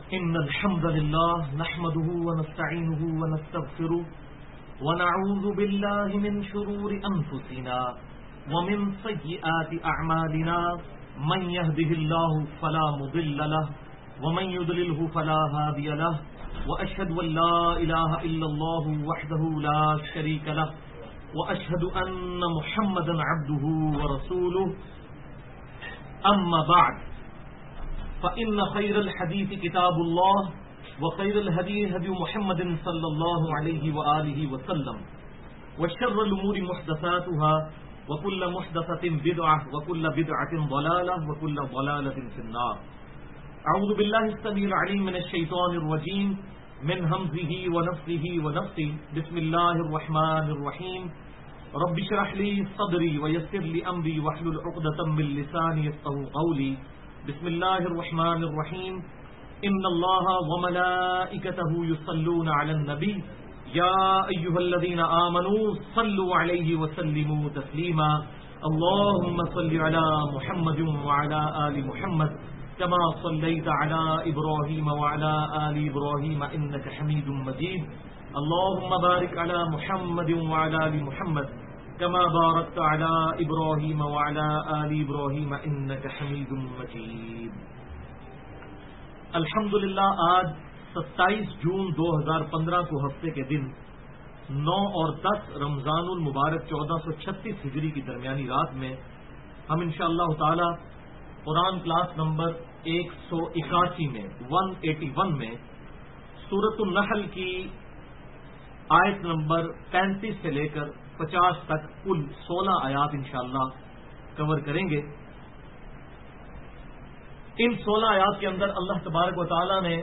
إن الحمد لله نحمده ونستعينه ونستغفره ونعوذ بالله من شرور أنفسنا ومن سيئات أعمالنا من يهده الله فلا مضل له ومن يضلله فلا هادي له وأشهد أن لا إله إلا الله وحده لا شريك له وأشهد أن محمدا عبده ورسوله أما بعد فإن خير الحديث كتاب الله وخير الهدي هدي محمد صلى الله عليه وآله وسلم وشر الأمور محدثاتها وكل محدثة بدعة وكل بدعة ضلالة وكل ضلالة في النار. أعوذ بالله السميع العليم من الشيطان الرجيم من همزه ونفثه ونفثه. بسم الله الرحمن الرحيم. رب اشرح لي صدري ويسر لي أمري واحلل عقدة من لساني يفقهوا قولي. بسم الله الرحمن الرحيم. إن الله وملائكته يصلون على النبي يا أيها الذين آمنوا صلوا عليه وسلموا تسليما. اللهم صل على محمد وعلى آل محمد كما صليت على إبراهيم وعلى آل إبراهيم إنك حميد مجيد. اللهم بارك على محمد وعلى آل محمد كما باركت على إبراهيم وعلى آل إبراهيم إنك حميد مجيد. الحمدللہ آج 27 جون 2015 کو ہفتے کے دن 9 اور 10 رمضان المبارک 1436 ہجری کی درمیانی رات میں ہم انشاءاللہ تعالی قرآن کلاس نمبر 181 میں 181 میں سورۃ النحل کی آیت نمبر 35 سے لے کر 50 تک کل 16 آیات انشاءاللہ کور کریں گے. ان 16 آیات کے اندر اللہ تبارک و تعالی نے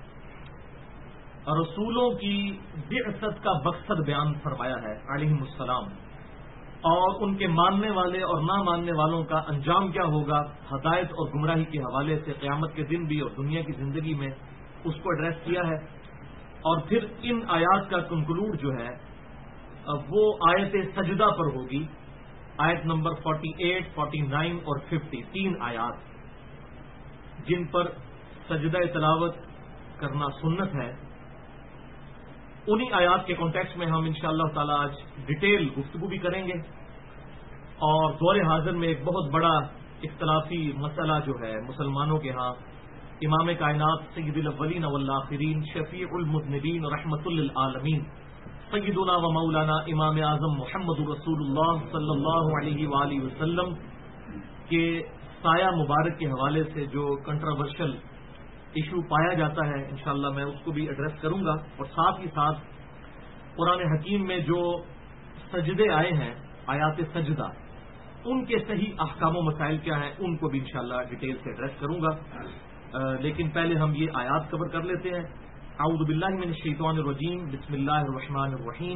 رسولوں کی بعثت کا مقصد بیان فرمایا ہے علیہم السلام، اور ان کے ماننے والے اور نہ ماننے والوں کا انجام کیا ہوگا، ہدایت اور گمراہی کے حوالے سے قیامت کے دن بھی اور دنیا کی زندگی میں اس کو ایڈریس کیا ہے. اور پھر ان آیات کا کنکلوڈ جو ہے وہ آیت سجدہ پر ہوگی، آیت نمبر 48، 49 اور 50، 3 آیات جن پر سجدہ تلاوت کرنا سنت ہے. انہی آیات کے کانٹیکسٹ میں ہم انشاءاللہ تعالی آج ڈیٹیل گفتگو بھی کریں گے. اور دور حاضر میں ایک بہت بڑا اختلافی مسئلہ جو ہے مسلمانوں کے ہاں، امام کائنات سید الاولین والآخرین شفیع المذنبین رحمۃ للعالمین سیدنا و مولانا امام اعظم محمد رسول اللہ صلی اللہ علیہ وآلہ وسلم کے سایہ مبارک کے حوالے سے جو کنٹروورشل ایشو پایا جاتا ہے انشاءاللہ میں اس کو بھی ایڈریس کروں گا. اور ساتھ ہی ساتھ قرآن حکیم میں جو سجدے آئے ہیں آیات سجدہ، ان کے صحیح احکام و مسائل کیا ہیں ان کو بھی انشاءاللہ ڈیٹیل سے ایڈریس کروں گا. لیکن پہلے ہم یہ آیات کور کر لیتے ہیں. اعوذ باللہ من الشیطان الرجیم. بسم اللہ الرحمن الرحیم.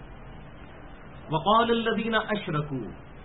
وقال الذین اشرکوا،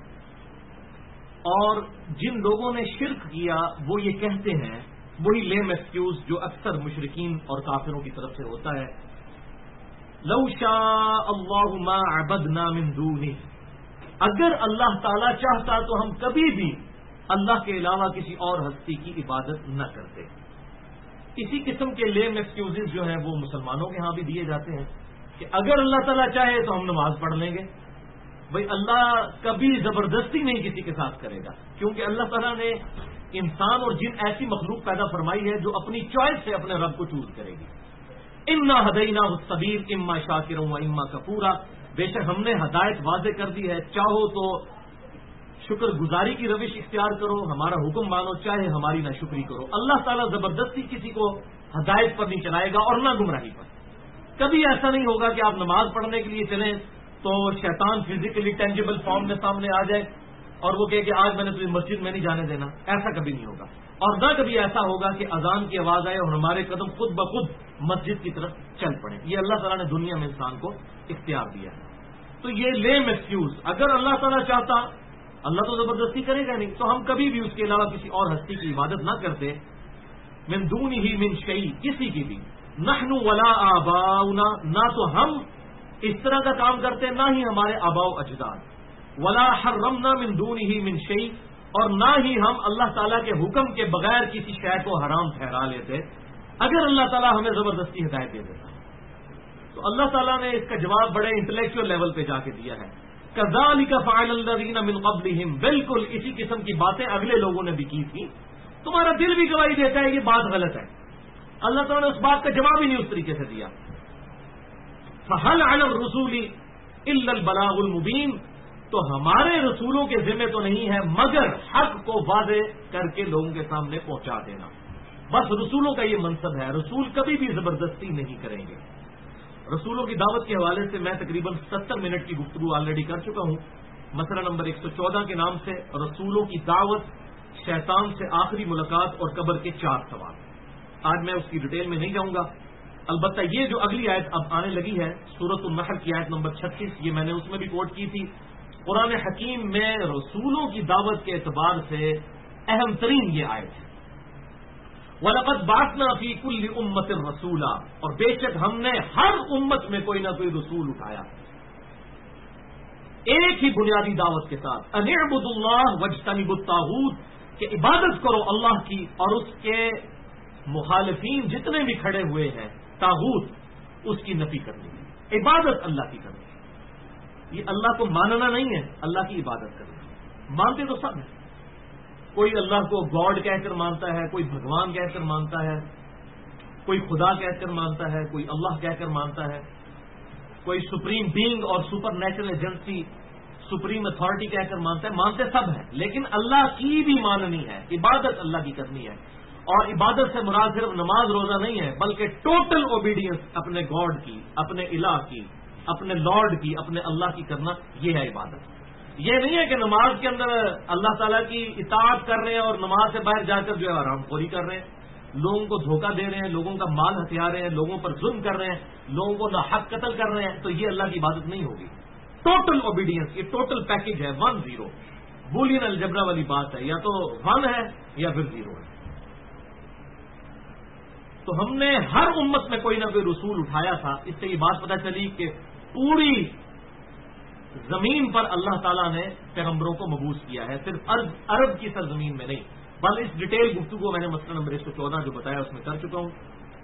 اور جن لوگوں نے شرک کیا وہ یہ کہتے ہیں، وہی لیم ایکسکیوز جو اکثر مشرکین اور کافروں کی طرف سے ہوتا ہے، لو شاء اللہ ما عبدنا من دونہ، اگر اللہ تعالی چاہتا تو ہم کبھی بھی اللہ کے علاوہ کسی اور ہستی کی عبادت نہ کرتے. اسی قسم کے لیم ایکسکیوزز جو ہیں وہ مسلمانوں کے ہاں بھی دیے جاتے ہیں کہ اگر اللہ تعالیٰ چاہے تو ہم نماز پڑھ لیں گے. بھائی اللہ کبھی زبردستی نہیں کسی کے ساتھ کرے گا، کیونکہ اللہ تعالیٰ نے انسان اور جن ایسی مخلوق پیدا فرمائی ہے جو اپنی چوائس سے اپنے رب کو چوز کرے گی. انا ہدیناہ السبیل اما شاکرا و اما کفورا، بے شک ہم نے ہدایت واضح کر دی ہے، چاہو تو شکر گزاری کی روش اختیار کرو، ہمارا حکم مانو، چاہے ہماری نہ شکری کرو. اللہ تعالیٰ زبردستی کسی کو ہدایت پر نہیں چلائے گا اور نہ گمراہی پر. کبھی ایسا نہیں ہوگا کہ آپ نماز پڑھنے کے لیے چلیں تو شیطان فزیکلی ٹینجیبل فارم میں سامنے آ جائے اور وہ کہے کہ آج میں نے تجھے مسجد میں نہیں جانے دینا. ایسا کبھی نہیں ہوگا. اور نہ کبھی ایسا ہوگا کہ اذان کی آواز آئے اور ہمارے قدم خود بخود مسجد کی طرف چل پڑے. یہ اللہ تعالیٰ نے دنیا میں انسان کو اختیار دیا ہے. تو یہ لیم ایکسکیوز، اگر اللہ تعالیٰ چاہتا، اللہ تو زبردستی کرے گا نہیں، تو ہم کبھی بھی اس کے علاوہ کسی اور ہستی کی عبادت نہ کرتے. من دونہ من شیء، کسی کی بھی، نحن ولا آباؤنا، نہ تو ہم اس طرح کا کام کرتے نہ ہی ہمارے آباء و اجداد. ولا حرمنا من دونہ من شیء، اور نہ ہی ہم اللہ تعالیٰ کے حکم کے بغیر کسی شے کو حرام ٹھہرا لیتے. اگر اللہ تعالیٰ ہمیں زبردستی ہدایت دے دیتا تو اللہ تعالیٰ نے اس کا جواب بڑے انٹلیکچوئل لیول پہ جا کے دیا ہے. کذالک فعل الذین من قبلہم، بالکل اسی قسم کی باتیں اگلے لوگوں نے بھی کی تھی. تمہارا دل بھی گواہی دیتا ہے یہ بات غلط ہے. اللہ تعالیٰ نے اس بات کا جواب ہی نہیں اس طریقے سے دیا. فہل علی الرسول الا البلاغ المبین، تو ہمارے رسولوں کے ذمہ تو نہیں ہے مگر حق کو واضح کر کے لوگوں کے سامنے پہنچا دینا. بس رسولوں کا یہ منصب ہے، رسول کبھی بھی زبردستی نہیں کریں گے. رسولوں کی دعوت کے حوالے سے میں تقریباً 70 منٹ کی گفتگو آلریڈی کر چکا ہوں. مسئلہ نمبر 114 کے نام سے رسولوں کی دعوت، شیطان سے آخری ملاقات اور قبر کے 4 سوال. آج میں اس کی ڈیٹیل میں نہیں جاؤں گا. البتہ یہ جو اگلی آیت اب آنے لگی ہے سورۃ النحل کی آیت نمبر 36، یہ میں نے اس میں بھی کوٹ کی تھی. قرآن حکیم میں رسولوں کی دعوت کے اعتبار سے اہم ترین یہ آیت ہے. وَلَقَدْ بَعَثْنَا فِي كُلِّ أُمَّةٍ رَسُولًا، اور بے شک ہم نے ہر امت میں کوئی نہ کوئی رسول اٹھایا ایک ہی بنیادی دعوت کے ساتھ، أَنِ اعْبُدُوا اللَّهَ وَاجْتَنِبُوا الطَّاغُوتَ، کہ عبادت کرو اللہ کی اور اس کے مخالفین جتنے بھی کھڑے ہوئے ہیں طاغوت اس کی نفی کرنی ہے. عبادت اللہ کی کرنی ہے. یہ اللہ کو ماننا نہیں ہے، اللہ کی عبادت کرنا ہے. مانتے تو سب ہیں، کوئی اللہ کو گاڈ کہہ کر مانتا ہے، کوئی بھگوان کہہ کر مانتا ہے، کوئی خدا کہہ کر مانتا ہے، کوئی اللہ کہہ کر مانتا ہے، کوئی سپریم بینگ اور super natural agency supreme authority کہہ کر مانتا ہے. مانتے سب ہیں، لیکن اللہ کی بھی ماننی ہے، عبادت اللہ کی کرنی ہے. اور عبادت سے مراد صرف نماز روزہ نہیں ہے بلکہ ٹوٹل اوبیڈینس اپنے گاڈ کی، اپنے الہ کی، اپنے لارڈ کی، اپنے اللہ کی کرنا، یہ ہے عبادت. یہ نہیں ہے کہ نماز کے اندر اللہ تعالیٰ کی اطاعت کر رہے ہیں اور نماز سے باہر جا کر جو ہے آرام خوری کر رہے ہیں، لوگوں کو دھوکہ دے رہے ہیں، لوگوں کا مال ہتھیا رہے ہیں، لوگوں پر ظلم کر رہے ہیں، لوگوں کو ناحق قتل کر رہے ہیں، تو یہ اللہ کی عبادت نہیں ہوگی. ٹوٹل اوبیڈینس، یہ ٹوٹل پیکج ہے، 1-0 بولین الجبرا والی بات ہے، یا تو 1 ہے یا پھر 0 ہے. تو ہم نے ہر امت میں کوئی نہ کوئی رسول اٹھایا تھا. اس سے یہ بات پتہ چلی کہ پوری زمین پر اللہ تعالیٰ نے پیغمبروں کو مبعوث کیا ہے، صرف عرب کی سرزمین میں نہیں. بل اس ڈیٹیل گفتگو میں نے مسئلہ نمبر 114 جو بتایا اس میں کر چکا ہوں.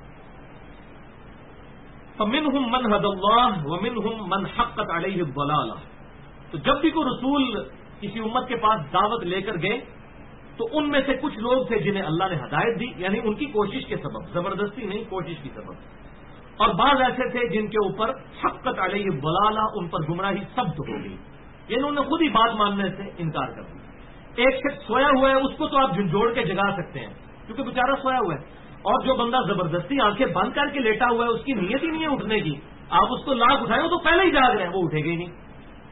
فَمِنْهُمْ مَنْ هَدَى اللَّهُ وَمِنْهُمْ مَنْ حَقَّتْ عَلَيْهِ الضَّلَالَةُ. تو جب بھی کوئی رسول کسی امت کے پاس دعوت لے کر گئے تو ان میں سے کچھ لوگ تھے جنہیں اللہ نے ہدایت دی، یعنی ان کی کوشش کے سبب، زبردستی نہیں، کوشش کی سبب. اور بعض ایسے تھے جن کے اوپر حقت علیہ الضلالہ، ان پر گمراہی ثبت ہو گئی، یعنی انہوں نے خود ہی بات ماننے سے انکار کر دیا. ایک شخص سویا ہوا ہے، اس کو تو آپ جھنجھوڑ کے جگا سکتے ہیں کیونکہ بیچارہ سویا ہوا ہے، اور جو بندہ زبردستی آنکھیں بند کر کے لیٹا ہوا ہے اس کی نیت ہی نہیں ہے اٹھنے کی، آپ اس کو لاکھ اٹھائے تو پہلے ہی جاگ رہے ہیں، وہ اٹھے گا ہی نہیں.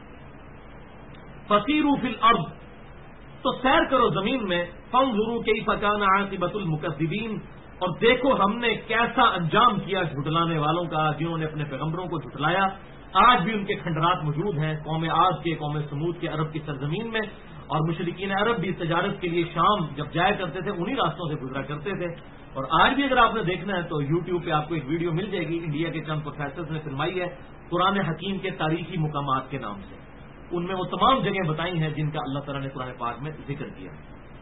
فسیروا فی الارض، تو سیر کرو زمین میں، فانظروا کیف کان عاقبۃ المکذبین، اور دیکھو ہم نے کیسا انجام کیا جھٹلانے والوں کا، جنہوں نے اپنے پیغمبروں کو جھٹلایا. آج بھی ان کے کھنڈرات موجود ہیں، قوم عاد کے، قوم سمود کے، عرب کی سرزمین میں. اور مشرکین عرب بھی تجارت کے لیے شام جب جایا کرتے تھے انہی راستوں سے گزرا کرتے تھے. اور آج بھی اگر آپ نے دیکھنا ہے تو یوٹیوب پہ آپ کو ایک ویڈیو مل جائے گی، انڈیا کے چند پروفیسرز نے فلمائی ہے قرآن حکیم کے تاریخی مقامات کے نام سے. ان میں وہ تمام جگہیں بتائی ہیں جن کا اللہ تعالیٰ نے قرآن پاک میں ذکر کیا.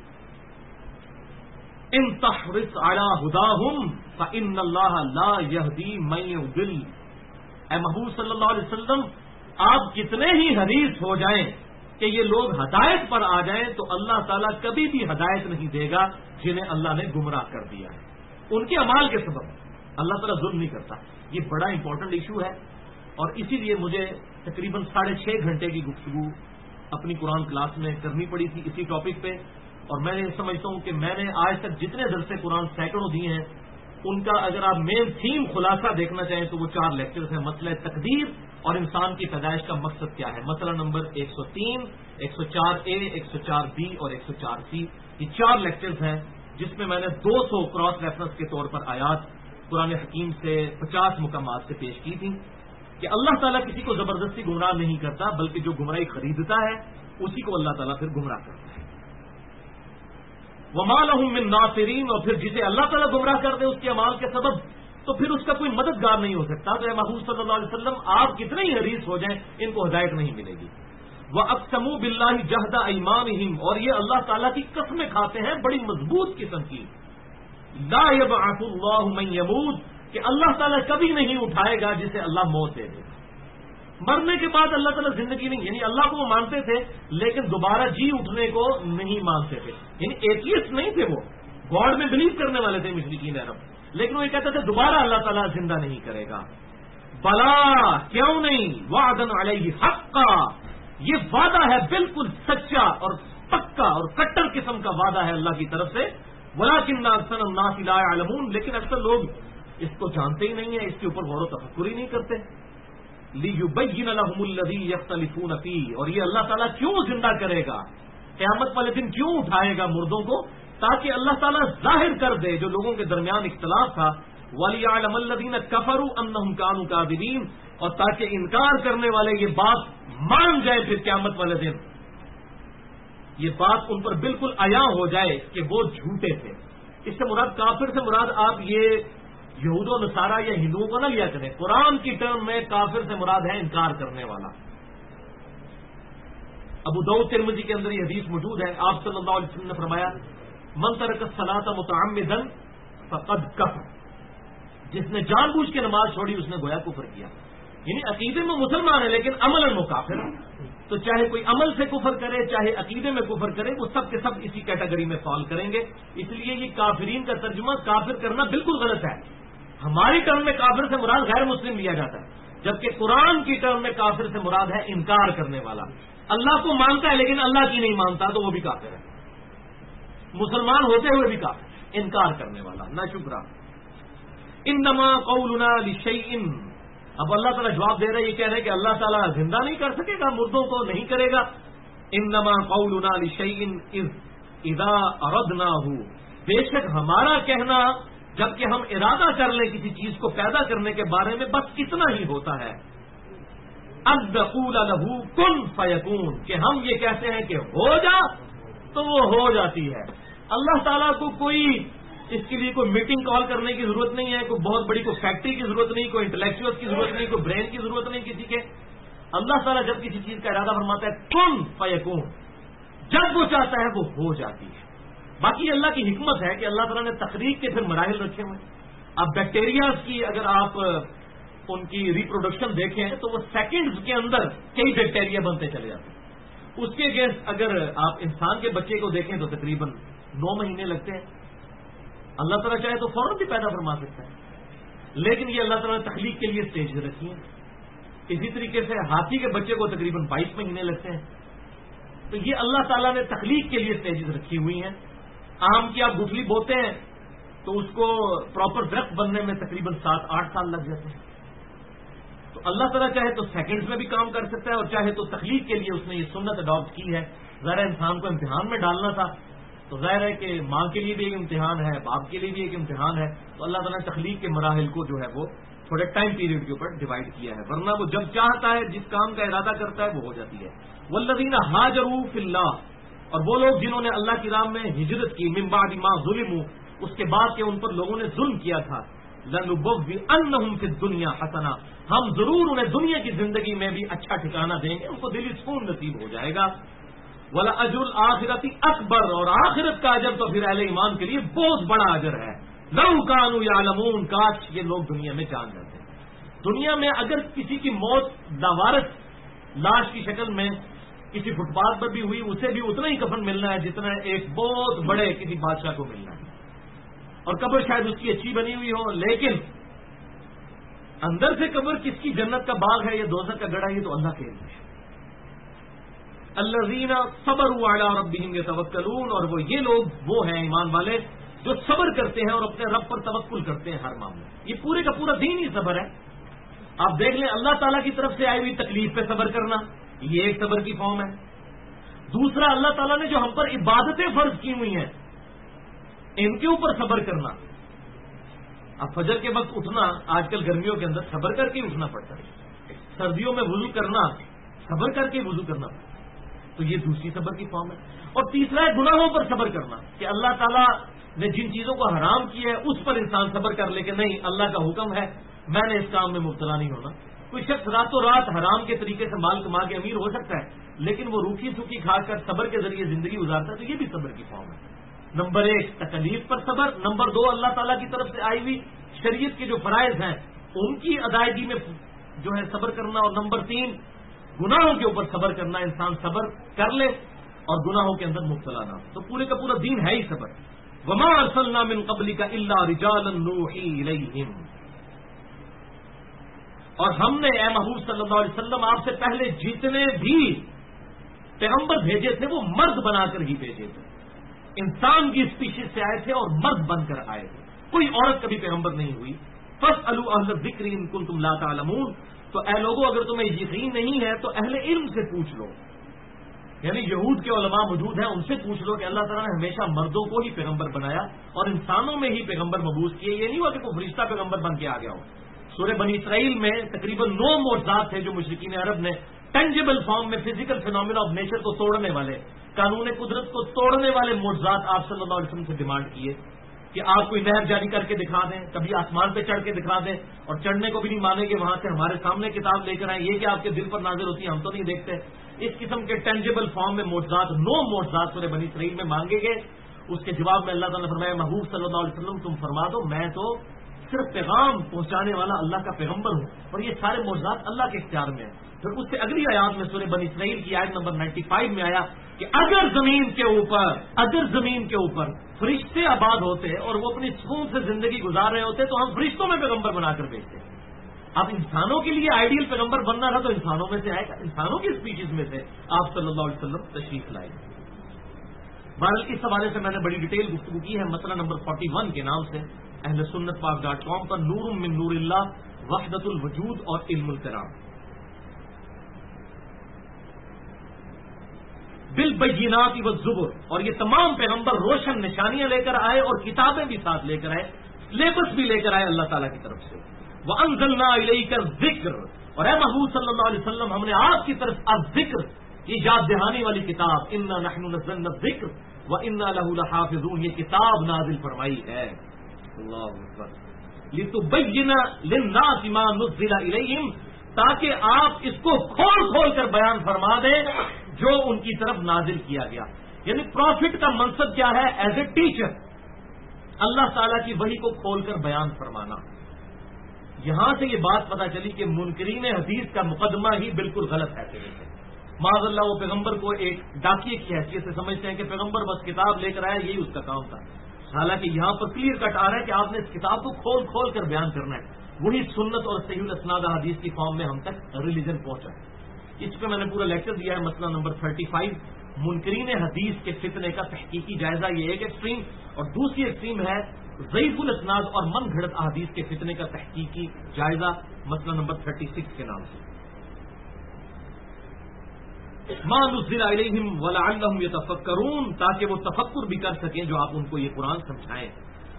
ان تحرص علی ہداہم فإن اللہ لا یہدی من یضل. اے محبوب صلی اللہ علیہ وسلم، آپ کتنے ہی حریص ہو جائیں کہ یہ لوگ ہدایت پر آ جائیں تو اللہ تعالیٰ کبھی بھی ہدایت نہیں دے گا جنہیں اللہ نے گمراہ کر دیا ہے ان کے اعمال کے سبب. اللہ تعالیٰ ظلم نہیں کرتا. یہ بڑا امپورٹنٹ ایشو ہے، اور اسی لیے مجھے تقریباً 6.5 گھنٹے کی گفتگو اپنی قرآن کلاس میں کرنی پڑی تھی اسی ٹاپک پہ. اور میں یہ سمجھتا ہوں کہ میں نے آج تک جتنے درس قرآن سینکڑوں دیے ہیں ان کا اگر آپ مین تھیم خلاصہ دیکھنا چاہیں تو وہ 4 لیکچرز ہیں. مسئلہ تقدیر اور انسان کی پیدائش کا مقصد کیا ہے، مسئلہ نمبر 103، 104A، 104B اور 104C. یہ 4 لیکچرز ہیں جس میں میں نے 200 کراس ریفرنس کے طور پر آیات قرآن حکیم سے 50 مقامات سے پیش کی تھی کہ اللہ تعالیٰ کسی کو زبردستی گمراہ نہیں کرتا، بلکہ جو گمراہی خریدتا ہے اسی کو اللہ تعالیٰ پھر گمراہ کرتا ہے. وَمَا لَهُم مِّن نَاصِرِينَ، اور پھر جسے اللہ تعالیٰ گمراہ کر دے اس کے اعمال کے سبب تو پھر اس کا کوئی مددگار نہیں ہو سکتا. تو اے محبوب صلی اللہ علیہ وسلم، آپ کتنے ہی حریص ہو جائیں ان کو ہدایت نہیں ملے گی. وَأَقْسَمُوا بِاللَّهِ جَهْدَ أَيْمَانِهِمْ، اور یہ اللہ تعالیٰ کی قسمیں کھاتے ہیں بڑی مضبوط قسم کی. لا یبعث اللہ من یموت، کہ اللہ تعالیٰ کبھی نہیں اٹھائے گا جسے اللہ موت دے دے گا۔ مرنے کے بعد اللہ تعالیٰ زندگی نہیں، یعنی اللہ کو وہ مانتے تھے لیکن دوبارہ جی اٹھنے کو نہیں مانتے تھے، یعنی ایتھیسٹ نہیں تھے، وہ گاڈ میں بلیو کرنے والے تھے مشرکین عرب، لیکن وہ یہ کہتے تھے دوبارہ اللہ تعالیٰ زندہ نہیں کرے گا۔ بلا، کیوں نہیں، وعدن علیہ حقا، یہ وعدہ ہے بالکل سچا اور پکا اور کٹر قسم کا وعدہ ہے اللہ کی طرف سے، ولکن اکثر الناس لا يعلمون، لیکن اکثر لوگ اس کو جانتے ہی نہیں ہیں، اس کے اوپر غور و تفکر ہی نہیں کرتے۔ لِيُبَيِّنَ لَهُمُ الَّذِي يَخْتَلِفُونَ فِيهِ، اور یہ اللہ تعالیٰ کیوں زندہ کرے گا، قیامت والے دن کیوں اٹھائے گا مردوں کو، تاکہ اللہ تعالیٰ ظاہر کر دے جو لوگوں کے درمیان اختلاف تھا، وَلِيَعْلَمَ الَّذِينَ كَفَرُوا أَنَّهُمْ كَانُوا كَاذِبِينَ، اور تاکہ انکار کرنے والے یہ بات مان جائے پھر قیامت والے دن، یہ بات ان پر بالکل عیاں ہو جائے کہ وہ جھوٹے تھے۔ اس سے مراد کافر سے مراد آپ یہ یہود و نصارہ یا ہندوؤں کو نہ لیا کریں، قرآن کی ٹرم میں کافر سے مراد ہے انکار کرنے والا۔ ابو داؤد ترمذی کے اندر یہ حدیث موجود ہے، آپ صلی اللہ علیہ وسلم نے فرمایا من ترک الصلاۃ متعمدا فقد کفر، جس نے جان بوجھ کے نماز چھوڑی اس نے گویا کفر کیا، یعنی عقیدے میں مسلمان ہے لیکن عملاً وہ کافر ہے۔ تو چاہے کوئی عمل سے کفر کرے چاہے عقیدے میں کفر کرے، وہ سب کے سب اسی کیٹیگری میں فال کریں گے۔ اس لیے یہ کافرین کا ترجمہ کافر کرنا بالکل غلط ہے، ہماری ٹرم میں کافر سے مراد غیر مسلم لیا جاتا ہے، جبکہ قرآن کی ٹرم میں کافر سے مراد ہے انکار کرنے والا، اللہ کو مانتا ہے لیکن اللہ کی نہیں مانتا تو وہ بھی کافر ہے، مسلمان ہوتے ہوئے بھی کافر، انکار کرنے والا نہ شکرا۔ انما قولنا لشیء، اب اللہ تعالیٰ جواب دے رہے، یہ کہہ رہے کہ اللہ تعالیٰ زندہ نہیں کر سکے گا، مردوں کو نہیں کرے گا۔ انما قولنا لشیء اذا اردناہ، بے شک ہمارا کہنا جبکہ ہم ارادہ کر لیں کسی چیز کو پیدا کرنے کے بارے میں بس اتنا ہی ہوتا ہے، ان نقول لہ کن فیکون، کہ ہم یہ کہتے ہیں کہ ہو جا تو وہ ہو جاتی ہے۔ اللہ تعالیٰ کو کوئی اس کے لیے کوئی میٹنگ کال کرنے کی ضرورت نہیں ہے، کوئی بہت بڑی کوئی فیکٹری کی ضرورت نہیں، کوئی انٹلیکچوئل کی ضرورت نہیں، کوئی برین کی ضرورت نہیں کسی کے۔ اللہ تعالیٰ جب کسی چیز کا ارادہ فرماتا ہے کن فیکون، جب وہ چاہتا ہے وہ ہو جاتی ہے۔ باقی اللہ کی حکمت ہے کہ اللہ تعالیٰ نے تخلیق کے پھر مراحل رکھے ہوئے، اب بیکٹیریاز کی اگر آپ ان کی ریپروڈکشن دیکھیں تو وہ سیکنڈز کے اندر کئی بیکٹیریا بنتے چلے جاتے ہیں، اس کے اگینسٹ اگر آپ انسان کے بچے کو دیکھیں تو تقریباً 9 مہینے لگتے ہیں۔ اللہ تعالیٰ چاہے تو فوراً بھی پیدا فرما سکتا ہے، لیکن یہ اللہ تعالیٰ نے تخلیق کے لیے اسٹیج رکھی ہے۔ اسی طریقے سے ہاتھی کے بچے کو تقریباً 22 مہینے لگتے ہیں، تو یہ اللہ تعالیٰ نے تخلیق کے لیے اسٹیجز رکھی ہوئی ہیں۔ آم کی آپ گٹھلی بوتے ہیں تو اس کو پراپر درخت بننے میں تقریباً 7-8 سال لگ جاتے ہیں۔ تو اللہ تعالیٰ چاہے تو سیکنڈز میں بھی کام کر سکتا ہے، اور چاہے تو تخلیق کے لیے اس نے یہ سنت اڈاپٹ کی ہے۔ ظاہر انسان کو امتحان میں ڈالنا تھا، تو ظاہر ہے کہ ماں کے لیے بھی ایک امتحان ہے، باپ کے لیے بھی ایک امتحان ہے، تو اللہ تعالیٰ نے تخلیق کے مراحل کو جو ہے وہ تھوڑے ٹائم پیریڈ کے اوپر ڈیوائڈ کیا ہے، ورنہ وہ جب چاہتا ہے جس کام کا ارادہ کرتا ہے وہ ہو جاتی ہے۔ والذین ہاجروا فی اللہ، اور وہ لوگ جنہوں نے اللہ کی راہ میں ہجرت کی، من بعد ما ظلموا، اس کے بعد کہ ان پر لوگوں نے ظلم کیا تھا، لنبوئنہم فی الدنیا حسنہ، ہم ضرور انہیں دنیا کی زندگی میں بھی اچھا ٹھکانہ دیں گے، ان کو دلی سکون نصیب ہو جائے گا۔ وَلَأَجْرُ الْآخِرَةِ أَكْبَرُ، اور آخرت کا اجر تو پھر اہل ایمان کے لیے بہت بڑا اجر ہے۔ لَوْ كَانُوا يَعْلَمُونَ، کاش یہ لوگ دنیا میں جان جاتے ہیں۔ دنیا میں اگر کسی کی موت لاوارث لاش کی شکل میں کسی فٹ پاتھ پر بھی ہوئی، اسے بھی اتنا ہی کفن ملنا ہے جتنا ایک بہت بڑے کسی بادشاہ کو ملنا ہے، اور قبر شاید اس کی اچھی بنی ہوئی ہو، لیکن اندر سے قبر کس کی جنت کا باغ ہے یا دوزخ کا گڑھا، یہ تو اللہ کے علم ہے۔ الذین صبروا علی ربہم یتوکلون، اور وہ یہ لوگ وہ ہیں ایمان والے جو صبر کرتے ہیں اور اپنے رب پر توکل کرتے ہیں ہر معاملے۔ یہ پورے کا پورا دین ہی صبر ہے۔ آپ دیکھ لیں اللہ تعالیٰ کی طرف سے آئی ہوئی تکلیف پہ صبر کرنا، یہ ایک صبر کی فارم ہے۔ دوسرا، اللہ تعالیٰ نے جو ہم پر عبادتیں فرض کی ہوئی ہیں ان کے اوپر صبر کرنا۔ اب فجر کے وقت اٹھنا آج کل گرمیوں کے اندر صبر کر کے اٹھنا پڑتا ہے، سردیوں میں وضو کرنا صبر کر کے وضو کرنا پڑتا ہے، تو یہ دوسری صبر کی فارم ہے۔ اور تیسرا ہے گناہوں پر صبر کرنا، کہ اللہ تعالیٰ نے جن چیزوں کو حرام کیا ہے اس پر انسان صبر کر لے کہ نہیں اللہ کا حکم ہے میں نے اس کام میں مبتلا نہیں ہونا۔ کوئی شخص راتوں رات حرام کے طریقے سے مال کما کے امیر ہو سکتا ہے، لیکن وہ روکھی سوکھی کھا کر صبر کے ذریعے زندگی گزارتا ہے، تو یہ بھی صبر کی فارم ہے۔ نمبر 1 تکلیف پر صبر، نمبر 2 اللہ تعالیٰ کی طرف سے آئی ہوئی شریعت کے جو فرائض ہیں ان کی ادائیگی میں جو ہے صبر کرنا، اور نمبر 3 گناہوں کے اوپر صبر کرنا، انسان صبر کر لے اور گناہوں کے اندر مبتلا نہ، تو پورے کا پورا دین ہے ہی صبر۔ وما ارسلنا من قبلک الا رجالا نوحی الیہم، اور ہم نے اے محبوب صلی اللہ علیہ وسلم آپ سے پہلے جتنے بھی پیغمبر بھیجے تھے وہ مرد بنا کر ہی بھیجے تھے، انسان کی اسپیشیز سے آئے تھے اور مرد بن کر آئے تھے، کوئی عورت کبھی پیغمبر نہیں ہوئی۔ فاسألوا اہل الذکر ان کنتم لا تعلمون، تو اے لوگوں اگر تمہیں یقین نہیں ہے تو اہل علم سے پوچھ لو، یعنی یہود کے علماء موجود ہیں ان سے پوچھ لو کہ اللہ تعالیٰ نے ہمیشہ مردوں کو ہی پیغمبر بنایا اور انسانوں میں ہی پیغمبر مبعوث کیے، یہ نہیں ہوا کہ کوئی فرشتہ پیغمبر بن کے آ گیا ہو۔ سورہ بنی اسرائیل میں تقریباً 9 معجزات تھے جو مشرکین عرب نے ٹینجیبل فارم میں فزیکل فینومینا آف نیچر کو توڑنے والے، قانون قدرت کو توڑنے والے معجزات آپ صلی اللہ علیہ وسلم سے ڈیمانڈ کیے کہ آپ کوئی نہر جاری کر کے دکھا دیں، کبھی آسمان پہ چڑھ کے دکھا دیں، اور چڑھنے کو بھی نہیں مانیں گے، وہاں سے ہمارے سامنے کتاب لے کر آئیں، یہ کہ آپ کے دل پر نازل ہوتی ہے ہم تو نہیں دیکھتے۔ اس قسم کے ٹینجیبل فارم میں معجزات 9 معجزات سورہ بنی اسرائیل میں مانگے گئے۔ اس کے جواب میں اللہ تعالیٰ نے فرمایا محبوب صلی اللہ علیہ وسلم تم فرما دو میں تو صرف پیغام پہنچانے والا اللہ کا پیغمبر ہوں، اور یہ سارے معجزات اللہ کے اختیار میں ہیں۔ پھر اس سے اگلی آیات میں سورہ بنی اسرائیل کی آیت نمبر 95 میں آیا کہ اگر زمین کے اوپر فرشتے آباد ہوتے اور وہ اپنی سکون سے زندگی گزار رہے ہوتے تو ہم فرشتوں میں پیغمبر بنا کر بھیجتے۔ اب انسانوں کے لیے آئیڈیل پیغمبر بننا تھا تو انسانوں میں سے آئے گا، انسانوں کی اسپیشیز میں سے آپ صلی اللہ علیہ وسلم تشریف لائے۔ بہرحال اس حوالے سے میں نے بڑی ڈیٹیل گفتگو کی ہے، مسئلہ نمبر 41 کے نام سے اہل سنت پاک.com پر، نور من نور اللہ، وحدت الوجود اور علم الکرام۔ بالبینات والزبر، اور یہ تمام پیغمبر روشن نشانیاں لے کر آئے اور کتابیں بھی ساتھ لے کر آئے، سلیبس بھی لے کر آئے اللہ تعالیٰ کی طرف سے۔ وَأَنزَلْنَا إِلَيْكَ الذِّكْرَ، اور اے محبوب صلی اللہ علیہ وسلم ہم نے آپ کی طرف الذکر، یہ یاد دہانی والی کتاب، اِنَّا نَحْنُ نَزَّلْنَا الذِّكْرَ وَإِنَّا لَهُ لَحَافِظُونَ، یہ کتاب نازل فرمائی ہے، اللہ اکبر، لِتُبَيِّنَ لِلنَّاسِ مَا نُزِّلَ إِلَيْهِمْ، تاکہ آپ اس کو کھول کھول کر بیان فرما دیں جو ان کی طرف نازل کیا گیا۔ یعنی پروفٹ کا منصب کیا ہے؟ ایز اے ٹیچر اللہ تعالیٰ کی وحی کو کھول کر بیان فرمانا۔ یہاں سے یہ بات پتہ چلی کہ منکرین حدیث کا مقدمہ ہی بالکل غلط ہے۔ معاذ اللہ وہ پیغمبر کو ایک ڈاکیے کی حیثیت سے سمجھتے ہیں کہ پیغمبر بس کتاب لے کر آیا، یہی اس کا کام تھا، حالانکہ یہاں پر کلیئر کٹ آ رہا ہے کہ آپ نے اس کتاب کو کھول کھول کر بیان کرنا ہے، وہی سنت اور صحیح الاسناد حدیث کی فارم میں ہم تک ریلیجن پہنچا ہے۔ اس پہ میں نے پورا لیکچر دیا ہے، مسئلہ نمبر 35، منکرین حدیث کے فتنے کا تحقیقی جائزہ، یہ ایک ایکسٹریم، اور دوسری ایکسٹریم ہے ضعیف الاسناد اور من گھڑت احادیث کے فتنے کا تحقیقی جائزہ، مسئلہ نمبر 36 کے نام سے۔ ما نزل الیہم ولعلہم یتفکرون، تاکہ وہ تفکر بھی کر سکیں جو آپ ان کو یہ قرآن سمجھائیں۔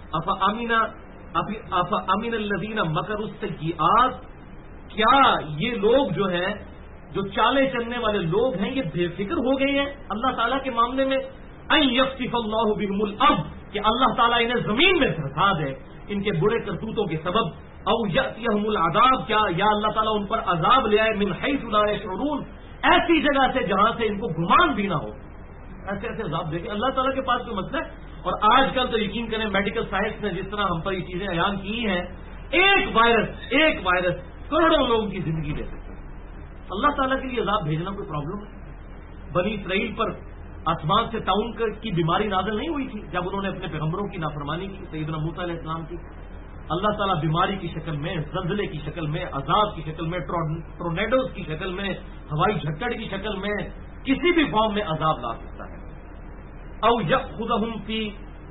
افامن الذین مکروا السیئات، کیا یہ لوگ جو ہیں جو چالے چلنے والے لوگ ہیں یہ بے فکر ہو گئے ہیں اللہ تعالیٰ کے معاملے میں؟ ان یخسف اللہ بہم الارض، کہ اللہ تعالیٰ انہیں زمین میں دھسا دے ان کے برے کرتوتوں کے سبب، او یأتیہم العذاب، کیا یا اللہ تعالیٰ ان پر عذاب لے آئے، من حیث لا یشعرون، ایسی جگہ سے جہاں سے ان کو گمان بھی نہ ہو، ایسے ایسے عذاب دے کے اللہ تعالیٰ کے پاس کوئی مسئلہ ہے۔ اور آج کل تو یقین کریں میڈیکل سائنس نے جس طرح ہم پر یہ چیزیں بیان کی ہیں، ایک وائرس کروڑوں لوگوں کی زندگی لے سکتا ہے۔ اللہ تعالیٰ کے لیے عذاب بھیجنا کوئی پرابلم ہے؟ بنی اسرائیل پر آسمان سے تعاون کی بیماری نازل نہیں ہوئی تھی جب انہوں نے اپنے پیغمبروں کی نافرمانی کی، سیدنا موسیٰ علیہ السلام کی؟ اللہ تعالیٰ بیماری کی شکل میں، زلزلے کی شکل میں، عذاب کی شکل میں، ٹورنیڈوز کی شکل میں، ہوائی جھکڑ کی شکل میں، کسی بھی فارم میں عذاب لا سکتا ہے۔ او یأخذہم فی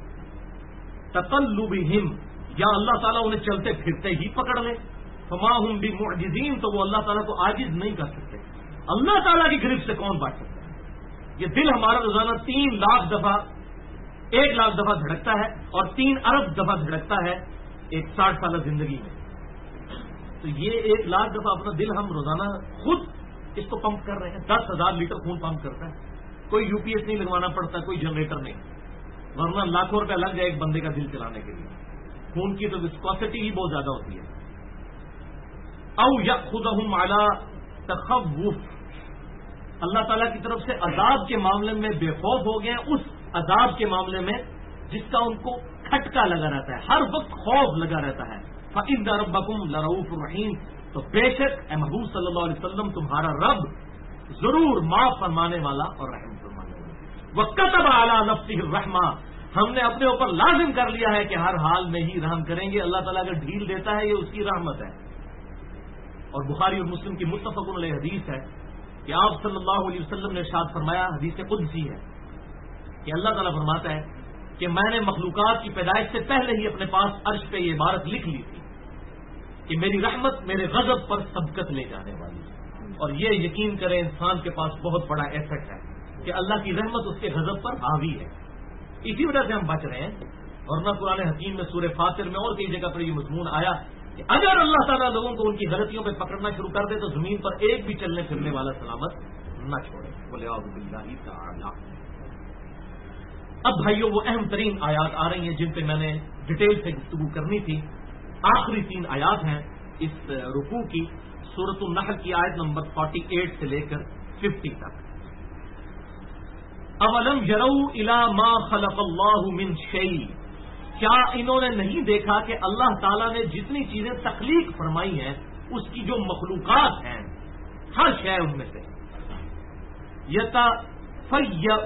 تقلبہم، یا اللہ تعالیٰ انہیں چلتے پھرتے ہی پکڑ لے، فما ہم بمعجزین، تو وہ اللہ تعالیٰ کو عاجز نہیں کر سکتے۔ اللہ تعالیٰ کی گرفت سے کون بچ سکتا ہے؟ یہ دل ہمارا روزانہ 3 لاکھ دفعہ 1 لاکھ دفعہ دھڑکتا ہے اور 3 ارب دفعہ دھڑکتا ہے ایک 60 سالہ زندگی میں، تو یہ 1 لاکھ دفعہ اپنا دل ہم روزانہ خود اس کو پمپ کر رہے ہیں۔ 10,000 لیٹر خون پمپ کرتا ہے، کوئی UPS نہیں لگوانا پڑتا، کوئی جنریٹر نہیں، ورنہ لاکھوں روپیہ لگ جائے ایک بندے کا دل چلانے کے لیے۔ خون کی تو وسکوسٹی ہی بہت زیادہ ہوتی ہے۔ او یأخذہم علی تخوف، اللہ تعالیٰ کی طرف سے عذاب کے معاملے میں بے خوف ہو گئے، اس عذاب کے معاملے میں جس کا ان کو کھٹکا لگا رہتا ہے، ہر وقت خوف لگا رہتا ہے. فَإِنَّ رَبَّكُمْ لَرَؤُوفٌ رَحِيمٌ، تو بے شک اے محبوب صلی اللہ علیہ وسلم تمہارا رب ضرور معاف فرمانے والا اور رحم فرمانے والا. وَكَتَبَ عَلَى نَفْسِهِ الرَّحْمَةَ، ہم نے اپنے اوپر لازم کر لیا ہے کہ ہر حال میں ہی رحم کریں گے. اللہ تعالیٰ اگر ڈھیل دیتا ہے یہ اس کی رحمت ہے. اور بخاری اور مسلم کی متفق علیہ حدیث ہے کہ آپ صلی اللہ علیہ وسلم نے ارشاد فرمایا، حدیث قدسی ہے کہ اللہ تعالیٰ فرماتا ہے کہ میں نے مخلوقات کی پیدائش سے پہلے ہی اپنے پاس عرش پہ یہ عبارت لکھ لی تھی کہ میری رحمت میرے غضب پر سبقت لے جانے والی ہے. اور یہ یقین کریں انسان کے پاس بہت بڑا ایسٹ ہے کہ اللہ کی رحمت اس کے غضب پر حاوی ہے. اسی وجہ سے ہم بچ رہے ہیں. ورنہ قرآن حکیم میں سورہ فاطر میں اور کئی جگہ پر یہ مضمون آیا کہ اگر اللہ تعالیٰ لوگوں کو ان کی غلطیوں پہ پکڑنا شروع کر دے تو زمین پر ایک بھی چلنے پھرنے والا سلامت نہ چھوڑے. بولے اعوذ باللہ تعالی. اب بھائیوں وہ اہم ترین آیات آ رہی ہیں جن پہ میں نے ڈیٹیل سے گفتگو کرنی تھی. آخری 3 آیات ہیں اس رکوع کی. سورۃ النحل کی آیت نمبر 48 سے لے کر 50 تک. اولم یروا الی ما خلق اللہ من شیء، کیا انہوں نے نہیں دیکھا کہ اللہ تعالیٰ نے جتنی چیزیں تخلیق فرمائی ہیں اس کی جو مخلوقات ہیں ہر شے ان میں سے یتفیأ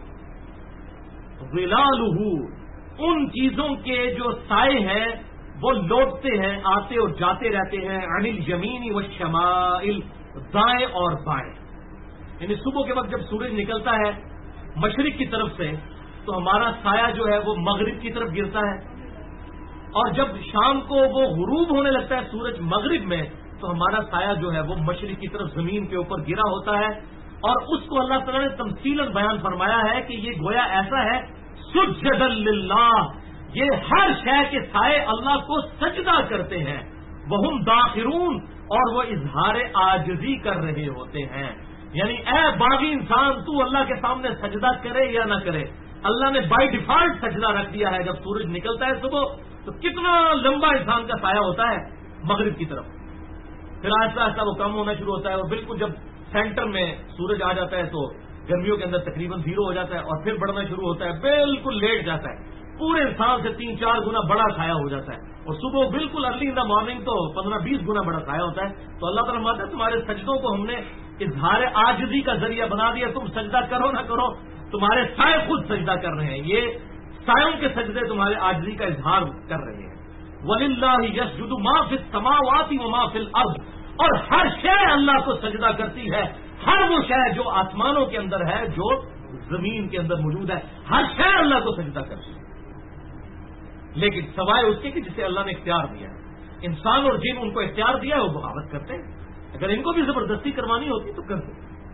ظلالہ، ان چیزوں کے جو سائے ہیں وہ لوٹتے ہیں، آتے اور جاتے رہتے ہیں، عن الیمین والشمائل، دائیں اور بائیں. یعنی صبح کے وقت جب سورج نکلتا ہے مشرق کی طرف سے تو ہمارا سایہ جو ہے وہ مغرب کی طرف گرتا ہے، اور جب شام کو وہ غروب ہونے لگتا ہے سورج مغرب میں تو ہمارا سایہ جو ہے وہ مشرق کی طرف زمین کے اوپر گرا ہوتا ہے. اور اس کو اللہ تعالیٰ نے تمثیلاً بیان فرمایا ہے کہ یہ گویا ایسا ہے سجدا للہ، یہ ہر شے کے سائے اللہ کو سجدہ کرتے ہیں. وہم داخرون، اور وہ اظہار عاجزی کر رہے ہوتے ہیں. یعنی اے باغی انسان تو اللہ کے سامنے سجدہ کرے یا نہ کرے، اللہ نے بائی ڈیفالٹ سجدہ رکھ دیا ہے. جب سورج نکلتا ہے صبح تو کتنا لمبا انسان کا سایہ ہوتا ہے مغرب کی طرف، پھر آہستہ آہستہ وہ کم ہونا شروع ہوتا ہے، اور بالکل جب سینٹر میں سورج آ جاتا ہے تو گرمیوں کے اندر تقریباً 0 ہو جاتا ہے، اور پھر بڑھنا شروع ہوتا ہے، بالکل لیٹ جاتا ہے، پورے انسان سے 3-4 گنا بڑا سایہ ہو جاتا ہے. اور صبح بالکل ارلی ان دا مارننگ تو 15-20 گنا بڑا سایہ ہوتا ہے. تو اللہ تعالیٰ فرماتا ہے تمہارے سجدوں کو ہم نے اظہار عاجزی کا ذریعہ بنا دیا. تم سجدہ کرو نہ کرو تمہارے سائے خود سجدہ کر رہے ہیں. یہ سایوں کے سجدے تمہارے عاجزی کا اظہار کر رہے ہیں. وَلِلَّهِ يَسْجُدُ مَا فِي السَّمَاوَاتِ وَمَا فِي الْأَرْضِ، اور ہر شے اللہ کو سجدہ کرتی ہے، ہر وہ شے جو آسمانوں کے اندر ہے جو زمین کے اندر موجود ہے، ہر شے اللہ کو سجدہ کرتی ہے. لیکن سوائے اس کے کہ جسے اللہ نے اختیار دیا ہے. انسان اور جن ان کو اختیار دیا ہے وہ بغاوت کرتے ہیں. اگر ان کو بھی زبردستی کروانی ہوتی تو کرتے.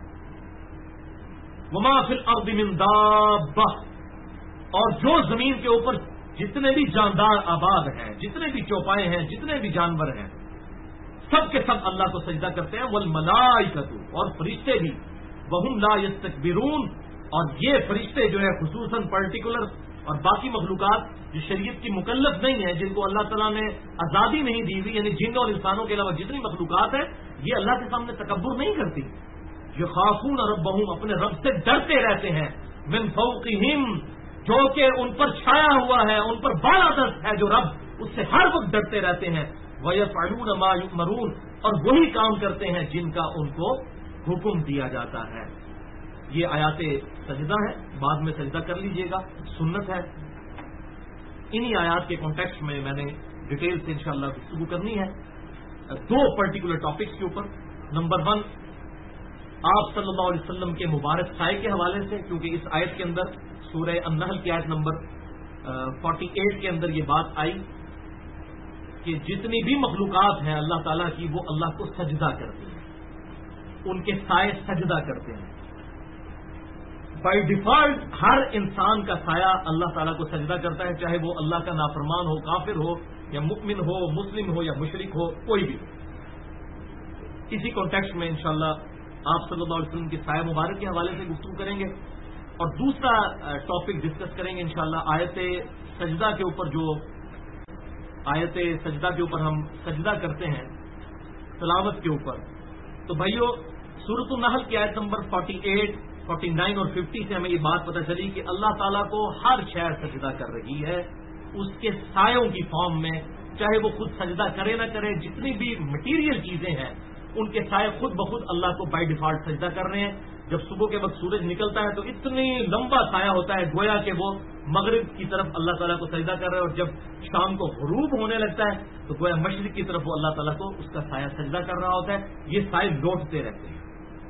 وما فی الارض من دابہ، اور جو زمین کے اوپر جتنے بھی جاندار آباد ہیں، جتنے بھی چوپائے ہیں، جتنے بھی جانور ہیں، سب کے سب اللہ کو سجدہ کرتے ہیں. والملائکۃ، اور فرشتے بھی. وہم لا یستکبرون، اور یہ فرشتے جو ہے خصوصاً پرٹیکولر، اور باقی مخلوقات جو شریعت کی مکلف نہیں ہیں، جن کو اللہ تعالیٰ نے آزادی نہیں دی ہوئی، یعنی جن اور انسانوں کے علاوہ جتنی مخلوقات ہیں، یہ اللہ کے سامنے تکبر نہیں کرتی. یخافون ربہم، اپنے رب سے ڈرتے رہتے ہیں. من فوقہم، جو کہ ان پر چھایا ہوا ہے، ان پر بالادست ہے جو رب، اس سے ہر وقت ڈرتے رہتے ہیں. وَيَفْعَلُونَ مَا يُؤْمَرُونَ، اور وہی کام کرتے ہیں جن کا ان کو حکم دیا جاتا ہے. یہ آیات سجدہ ہے، بعد میں سجدہ کر لیجئے گا، سنت ہے. انہی آیات کے کانٹیکسٹ میں نے ڈیٹیل سے انشاءاللہ گفتگو کرنی ہے 2 پرٹیکولر ٹاپکس کے اوپر. نمبر 1 آپ صلی اللہ علیہ وسلم کے مبارک سائے کے حوالے سے، کیونکہ اس آیت کے اندر سورہ النحل کی آیت نمبر 48 کے اندر یہ بات آئی کہ جتنی بھی مخلوقات ہیں اللہ تعالیٰ کی وہ اللہ کو سجدہ کرتی ہیں، ان کے سائے سجدہ کرتے ہیں. بائی ڈیفالٹ ہر انسان کا سایہ اللہ تعالیٰ کو سجدہ کرتا ہے، چاہے وہ اللہ کا نافرمان ہو، کافر ہو، یا مؤمن ہو، مسلم ہو، یا مشرک ہو، کوئی بھی. اسی کانٹیکسٹ میں انشاءاللہ آپ صلی اللہ علیہ وسلم کے سایہ مبارک کے حوالے سے گفتگو کریں گے. اور دوسرا ٹاپک ڈسکس کریں گے انشاءاللہ آیت سجدہ کے اوپر. جو آیت سجدہ کے اوپر ہم سجدہ کرتے ہیں تلاوت کے اوپر، تو بھائیو سورۃ النحل کی آیت نمبر 48 49 اور 50 سے ہمیں یہ بات پتہ چلی کہ اللہ تعالیٰ کو ہر شے سجدہ کر رہی ہے اس کے سایوں کی فارم میں، چاہے وہ خود سجدہ کرے نہ کرے، جتنی بھی مٹیریل چیزیں ہیں ان کے سائے خود بخود اللہ کو بائی ڈیفالٹ سجدہ کر رہے ہیں. جب صبح کے وقت سورج نکلتا ہے تو اتنی لمبا سایہ ہوتا ہے گویا کہ وہ مغرب کی طرف اللہ تعالیٰ کو سجدہ کر رہے ہیں، اور جب شام کو غروب ہونے لگتا ہے تو گویا مشرق کی طرف وہ اللہ تعالیٰ کو اس کا سایہ سجدہ کر رہا ہوتا ہے. یہ سائے لوٹتے رہتے ہیں.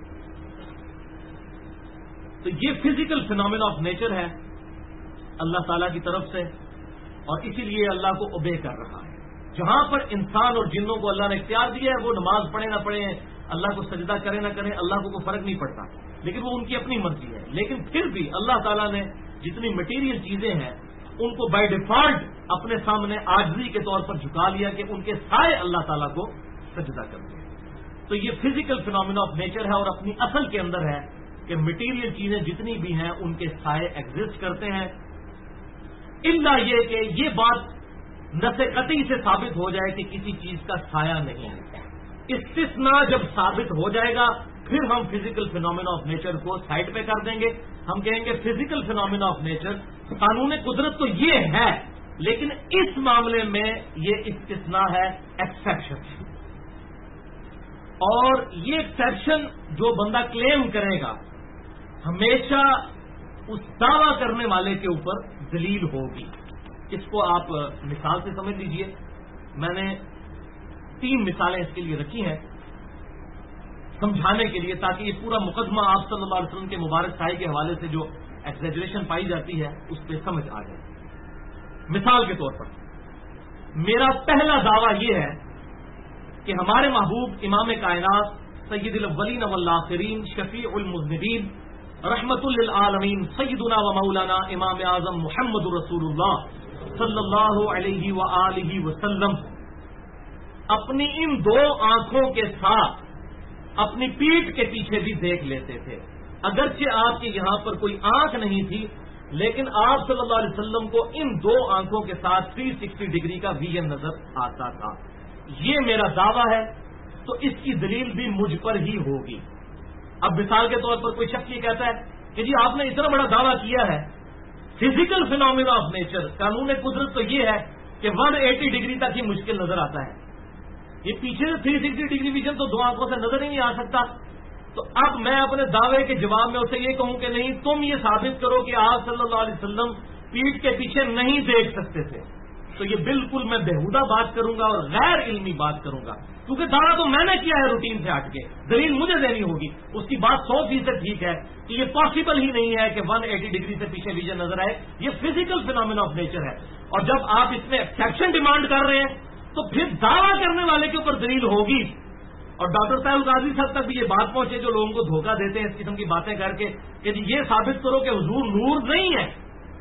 تو یہ فزیکل فینومینا آف نیچر ہے اللہ تعالیٰ کی طرف سے، اور اسی لیے اللہ کو اوبے کر رہا ہے. جہاں پر انسان اور جنوں کو اللہ نے اختیار دیا ہے وہ نماز پڑھے نہ پڑھے، اللہ کو سجدہ کرے نہ کریں، اللہ کو کوئی فرق نہیں پڑتا، لیکن وہ ان کی اپنی مرضی ہے. لیکن پھر بھی اللہ تعالیٰ نے جتنی مٹیریل چیزیں ہیں ان کو بائی ڈیفالٹ اپنے سامنے عاجزی کے طور پر جھکا لیا کہ ان کے سائے اللہ تعالیٰ کو سجدہ کرتے ہیں. تو یہ فزیکل فینومینا آف نیچر ہے، اور اپنی اصل کے اندر ہے کہ مٹیریل چیزیں جتنی بھی ہیں ان کے سائے ایگزسٹ کرتے ہیں، الا یہ کہ یہ بات نص قطعی سے ثابت ہو جائے کہ کسی چیز کا سایہ نہیں ہے. استثناء جب ثابت ہو جائے گا پھر ہم فزیکل فینومینا آف نیچر کو سائڈ پہ کر دیں گے. ہم کہیں گے فزیکل فینومینا آف نیچر قانون قدرت تو یہ ہے، لیکن اس معاملے میں یہ استثناء ہے، ایکسیپشن. اور یہ ایکسیپشن جو بندہ کلیم کرے گا ہمیشہ اس دعویٰ کرنے والے کے اوپر دلیل ہوگی. اس کو آپ مثال سے سمجھ لیجئے. میں نے 3 مثالیں اس کے لیے رکھی ہیں سمجھانے کے لیے، تاکہ یہ پورا مقدمہ آپ صلی اللہ علیہ وسلم کے مبارک سائے کے حوالے سے جو ایگزیجریشن پائی جاتی ہے اس پہ سمجھ آ جائے. مثال کے طور پر میرا پہلا دعویٰ یہ ہے کہ ہمارے محبوب امام کائنات سید الاولین والآخرین شفیع المذنبین رحمت للعالمین سیدنا و مولانا امام اعظم محمد رسول اللہ صلی اللہ علیہ وآلہ وسلم اپنی ان 2 آنکھوں کے ساتھ اپنی پیٹھ کے پیچھے بھی دیکھ لیتے تھے. اگرچہ آپ کے یہاں پر کوئی آنکھ نہیں تھی، لیکن آپ صلی اللہ علیہ وسلم کو ان 2 آنکھوں کے ساتھ 360 ڈگری کا ویژن نظر آتا تھا. یہ میرا دعویٰ ہے، تو اس کی دلیل بھی مجھ پر ہی ہوگی. اب مثال کے طور پر کوئی شخص یہ کہتا ہے کہ جی آپ نے اتنا بڑا دعویٰ کیا ہے فزیکل فینومینا آف نیچر، قانون قدرت تو یہ ہے کہ 180 ڈگری تک ہی مشکل نظر آتا ہے، یہ پیچھے سے 360 ڈگری ویژن تو 2 آنکھوں سے نظر ہی نہیں آ سکتا. تو اب میں اپنے دعوے کے جواب میں اسے یہ کہوں کہ نہیں، تم یہ ثابت کرو کہ آپ صلی اللہ علیہ وسلم پیٹھ کے پیچھے نہیں دیکھ سکتے تھے، تو یہ بالکل میں بےہودہ بات کروں گا اور غیر علمی بات کروں گا، کیونکہ دعویٰ تو میں نے کیا ہے روٹین سے ہٹ کے، دلیل مجھے دینی ہوگی. اس کی بات 100% ٹھیک ہے کہ یہ پاسبل ہی نہیں ہے کہ 180 ڈگری سے پیچھے ویژن نظر آئے. یہ فزیکل فینومینا آف نیچر ہے، اور جب آپ اس میں ایکسیپشن ڈیمانڈ کر رہے ہیں تو پھر دعویٰ کرنے والے کے اوپر دلیل ہوگی. اور ڈاکٹر صاحب غازی صاحب تک بھی یہ بات پہنچے جو لوگوں کو دھوکہ دیتے ہیں اس قسم کی باتیں کر کے کہ یہ ثابت کرو کہ حضور نور نہیں ہے.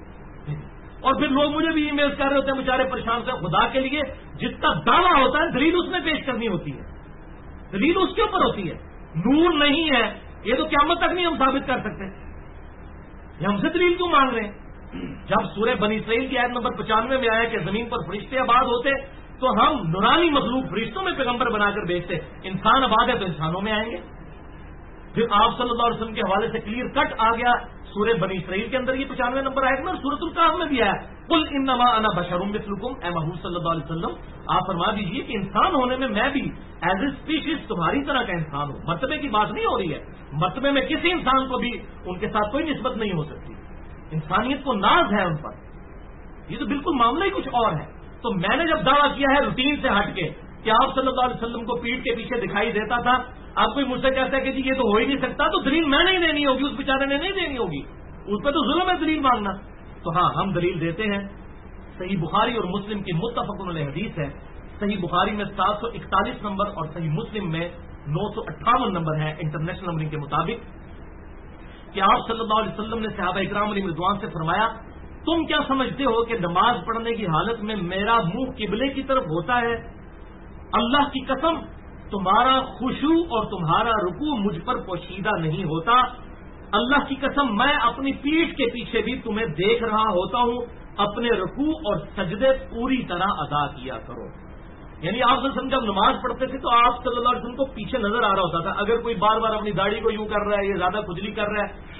اور پھر لوگ مجھے بھی ای میل کر رہے ہوتے ہیں بیچارے پریشان سے. خدا کے لیے جس کا دعویٰ ہوتا ہے دلیل اس میں پیش کرنی ہوتی ہے، دلیل اس کے اوپر ہوتی ہے. نور نہیں ہے یہ تو قیامت تک نہیں ہم ثابت کر سکتے، یہ ہم سے دلیل کیوں مانگ رہے ہیں؟ جب سورہ بنی اسرائیل کی آیت نمبر 95 میں آیا کہ زمین پر فرشتے آباد ہوتے تو ہم نورانی مخلوق فرشتوں میں پیغمبر بنا کر بھیجتے، انسان آباد ہے تو انسانوں میں آئیں گے. پھر آپ صلی اللہ علیہ وسلم کے حوالے سے کلیئر کٹ آ گیا سورہ بنی اسرائیل کے اندر یہ 95 نمبر آیت میں، اور سورۃ الکہف میں بھی آیا قل انما انا بشر مثلکم. اے محبوب صلی اللہ علیہ وسلم آپ فرما دیجیے کہ انسان ہونے میں بھی ایز اے اسپیشیز تمہاری طرح کا انسان ہوں. مرتبے کی بات نہیں ہو رہی ہے، مرتبے میں کسی انسان کو بھی ان کے ساتھ کوئی نسبت نہیں ہو سکتی. انسانیت کو ناز ہے ان پر، یہ تو بالکل معاملہ ہی کچھ اور ہے. تو میں نے جب دعویٰ کیا ہے روٹین سے ہٹ کے کہ آپ صلی اللہ علیہ وسلم کو پیٹھ کے پیچھے دکھائی دیتا تھا، آپ کوئی مجھ سے کہتا ہے کہ جی یہ تو ہو ہی نہیں سکتا، تو دلیل میں نہیں دینی ہوگی، اس بیچارے نے نہیں دینی ہوگی، اس پہ تو ظلم ہے دلیل مانگنا. تو ہاں ہم دلیل دیتے ہیں. صحیح بخاری اور مسلم کی متفق علیہ حدیث ہے. صحیح بخاری میں 741 نمبر اور صحیح مسلم میں 958 نمبر ہے انٹرنیشنل نمبرنگ کے مطابق کہ آپ صلی اللہ علیہ وسلم نے صحابہ اکرام علیہ رضوان سے فرمایا تم کیا سمجھتے ہو کہ نماز پڑھنے کی حالت میں میرا منہ قبلے کی طرف ہوتا ہے؟ اللہ کی قسم تمہارا خشوع اور تمہارا رکوع مجھ پر پوشیدہ نہیں ہوتا. اللہ کی قسم میں اپنی پیٹھ کے پیچھے بھی تمہیں دیکھ رہا ہوتا ہوں. اپنے رکوع اور سجدے پوری طرح ادا کیا کرو. یعنی آپ صلی اللہ علیہ وسلم جب نماز پڑھتے تھے تو آپ صلی اللہ علیہ وسلم کو پیچھے نظر آ رہا ہوتا تھا. اگر کوئی بار بار اپنی داڑھی کو یوں کر رہا ہے، یہ زیادہ کھجلی کر رہا ہے،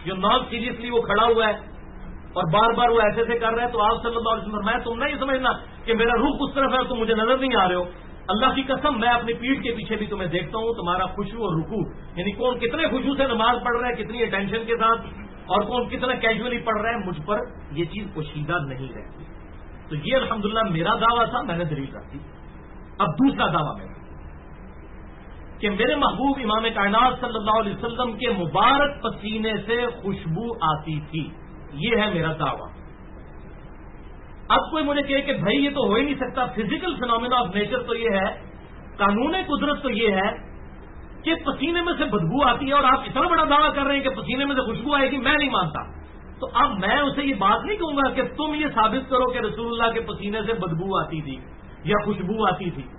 جو نان سیریسلی وہ کھڑا ہوا ہے اور بار بار وہ ایسے کر رہا ہے، تو آپ صلی اللہ علیہ وسلم فرمایا تم نہیں سمجھنا کہ میرا رخ اس طرف ہے اور تم مجھے نظر نہیں آ رہے ہو، اللہ کی قسم میں اپنی پیٹھ کے پیچھے بھی تمہیں دیکھتا ہوں، تمہارا خشوع اور رکوع، یعنی کون کتنے خشوع سے نماز پڑھ رہا ہے، کتنی اٹینشن کے ساتھ، اور کون کتنا کیجولی پڑھ رہا ہے، مجھ پر یہ چیز پوشیدہ نہیں رہتی۔ تو یہ الحمدللہ میرا دعویٰ تھا، میں نے دلیل رکھی۔ اب دوسرا دعویٰ میرا کہ میرے محبوب امام کائنات صلی اللہ علیہ وسلم کے مبارک پسینے سے خوشبو آتی تھی، یہ ہے میرا دعویٰ۔ اب کوئی مجھے کہے کہ بھائی یہ تو ہو ہی نہیں سکتا، فزیکل فینومینا آف نیچر تو یہ ہے، قانون قدرت تو یہ ہے کہ پسینے میں سے بدبو آتی ہے، اور آپ اتنا بڑا دعویٰ کر رہے ہیں کہ پسینے میں سے خوشبو آئے گی، میں نہیں مانتا۔ تو اب میں اسے یہ بات نہیں کہوں گا کہ تم یہ ثابت کرو کہ رسول اللہ کے پسینے سے بدبو آتی تھی یا خوشبو آتی تھی،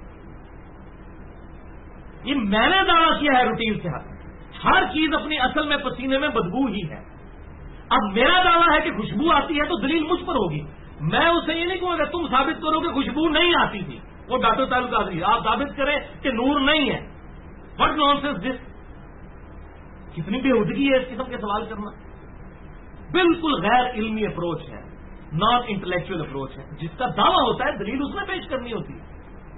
یہ میں نے دعویٰ کیا ہے روٹین سے ہر چیز اپنی اصل میں پسینے میں بدبو ہی ہے۔ اب میرا دعویٰ ہے کہ خوشبو آتی ہے تو دلیل مجھ پر ہوگی، میں اسے یہ نہیں کہوں گا تم ثابت کرو کہ خوشبو نہیں آتی تھی، وہ ڈاکٹر تعلق آدمی آپ ثابت کریں کہ نور نہیں ہے، واٹ نانسنس دس، کتنی بےہودگی ہے اس قسم کے سوال کرنا، بالکل غیر علمی اپروچ ہے، نان انٹلیکچوئل اپروچ ہے، جس کا دعویٰ ہوتا ہے دلیل اس میں پیش کرنی ہوتی ہے۔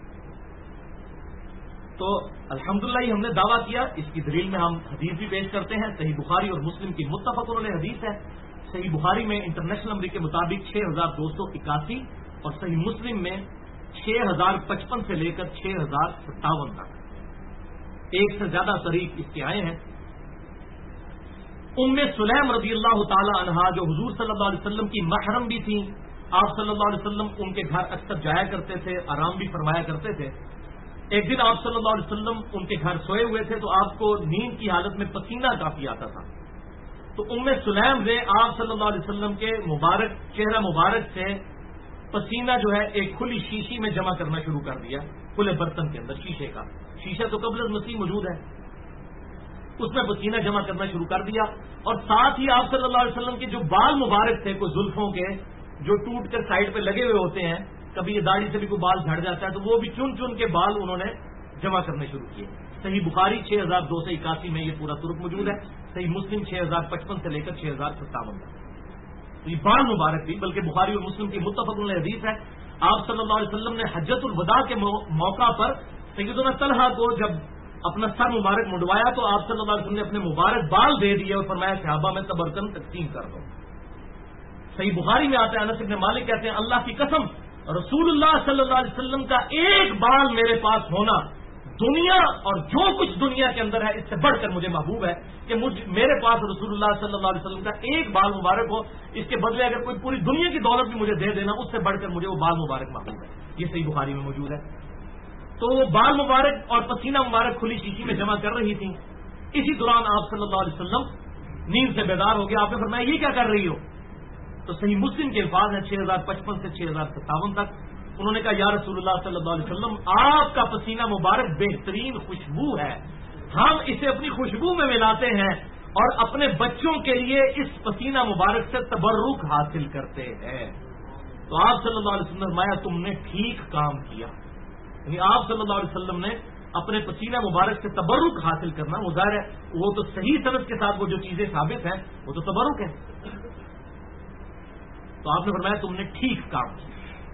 تو الحمدللہ یہ ہم نے دعویٰ کیا، اس کی دلیل میں ہم حدیث بھی پیش کرتے ہیں، صحیح بخاری اور مسلم کی متفق علیہ حدیث ہے۔ صحیح بخاری میں انٹرنیشنل نمبر کے مطابق 6281 اور صحیح مسلم میں 6055 سے لے کر 6057 تک، ایک سے زیادہ طریق اس کے آئے ہیں۔ ام سلیم رضی اللہ تعالی عنہا جو حضور صلی اللہ علیہ وسلم کی محرم بھی تھیں، آپ صلی اللہ علیہ وسلم ان کے گھر اکثر جایا کرتے تھے، آرام بھی فرمایا کرتے تھے۔ ایک دن آپ صلی اللہ علیہ وسلم ان کے گھر سوئے ہوئے تھے تو آپ کو نیند کی حالت میں پسینہ کافی آتا تھا، تو ام سلیم نے آپ صلی اللہ علیہ وسلم کے مبارک چہرہ مبارک سے پسینہ جو ہے ایک کھلی شیشی میں جمع کرنا شروع کر دیا، کھلے برتن کے اندر شیشے کا، شیشہ تو قبل مسیح موجود ہے، اس میں پسینہ جمع کرنا شروع کر دیا، اور ساتھ ہی آپ صلی اللہ علیہ وسلم کے جو بال مبارک تھے کوئی زلفوں کے جو ٹوٹ کر سائڈ پہ لگے ہوئے ہوتے ہیں، کبھی یہ داڑھی سے بھی کوئی بال جھڑ جاتا ہے تو وہ بھی چن چن کے بال انہوں نے جمع کرنے شروع کیے۔ صحیح بخاری 6281 میں یہ پورا ترک موجود ہے، صحیح مسلم 6055 سے لے کر 6057 تک، تو یہ بال مبارک بھی، بلکہ بخاری اور مسلم کی متفق علیہ حدیث ہے۔ آپ صلی اللہ علیہ وسلم نے حجۃ الوداع کے موقع پر سیدنا طلحہ کو جب اپنا سر مبارک منڈوایا تو آپ صلی اللہ علیہ وسلم نے اپنے مبارک بال دے دیے اور فرمایا صحابہ میں تبرکن تقسیم کر دو۔ صحیح بخاری میں آتا ہے، انس بن مالک کہتے ہیں اللہ کی قسم رسول اللہ صلی اللہ علیہ وسلم کا ایک بال میرے پاس ہونا دنیا اور جو کچھ دنیا کے اندر ہے اس سے بڑھ کر مجھے محبوب ہے کہ میرے پاس رسول اللہ صلی اللہ علیہ وسلم کا ایک بال مبارک ہو، اس کے بدلے اگر کوئی پوری دنیا کی دولت بھی مجھے دے دینا اس سے بڑھ کر مجھے وہ بال مبارک محبوب ہے۔ یہ صحیح بخاری میں موجود ہے۔ تو وہ بال مبارک اور پسینہ مبارک کھلی شیشی میں جمع کر رہی تھیں، اسی دوران آپ صلی اللہ علیہ وسلم نیند سے بیدار ہو گیا، آپ نے فرمایا یہ کیا کر رہی ہو؟ تو صحیح مسلم کے الفاظ ہیں 6055 سے 6057 تک، انہوں نے کہا یا رسول اللہ صلی اللہ علیہ وسلم آپ کا پسینہ مبارک بہترین خوشبو ہے، ہم اسے اپنی خوشبو میں ملاتے ہیں اور اپنے بچوں کے لیے اس پسینہ مبارک سے تبرک حاصل کرتے ہیں۔ تو آپ صلی اللہ علیہ وسلم نے فرمایا تم نے ٹھیک کام کیا، یعنی آپ صلی اللہ علیہ وسلم نے اپنے پسینہ مبارک سے تبرک حاصل کرنا، وہ ظاہر ہے وہ تو صحیح سند کے ساتھ وہ جو چیزیں ثابت ہیں وہ تو تبرک ہے۔ تو آپ نے فرمایا تم نے ٹھیک کام کیا۔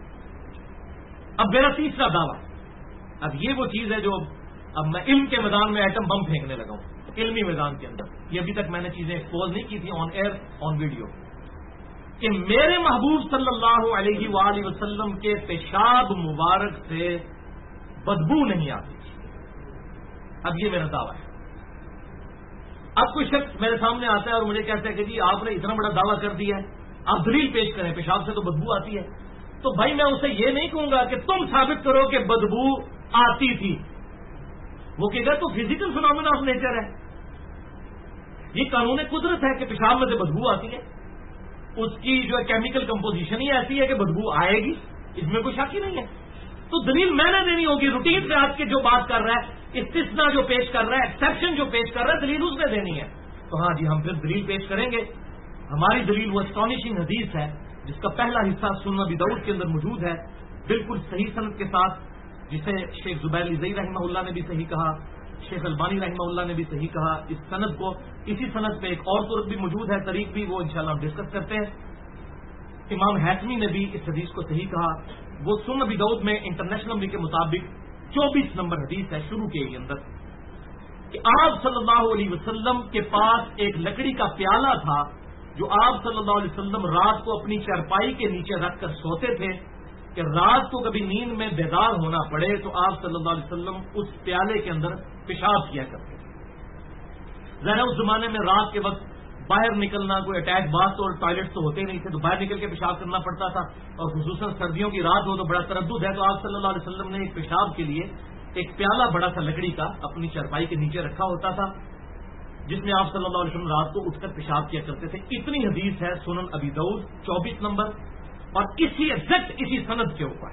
اب میرا تیسرا دعویٰ، اب یہ وہ چیز ہے جو اب میں علم کے میدان میں ایٹم بم پھینکنے لگا ہوں، علمی میدان کے اندر، یہ ابھی تک میں نے چیزیں ایکسپوز نہیں کی تھی آن ایئر آن ویڈیو، کہ میرے محبوب صلی اللہ علیہ وآلہ وسلم کے پیشاب مبارک سے بدبو نہیں آتی تھی۔ اب یہ میرا دعویٰ ہے۔ اب کوئی شخص میرے سامنے آتا ہے اور مجھے کہتا ہے کہ جی آپ نے اتنا بڑا دعویٰ کر دیا ہے، آپ دلیل پیش کریں پیشاب سے تو بدبو آتی ہے، تو بھائی میں اسے یہ نہیں کہوں گا کہ تم ثابت کرو کہ بدبو آتی تھی، وہ کہے گا تو فزیکل فینومینا آف نیچر ہے، یہ قانون قدرت ہے کہ پیشاب میں سے بدبو آتی ہے، اس کی جو ہے کیمیکل کمپوزیشن ہی ایسی ہے کہ بدبو آئے گی، اس میں کوئی شک ہی نہیں ہے۔ تو دلیل میں نے دینی ہوگی، روٹین سے آج کے جو بات کر رہا ہے، استثنا جو پیش کر رہا ہے، ایکسیپشن جو پیش کر رہا ہے، دلیل اس نے دینی ہے۔ تو ہاں جی ہم پھر دلیل پیش کریں گے۔ ہماری دلیل وہ اسٹانشنگ حدیث ہے جس کا پہلا حصہ سنن ابی داؤد کے اندر موجود ہے، بالکل صحیح سند کے ساتھ، جسے شیخ زبیر الزئی رحمہ اللہ نے بھی صحیح کہا، شیخ البانی رحمہ اللہ نے بھی صحیح کہا. اس سند کو اسی سند پہ ایک اور طرق بھی موجود ہے, طریق بھی, وہ انشاءاللہ ہم ڈسکس کرتے ہیں. امام حاتمی نے بھی اس حدیث کو صحیح کہا. وہ سنن ابی داؤد میں انٹرنیشنل نمبر کے مطابق 24 نمبر حدیث ہے شروع کے اندر, کہ آپ صلی اللہ علیہ وسلم کے پاس ایک لکڑی کا پیالہ تھا جو آپ صلی اللہ علیہ وسلم رات کو اپنی چارپائی کے نیچے رکھ کر سوتے تھے, کہ رات کو کبھی نیند میں بیدار ہونا پڑے تو آپ صلی اللہ علیہ وسلم اس پیالے کے اندر پیشاب کیا کرتے تھے. ظاہر اس زمانے میں رات کے وقت باہر نکلنا, کوئی اٹیچ باتھ تو اور ٹوائلٹ تو ہوتے نہیں تھے, تو باہر نکل کے پیشاب کرنا پڑتا تھا, اور خصوصاً سردیوں کی رات ہو تو بڑا تردد ہے. تو آپ صلی اللہ علیہ وسلم نے ایک پیشاب کے لیے ایک پیالہ بڑا سا لکڑی کا اپنی چارپائی کے نیچے رکھا ہوتا تھا, جس میں آپ صلی اللہ علیہ وسلم رات کو اٹھ کر پیشاب کیا کرتے تھے. اتنی حدیث ہے سنن ابی داؤد 24 نمبر, اور اسی ایگزیکٹ اسی سند کے اوپر.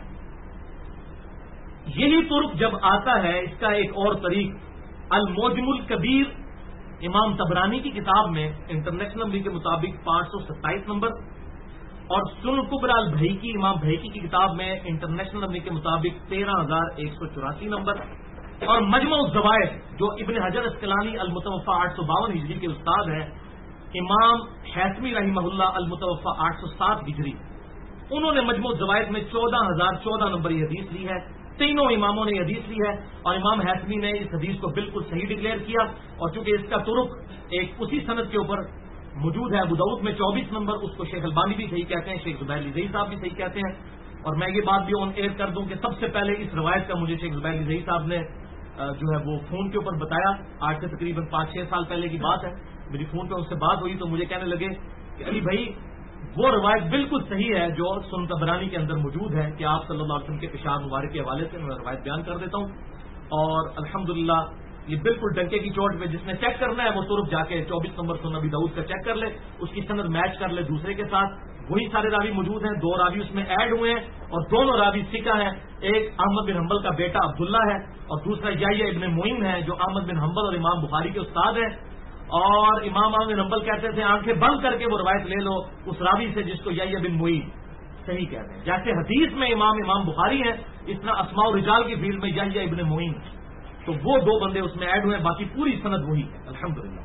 یہی طرق جب آتا ہے, اس کا ایک اور طریق الموجم الکبیر امام طبرانی کی کتاب میں انٹرنیشنل نمبر کے مطابق 527 نمبر, اور سنن کبری البیہقی امام بہقی کی کتاب میں انٹرنیشنل نمبر کے مطابق 13184 نمبر, اور مجمع الزوائد جو ابن حجر اسقلانی المتوفى 852 ہجری کے استاد ہیں, امام حاتمی رحمہ اللہ المتوفى 807 ہجری, انہوں نے مجموع الزوائد میں 14014 نمبر یہ حدیث لی ہے. تینوں اماموں نے یہ حدیث لی ہے, اور امام حاتمی نے اس حدیث کو بالکل صحیح ڈکلیئر کیا. اور چونکہ اس کا طرق ایک اسی سند کے اوپر موجود ہے ابو داؤد میں 24 نمبر, اس کو شیخ البانی بھی صحیح کہتے ہیں, شیخ زبیر الزئی صاحب بھی صحیح کہتے ہیں. اور میں یہ بات بھی آن ایئر کر دوں کہ سب سے پہلے اس روایت کا مجھے شیخ زبیر الزئی صاحب نے جو ہے وہ فون کے اوپر بتایا. آج سے تقریباً 5-6 سال پہلے کی بات ہے, میری فون پہ ان سے بات ہوئی تو مجھے کہنے لگے کہ علی بھائی وہ روایت بالکل صحیح ہے جو سنن طبرانی کے اندر موجود ہے, کہ آپ صلی اللہ علیہ وسلم کے پیشاب مبارک کے حوالے سے میں روایت بیان کر دیتا ہوں. اور الحمدللہ یہ بالکل ڈنکے کی چوٹ پہ, جس نے چیک کرنا ہے وہ ترک جا کے 24 نمبر سنن ابی داؤد کا چیک کر لے, اس کی سند میچ کر لے دوسرے کے ساتھ. وہی سارے راوی موجود ہیں, 2 راوی اس میں ایڈ ہوئے ہیں, اور دونوں راوی ثقہ ہیں. ایک احمد بن حنبل کا بیٹا عبداللہ ہے, اور دوسرا یحییٰ ابن معین ہے جو احمد بن حنبل اور امام بخاری کے استاد ہیں. اور امام احمد بن حنبل کہتے تھے آنکھیں بند کر کے وہ روایت لے لو اس راوی سے جس کو یحییٰ بن معین صحیح کہتے ہیں. جیسے حدیث میں امام بخاری ہیں, اس طرح اسماء الرجال کی فیلڈ میں یحییٰ ابن معین, تو وہ 2 بندے اس میں ایڈ ہوئے, باقی پوری سند وہی ہے الحمدللہ.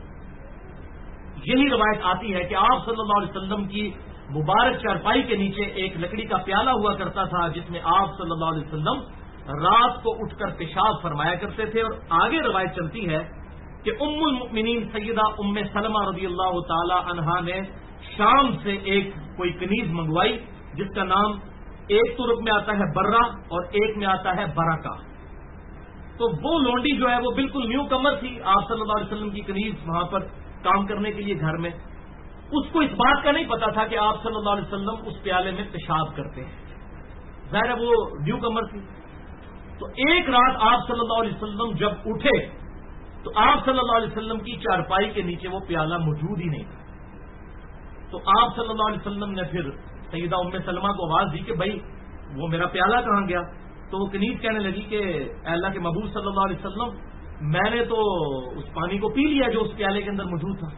یہی روایت آتی ہے کہ آپ صلی اللہ علیہ وسلم کی مبارک چارپائی کے نیچے ایک لکڑی کا پیالہ ہوا کرتا تھا, جس میں آپ صلی اللہ علیہ وسلم رات کو اٹھ کر پیشاب فرمایا کرتے تھے. اور آگے روایت چلتی ہے کہ ام المؤمنین سیدہ ام سلمہ رضی اللہ تعالی عنہا نے شام سے ایک کوئی کنیز منگوائی, جس کا نام ایک طرق میں آتا ہے برہ اور ایک میں آتا ہے برکہ. تو وہ لونڈی جو ہے وہ بالکل نیو کمر تھی آپ صلی اللہ علیہ وسلم کی کنیز وہاں پر کام کرنے کے لیے گھر میں. اس کو اس بات کا نہیں پتا تھا کہ آپ صلی اللہ علیہ وسلم اس پیالے میں پیشاب کرتے ہیں, ظاہر وہ نیو کمر تھی. تو ایک رات آپ صلی اللہ علیہ وسلم جب اٹھے تو آپ صلی اللہ علیہ وسلم کی چارپائی کے نیچے وہ پیالہ موجود ہی نہیں تھا. تو آپ صلی اللہ علیہ وسلم نے پھر سیدہ ام سلمہ کو آواز دی کہ بھائی وہ میرا پیالہ کہاں گیا؟ تو وہ کنیز کہنے لگی کہ اے اللہ کے محبوب صلی اللہ علیہ وسلم, میں نے تو اس پانی کو پی لیا جو اس پیالے کے اندر موجود تھا.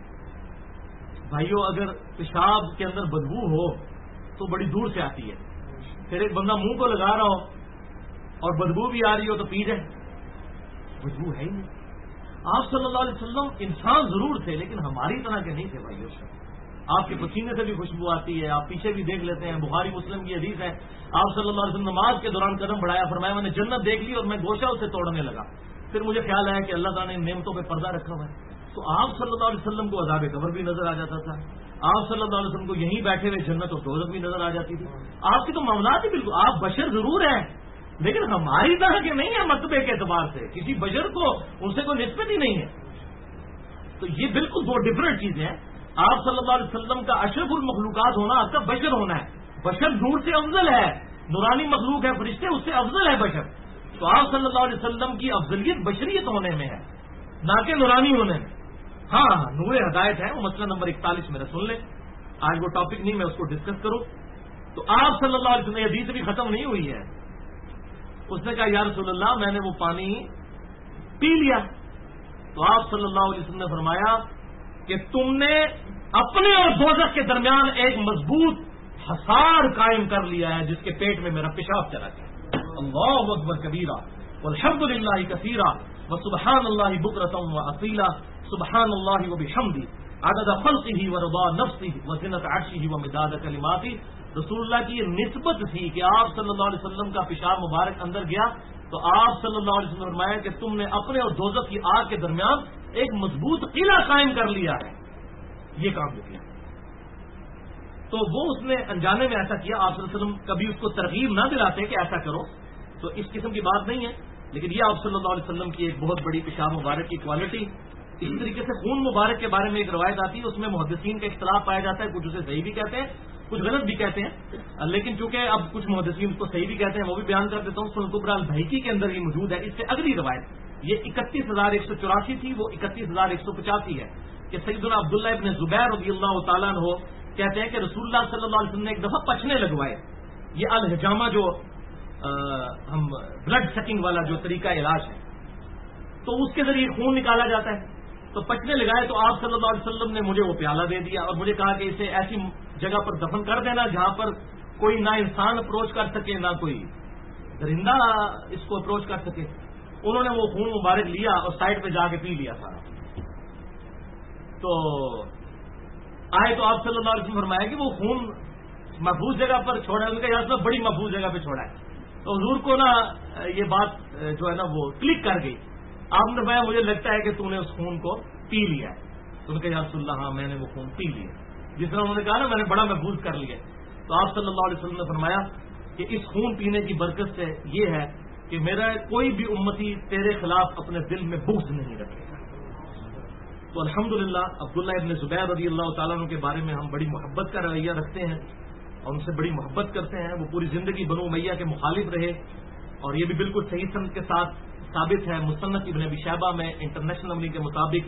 بھائیو, اگر پیشاب کے اندر بدبو ہو تو بڑی دور سے آتی ہے, پھر ایک بندہ منہ کو لگا رہا ہو اور بدبو بھی آ رہی ہو تو پی جائے, بدبو ہے ہی نہیں. آپ صلی اللہ علیہ وسلم انسان ضرور تھے لیکن ہماری طرح کے نہیں تھے بھائیو. آپ کے پسینے سے بھی خوشبو آتی ہے, آپ پیچھے بھی دیکھ لیتے ہیں, بخاری مسلم کی حدیث ہے, آپ صلی اللہ علیہ وسلم نماز کے دوران قدم بڑھایا, فرمایا میں نے جنت دیکھ لی اور میں گوشہ اسے توڑنے لگا. پھر مجھے خیال آیا کہ اللہ تعالیٰ نے نعمتوں پہ پردہ رکھا ہوا ہے. تو آپ صلی اللہ علیہ وسلم کو عذاب قبر بھی نظر آ جاتا تھا, آپ صلی اللہ علیہ وسلم کو یہیں بیٹھے ہوئے جنت اور دوزخ بھی نظر آ جاتی تھی. آپ کی تو معاملات ہی بالکل, آپ بشر ضرور ہیں لیکن ہماری طرح کے نہیں ہیں مرتبے کے اعتبار سے, کسی بشر کو ان سے کوئی نسبت ہی نہیں ہے. تو یہ بالکل 2 ڈفرنٹ چیزیں ہیں. آپ صلی اللہ علیہ وسلم کا اشرف المخلوقات ہونا, آپ کا بشر ہونا ہے. بشر نور سے افضل ہے, نورانی مخلوق ہے, فرشتے اس سے افضل ہے بشر. تو آپ صلی اللہ علیہ وسلم کی افضلیت بشریت ہونے میں ہے, نہ کہ نورانی ہونے میں. ہاں نور ہدایت ہے, وہ مسئلہ نمبر 41 میرا سن لیں. آج وہ ٹاپک نہیں, میں اس کو ڈسکس کروں. تو آپ صلی اللہ علیہ وسلم, حدیث بھی ختم نہیں ہوئی ہے. اس نے کہا یا رسول اللہ میں نے وہ پانی پی لیا. تو آپ صلی اللہ علیہ وسلم نے فرمایا کہ تم نے اپنے اور دوزخ کے درمیان ایک مضبوط حصار قائم کر لیا ہے جس کے پیٹ میں میرا پیشاب چلا گیا. اللہ اکبر کبیرہ والحمد للہ کثیرہ وسبحان اللہ بکرۃ واصیلا سبحان اللہ وبحمدہ عدد خلقہ ورضا نفسہ وزنۃ عرشہ ومداد کلماتہ. رسول اللہ کی یہ نسبت تھی کہ آپ صلی اللہ علیہ وسلم کا پیشاب مبارک اندر گیا تو آپ صلی اللہ علیہ وسلم نے فرمایا کہ تم نے اپنے اور دوزخ کی آگ کے درمیان ایک مضبوط قلعہ قائم کر لیا ہے. یہ کام جو کیا تو وہ اس نے انجانے میں ایسا کیا. آپ صلی اللہ علیہ وسلم کبھی اس کو ترغیب نہ دلاتے کہ ایسا کرو, تو اس قسم کی بات نہیں ہے, لیکن یہ آپ صلی اللہ علیہ وسلم کی ایک بہت بڑی پیشاب مبارک کی کوالٹی. اسی طریقے سے خون مبارک کے بارے میں ایک روایت آتی ہے, اس میں محدثین کا اختلاف پایا جاتا ہے, کچھ اسے صحیح بھی کہتے ہیں کچھ غلط بھی کہتے ہیں, لیکن چونکہ اب کچھ محدثین اس کو صحیح بھی کہتے ہیں وہ بھی بیان کر دیتا ہوں. سنن کبری البیہقی کے اندر یہ موجود ہے. اس سے اگلی روایت یہ 31,184 تھی, وہ 31,185 ہے کہ سیدنا عبداللہ ابن زبیر رضی اللہ تعالیٰ عنہ کہتے ہیں کہ رسول اللہ صلی اللہ علیہ وسلم نے ایک دفعہ پچنے لگوائے. یہ الحجامہ جو ہم بلڈ سکنگ والا جو طریقہ علاج ہے تو اس کے ذریعے خون نکالا جاتا ہے, تو پچنے لگائے تو آپ صلی اللہ علیہ وسلم نے مجھے وہ پیالہ دے دیا اور مجھے کہا کہ اسے ایسی جگہ پر دفن کر دینا جہاں پر کوئی نہ انسان اپروچ کر سکے نہ کوئی درندہ اس کو اپروچ کر سکے. انہوں نے وہ خون مبارک لیا اور سائڈ پہ جا کے پی لیا سارا. تو آئے تو آپ صلی اللہ علیہ وسلم فرمایا کہ وہ خون محفوظ جگہ پر چھوڑا ہے, ان کا یاد بڑی محفوظ جگہ پہ چھوڑا ہے. تو حضور کو نا یہ بات جو ہے نا وہ کلک کر گئی. آپ نے فرمایا مجھے لگتا ہے کہ تو نے اس خون کو پی لیا ہے. تو ان کے یا رسول اللہ ہاں میں نے وہ خون پی لیا, جس طرح انہوں نے کہا نا میں نے بڑا محفوظ کر لیا. تو آپ صلی اللہ علیہ وسلم نے فرمایا کہ اس خون پینے کی برکت سے یہ ہے کہ میرا کوئی بھی امتی تیرے خلاف اپنے دل میں بغض نہیں رکھے گا. تو الحمدللہ عبداللہ ابن زبیر رضی اللہ تعالیٰ عنہ کے بارے میں ہم بڑی محبت کا رویہ رکھتے ہیں اور ان سے بڑی محبت کرتے ہیں. وہ پوری زندگی بنو امیہ کے مخالف رہے اور یہ بھی بالکل صحیح سند کے ساتھ ثابت ہے. مصنف ابن ابی شیبہ میں انٹرنیشنل نمبر کے مطابق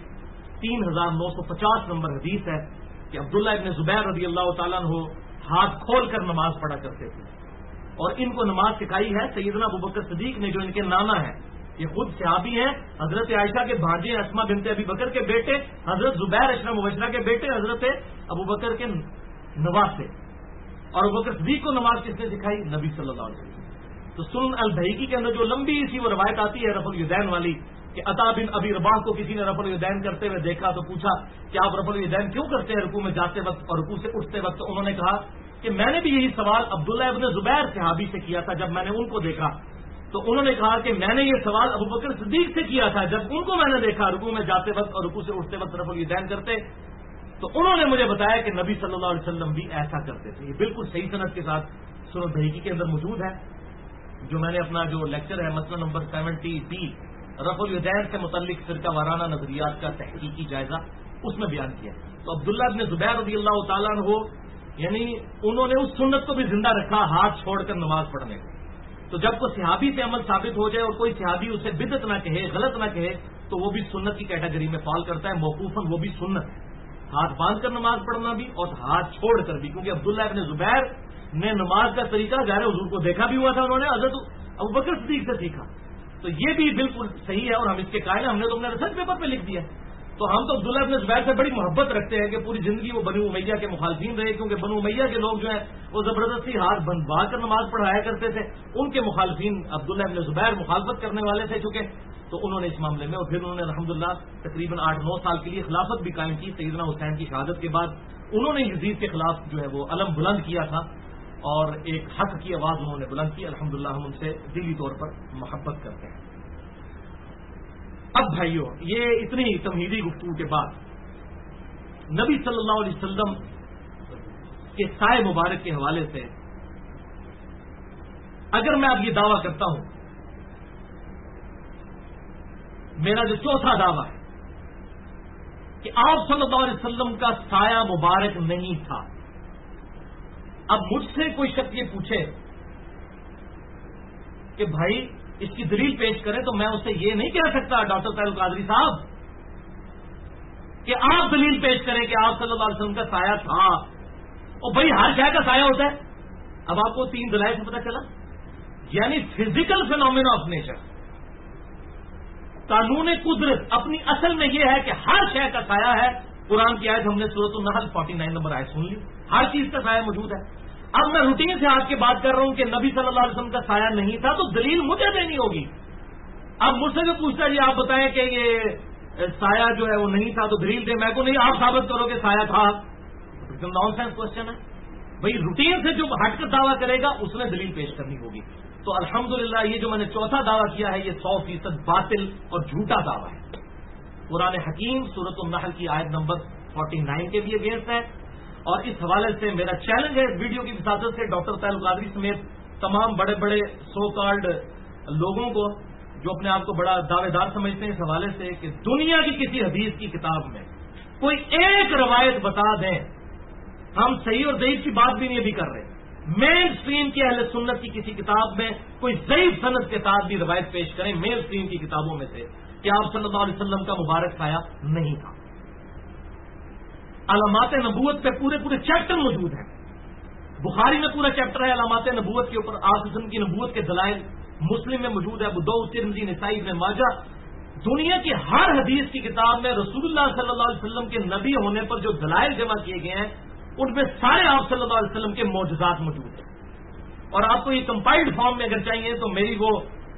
3950 نمبر حدیث ہے کہ عبداللہ ابن زبیر رضی اللہ تعالیٰ عنہ ہاتھ کھول کر نماز پڑھا کرتے تھے اور ان کو نماز سکھائی ہے سیدنا ابوبکر صدیق نے جو ان کے نانا ہے. یہ خود صحابی ہیں, حضرت عائشہ کے بھانجے اسما بنت ابی بکر کے بیٹے, حضرت زبیر اشرف مبشرہ کے بیٹے, حضرت ابوبکر کے نواسے. اور ابوبکر صدیق کو نماز کس نے سکھائی؟ نبی صلی اللہ علیہ وسلم. تو سنن البیہقی کے اندر جو لمبی سی وہ روایت آتی ہے رفع الیدین والی کہ عطا بن ابی رباح کو کسی نے رفع الیدین کرتے ہوئے دیکھا تو پوچھا کہ آپ رفع الیدین کیوں کرتے ہیں رکوع میں جاتے وقت اور رکوع سے اٹھتے وقت؟ تو انہوں نے کہا کہ میں نے بھی یہی سوال عبداللہ ابن زبیر صحابی سے کیا تھا جب میں نے ان کو دیکھا. تو انہوں نے کہا کہ میں نے یہ سوال ابوبکر صدیق سے کیا تھا جب ان کو میں نے دیکھا رکوع میں جاتے وقت اور رکوع سے اٹھتے وقت رفع الیدین کرتے, تو انہوں نے مجھے بتایا کہ نبی صلی اللہ علیہ وسلم بھی ایسا کرتے تھے. یہ بالکل صحیح سند کے ساتھ سنن البیہقی کے اندر موجود ہے. جو میں نے اپنا جو لیکچر ہے مسئلہ نمبر 70B رفع الیدین سے متعلق فرقہ وارانہ نظریات کا تحقیقی جائزہ اس میں بیان کیا. تو عبداللہ ابن زبیر رضی اللہ تعالیٰ عنہ یعنی انہوں نے اس سنت کو بھی زندہ رکھا ہاتھ چھوڑ کر نماز پڑھنے کو. تو جب کوئی صحابی سے عمل ثابت ہو جائے اور کوئی صحابی اسے بدعت نہ کہے غلط نہ کہے تو وہ بھی سنت کی کیٹیگری میں فال کرتا ہے. موقوفاً وہ بھی سنت ہے, ہاتھ باندھ کر نماز پڑھنا بھی اور ہاتھ چھوڑ کر بھی, کیونکہ عبداللہ ابن زبیر نے نماز کا طریقہ ظاہر حضور کو دیکھا بھی ہوا تھا, انہوں نے حضرت ابوبکر صدیق سے سیکھا. تو یہ بھی بالکل صحیح ہے اور ہم اس کے قائل ہیں, ہم نے تو اپنے ریسرچ پیپر پہ لکھ دیا. تو ہم تو عبداللہ ابن زبیر سے بڑی محبت رکھتے ہیں کہ پوری زندگی وہ بنو امیہ کے مخالفین رہے, کیونکہ بنو امیہ کے لوگ جو ہیں وہ زبردستی ہاتھ بندھوا کر نماز پڑھایا کرتے تھے. ان کے مخالفین عبداللہ ابن زبیر مخالفت کرنے والے تھے چونکہ, تو انہوں نے اس معاملے میں اور پھر انہوں نے الحمدللہ تقریباً 8-9 سال کے لیے خلافت بھی قائم کی. سیدنا حسین کی شہادت کے بعد انہوں نے یزید کے خلاف جو ہے وہ علم بلند کیا تھا اور ایک حق کی آواز انہوں نے بلند کی. الحمدللہ ہم ان سے دلی طور پر محبت کرتے ہیں. اب بھائیو, یہ اتنی تمہیدی گفتگو کے بعد نبی صلی اللہ علیہ وسلم کے سائے مبارک کے حوالے سے اگر میں اب یہ دعویٰ کرتا ہوں, میرا جو چوتھا دعویٰ ہے کہ آپ صلی اللہ علیہ وسلم کا سایہ مبارک نہیں تھا. اب مجھ سے کوئی شخص یہ پوچھے کہ بھائی اس کی دلیل پیش کریں, تو میں اسے یہ نہیں کہہ سکتا ڈاکٹر طاہر القادری صاحب کہ آپ دلیل پیش کریں کہ آپ صلی اللہ علیہ وسلم کا سایہ تھا. اور بھائی ہر شے کا سایہ ہوتا ہے. اب آپ کو 3 دلائل سے پتہ چلا, یعنی فزیکل فینومینا آف نیچر, قانون قدرت اپنی اصل میں یہ ہے کہ ہر شے کا سایہ ہے. قرآن کی آیت ہم نے سورۃ النحل 49 نمبر آیت سن لی, ہر چیز کا سایہ موجود ہے. اب میں روٹین سے آج کے بات کر رہا ہوں کہ نبی صلی اللہ علیہ وسلم کا سایہ نہیں تھا, تو دلیل مجھے دینی ہوگی. اب مجھ سے جو پوچھتا ہے آپ بتائیں کہ یہ سایہ جو ہے وہ نہیں تھا تو دلیل دے، میں کو نہیں، آپ ثابت کرو کہ سایہ تھا. نان سینس کوشچن ہے بھائی. روٹین سے جو ہٹ کر دعویٰ کرے گا اس نے دلیل پیش کرنی ہوگی. تو الحمدللہ یہ جو میں نے چوتھا دعویٰ کیا ہے یہ 100% باطل اور جھوٹا دعویٰ ہے. قرآن حکیم سورۃ النحل کی آیت نمبر 49 کے بھی اگینسٹ ہے. اور اس حوالے سے میرا چیلنج ہے اس ویڈیو کی وساطت سے ڈاکٹر طاہر القادری سمیت تمام بڑے بڑے سو کالڈ لوگوں کو جو اپنے آپ کو بڑا دعوے دار سمجھتے ہیں اس حوالے سے کہ دنیا کی کسی حدیث کی کتاب میں کوئی ایک روایت بتا دیں. ہم صحیح اور ضعیف کی بات بھی نہیں ابھی کر رہے. مین اسٹریم کی اہل سنت کی کسی کتاب میں کوئی ضعیف سند کے ساتھ بھی روایت پیش کریں مین اسٹریم کی کتابوں میں سے کہ آپ صلی اللہ علیہ وسلم کا مبارک سایہ نہیں تھا. علامات نبوت پہ پورے پورے چیپٹر موجود ہیں. بخاری میں پورا چیپٹر ہے علامات نبوت کے اوپر، آپ وسلم کی نبوت کے دلائل. مسلم میں موجود ہے، ابو داؤد، ترمذی، نسائی، ابن ماجہ. دنیا کی ہر حدیث کی کتاب میں رسول اللہ صلی اللہ علیہ وسلم کے نبی ہونے پر جو دلائل جمع کیے گئے ہیں ان میں سارے آپ صلی اللہ علیہ وسلم کے معجزات موجود ہیں. اور آپ کو یہ کمپائلڈ فارم میں اگر چاہیے تو میری وہ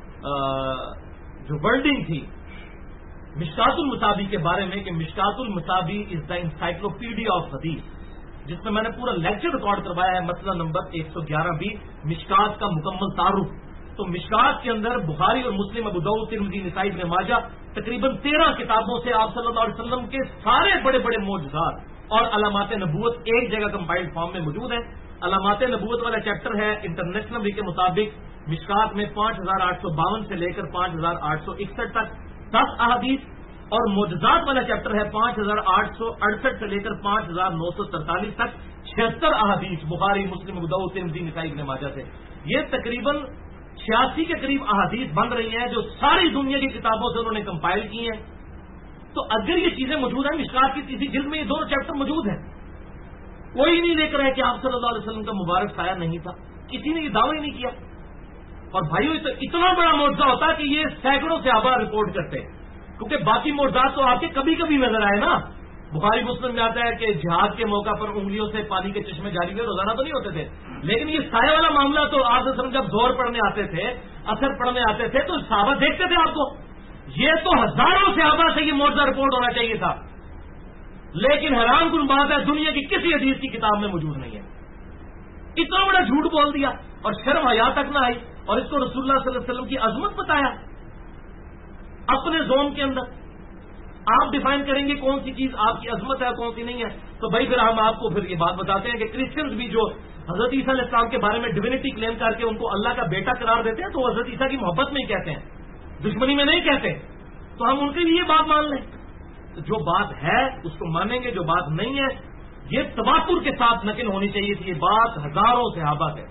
جو ورڈنگ تھی مشکات المصابی کے بارے میں کہ مشکات المصابی از دا انسائکلوپیڈیا آف حدیث، جس میں میں نے پورا لیکچر ریکارڈ کروایا ہے مسئلہ نمبر 111 بھی مشکات کا مکمل تعارف. تو مشکات کے اندر بخاری اور مسلم، ابو داؤد، ترمذی، نسائی، ابن ماجہ تقریباً 13 کتابوں سے آپ صلی اللہ علیہ وسلم کے سارے بڑے بڑے معجزات اور علامات نبوت ایک جگہ کمپائلڈ فارم میں موجود ہیں. علامات نبوت والا چیپٹر ہے انٹرنیشنل وی کے مطابق مشکات میں 5852 سے لے کر 5861 تک 10 احادیث، اور معجزات والا چیپٹر ہے 5868 سے لے کر 5943 تک 76 احادیث بخاری، مسلم، ابو داؤد، ترمذی، نسائی، ابن ماجہ سے. یہ تقریباً 86 کے قریب احادیث بن رہی ہیں جو ساری دنیا کی کتابوں سے انہوں نے کمپائل کی ہیں. تو اگر یہ چیزیں موجود ہیں مشکات کی تیسری جلد میں یہ دونوں چیپٹر موجود ہیں. کوئی نہیں لے کر ہے کہ آپ صلی اللہ علیہ وسلم کا مبارک سایہ نہیں تھا، کسی نے یہ دعویٰ ہی نہیں کیا. اور بھائیو اتنا بڑا معجزہ ہوتا کہ یہ سینکڑوں صحابہ رپورٹ کرتے، کیونکہ باقی معجزات تو آپ کے کبھی کبھی نظر آئے نا. بخاری مسلم میں آتا ہے کہ جہاد کے موقع پر انگلیوں سے پانی کے چشمے جاری ہوئے، روزانہ تو نہیں ہوتے تھے. لیکن یہ سایہ والا معاملہ تو آپ جب زور پڑھنے آتے تھے، اثر پڑھنے آتے تھے تو صحابہ دیکھتے تھے آپ کو. یہ تو ہزاروں صحابہ سے یہ معجزہ رپورٹ ہونا چاہیے تھا، لیکن حیران کن بات ہے دنیا کی کسی حدیث کی کتاب میں موجود نہیں ہے. اتنا بڑا جھوٹ بول دیا اور شرم حیا تک نہ آئی، اور اس کو رسول اللہ صلی اللہ علیہ وسلم کی عظمت بتایا اپنے زون کے اندر. آپ ڈیفائن کریں گے کون سی چیز آپ کی عظمت ہے کون سی نہیں ہے. تو بھائی پھر ہم آپ کو پھر یہ بات بتاتے ہیں کہ کرسچنز بھی جو حضرت عیسیٰ علیہ السلام کے بارے میں ڈیوینٹی کلیم کر کے ان کو اللہ کا بیٹا قرار دیتے ہیں تو حضرت عیسیٰ کی محبت میں ہی کہتے ہیں، دشمنی میں نہیں کہتے. تو ہم ان کے لیے بات مان لیں. تو جو بات ہے اس کو مانیں گے، جو بات نہیں ہے یہ تواتر کے ساتھ نقل ہونی چاہیے تھی. یہ بات ہزاروں صحابہ ہے،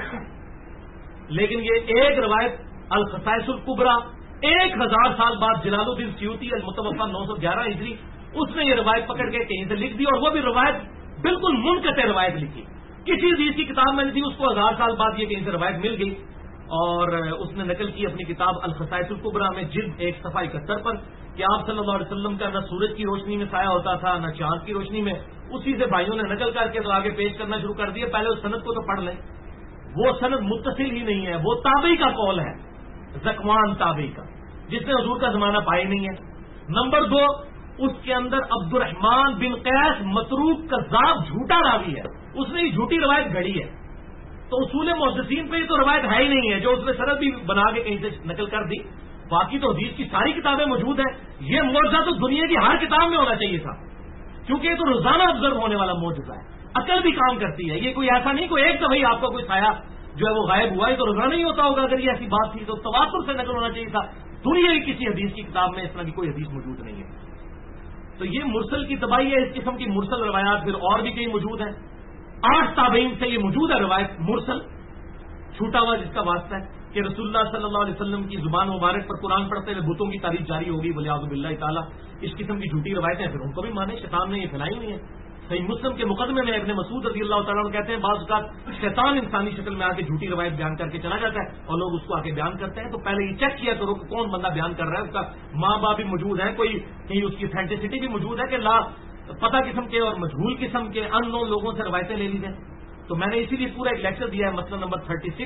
لیکن یہ ایک روایت الخصائص الکبریٰ 1000 سال بعد جلال الدین سیوطی المتوفی 911 ہجری اس نے یہ روایت پکڑ کے کہیں سے لکھ دی، اور وہ بھی روایت بالکل منقطع روایت لکھی، کسی حدیث کی کتاب میں نہیں تھی. اس کو 1000 سال بعد یہ کہیں سے روایت مل گئی اور اس نے نقل کی اپنی کتاب الخصائص الکبریٰ میں جلد 1 صفحہ 71 پر کہ آپ صلی اللہ علیہ وسلم کا نہ سورج کی روشنی میں سایہ ہوتا تھا نہ چاند کی روشنی میں. اسی سے بھائیوں نے نقل کر کے تو آگے پیش کرنا شروع کر دیا. پہلے اس سند کو تو پڑھ لیں، وہ سند متصل ہی نہیں ہے، وہ تابعی کا قول ہے، زکوان تابعی کا، جس نے حضور کا زمانہ پایا نہیں ہے. نمبر 2 اس کے اندر عبد الرحمان بن قیس متروک کذاب جھوٹا راوی ہے، اس نے یہ جھوٹی روایت گھڑی ہے. تو اصول محدثین پہ یہ تو روایت ہے ہی نہیں ہے جو اس نے سند بھی بنا کے کہیں سے نقل کر دی. باقی تو حدیث کی ساری کتابیں موجود ہیں. یہ معجزہ تو دنیا کی ہر کتاب میں ہونا چاہیے تھا، کیونکہ یہ تو روزانہ آبزرو ہونے والا معجزہ ہے. عقل بھی کام کرتی ہے، یہ کوئی ایسا نہیں کوئی ایک دفعہ آپ کا کوئی سایہ جو ہے وہ غائب ہوا ہے تو روزانہ نہیں ہوتا ہوگا. اگر یہ ایسی بات تھی تو تواتر سے نقل ہونا چاہیے تھا. دنیا کی کسی حدیث کی کتاب میں اس طرح کی کوئی حدیث موجود نہیں ہے. تو یہ مرسل کی تباہی ہے. اس قسم کی مرسل روایات پھر اور بھی کئی موجود ہیں. 8 تابعین سے یہ موجود ہے روایت مرسل، چھوٹا ہوا جس کا واسطہ ہے کہ رسول اللہ صلی اللہ علیہ وسلم کی زبان مبارک پر قرآن پڑھتے ہوئے بتوں کی تعریف جاری ہوگی ولیعوذ باللہ تعالیٰ. اس قسم کی جھوٹی روایتیں پھر ان کو بھی مانے، شیطان نے یہ پھیلائی ہوئی ہیں. صحیح مسلم کے مقدمے میں ابن مسعود رضی اللہ تعالیٰ عنہ کہتے ہیں بعض اوقات شیطان انسانی شکل میں آ کے جھوٹی روایت بیان کر کے چلا جاتا ہے اور لوگ اس کو آ کے بیان کرتے ہیں. تو پہلے یہ چیک کیا کرو کہ کون بندہ بیان کر رہا ہے، اس کا ماں باپ بھی موجود ہے، کوئی کہیں اس کی سائنٹیسٹی بھی موجود ہے کہ لا پتہ قسم کے اور مجہول قسم کے ان نون لوگوں سے روایتیں لے لی جائیں. تو میں نے اسی لیے پورا ایک لیکچر دیا ہے مسئلہ نمبر 36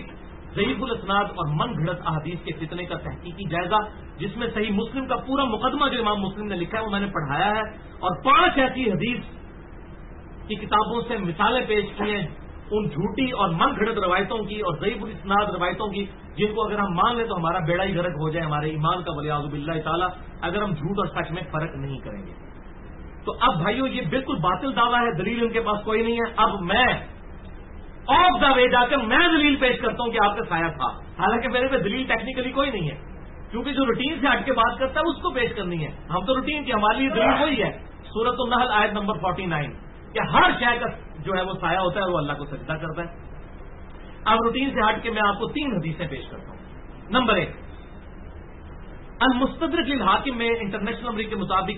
ضعیف الاسناد اور من گھڑت احادیث کے فتنے کا تحقیقی جائزہ، جس میں صحیح مسلم کا پورا مقدمہ جو امام مسلم نے لکھا ہے وہ میں نے پڑھایا ہے، اور 5 ایسی حدیث کی کتابوں سے مثالیں پیش کی ہیں ان جھوٹی اور من گھڑت روایتوں کی اور ضعیف الاسناد روایتوں کی، جن کو اگر ہم مان لیں تو ہمارا بیڑا ہی غرق ہو جائے ہمارے ایمان کا، والعیاذ باللہ تعالی، اگر ہم جھوٹ اور سچ میں فرق نہیں کریں گے۔ تو اب بھائیو یہ بالکل باطل دعویٰ ہے، دلیل ان کے پاس کوئی نہیں ہے۔ اب میں آف دا وے جا کر میں دلیل پیش کرتا ہوں کہ آپ کا سایہ تھا، حالانکہ میرے پہ دلیل ٹیکنیکلی کوئی نہیں ہے، کیونکہ جو روٹین سے ہٹ کے بات کرتا ہے اس کو پیش کرنی ہے۔ ہم تو روٹین کی، ہمارے لیے دلیل وہی ہے، سورۃ النحل آیت نمبر 49 کہ ہر شے کا جو ہے وہ سایہ ہوتا ہے اور وہ اللہ کو سجدہ کرتا ہے۔ اب روٹین سے ہٹ کے میں آپ کو 3 حدیثیں پیش کرتا ہوں۔ نمبر 1، المستدرک للحاکم میں انٹرنیشنل نمبر کے مطابق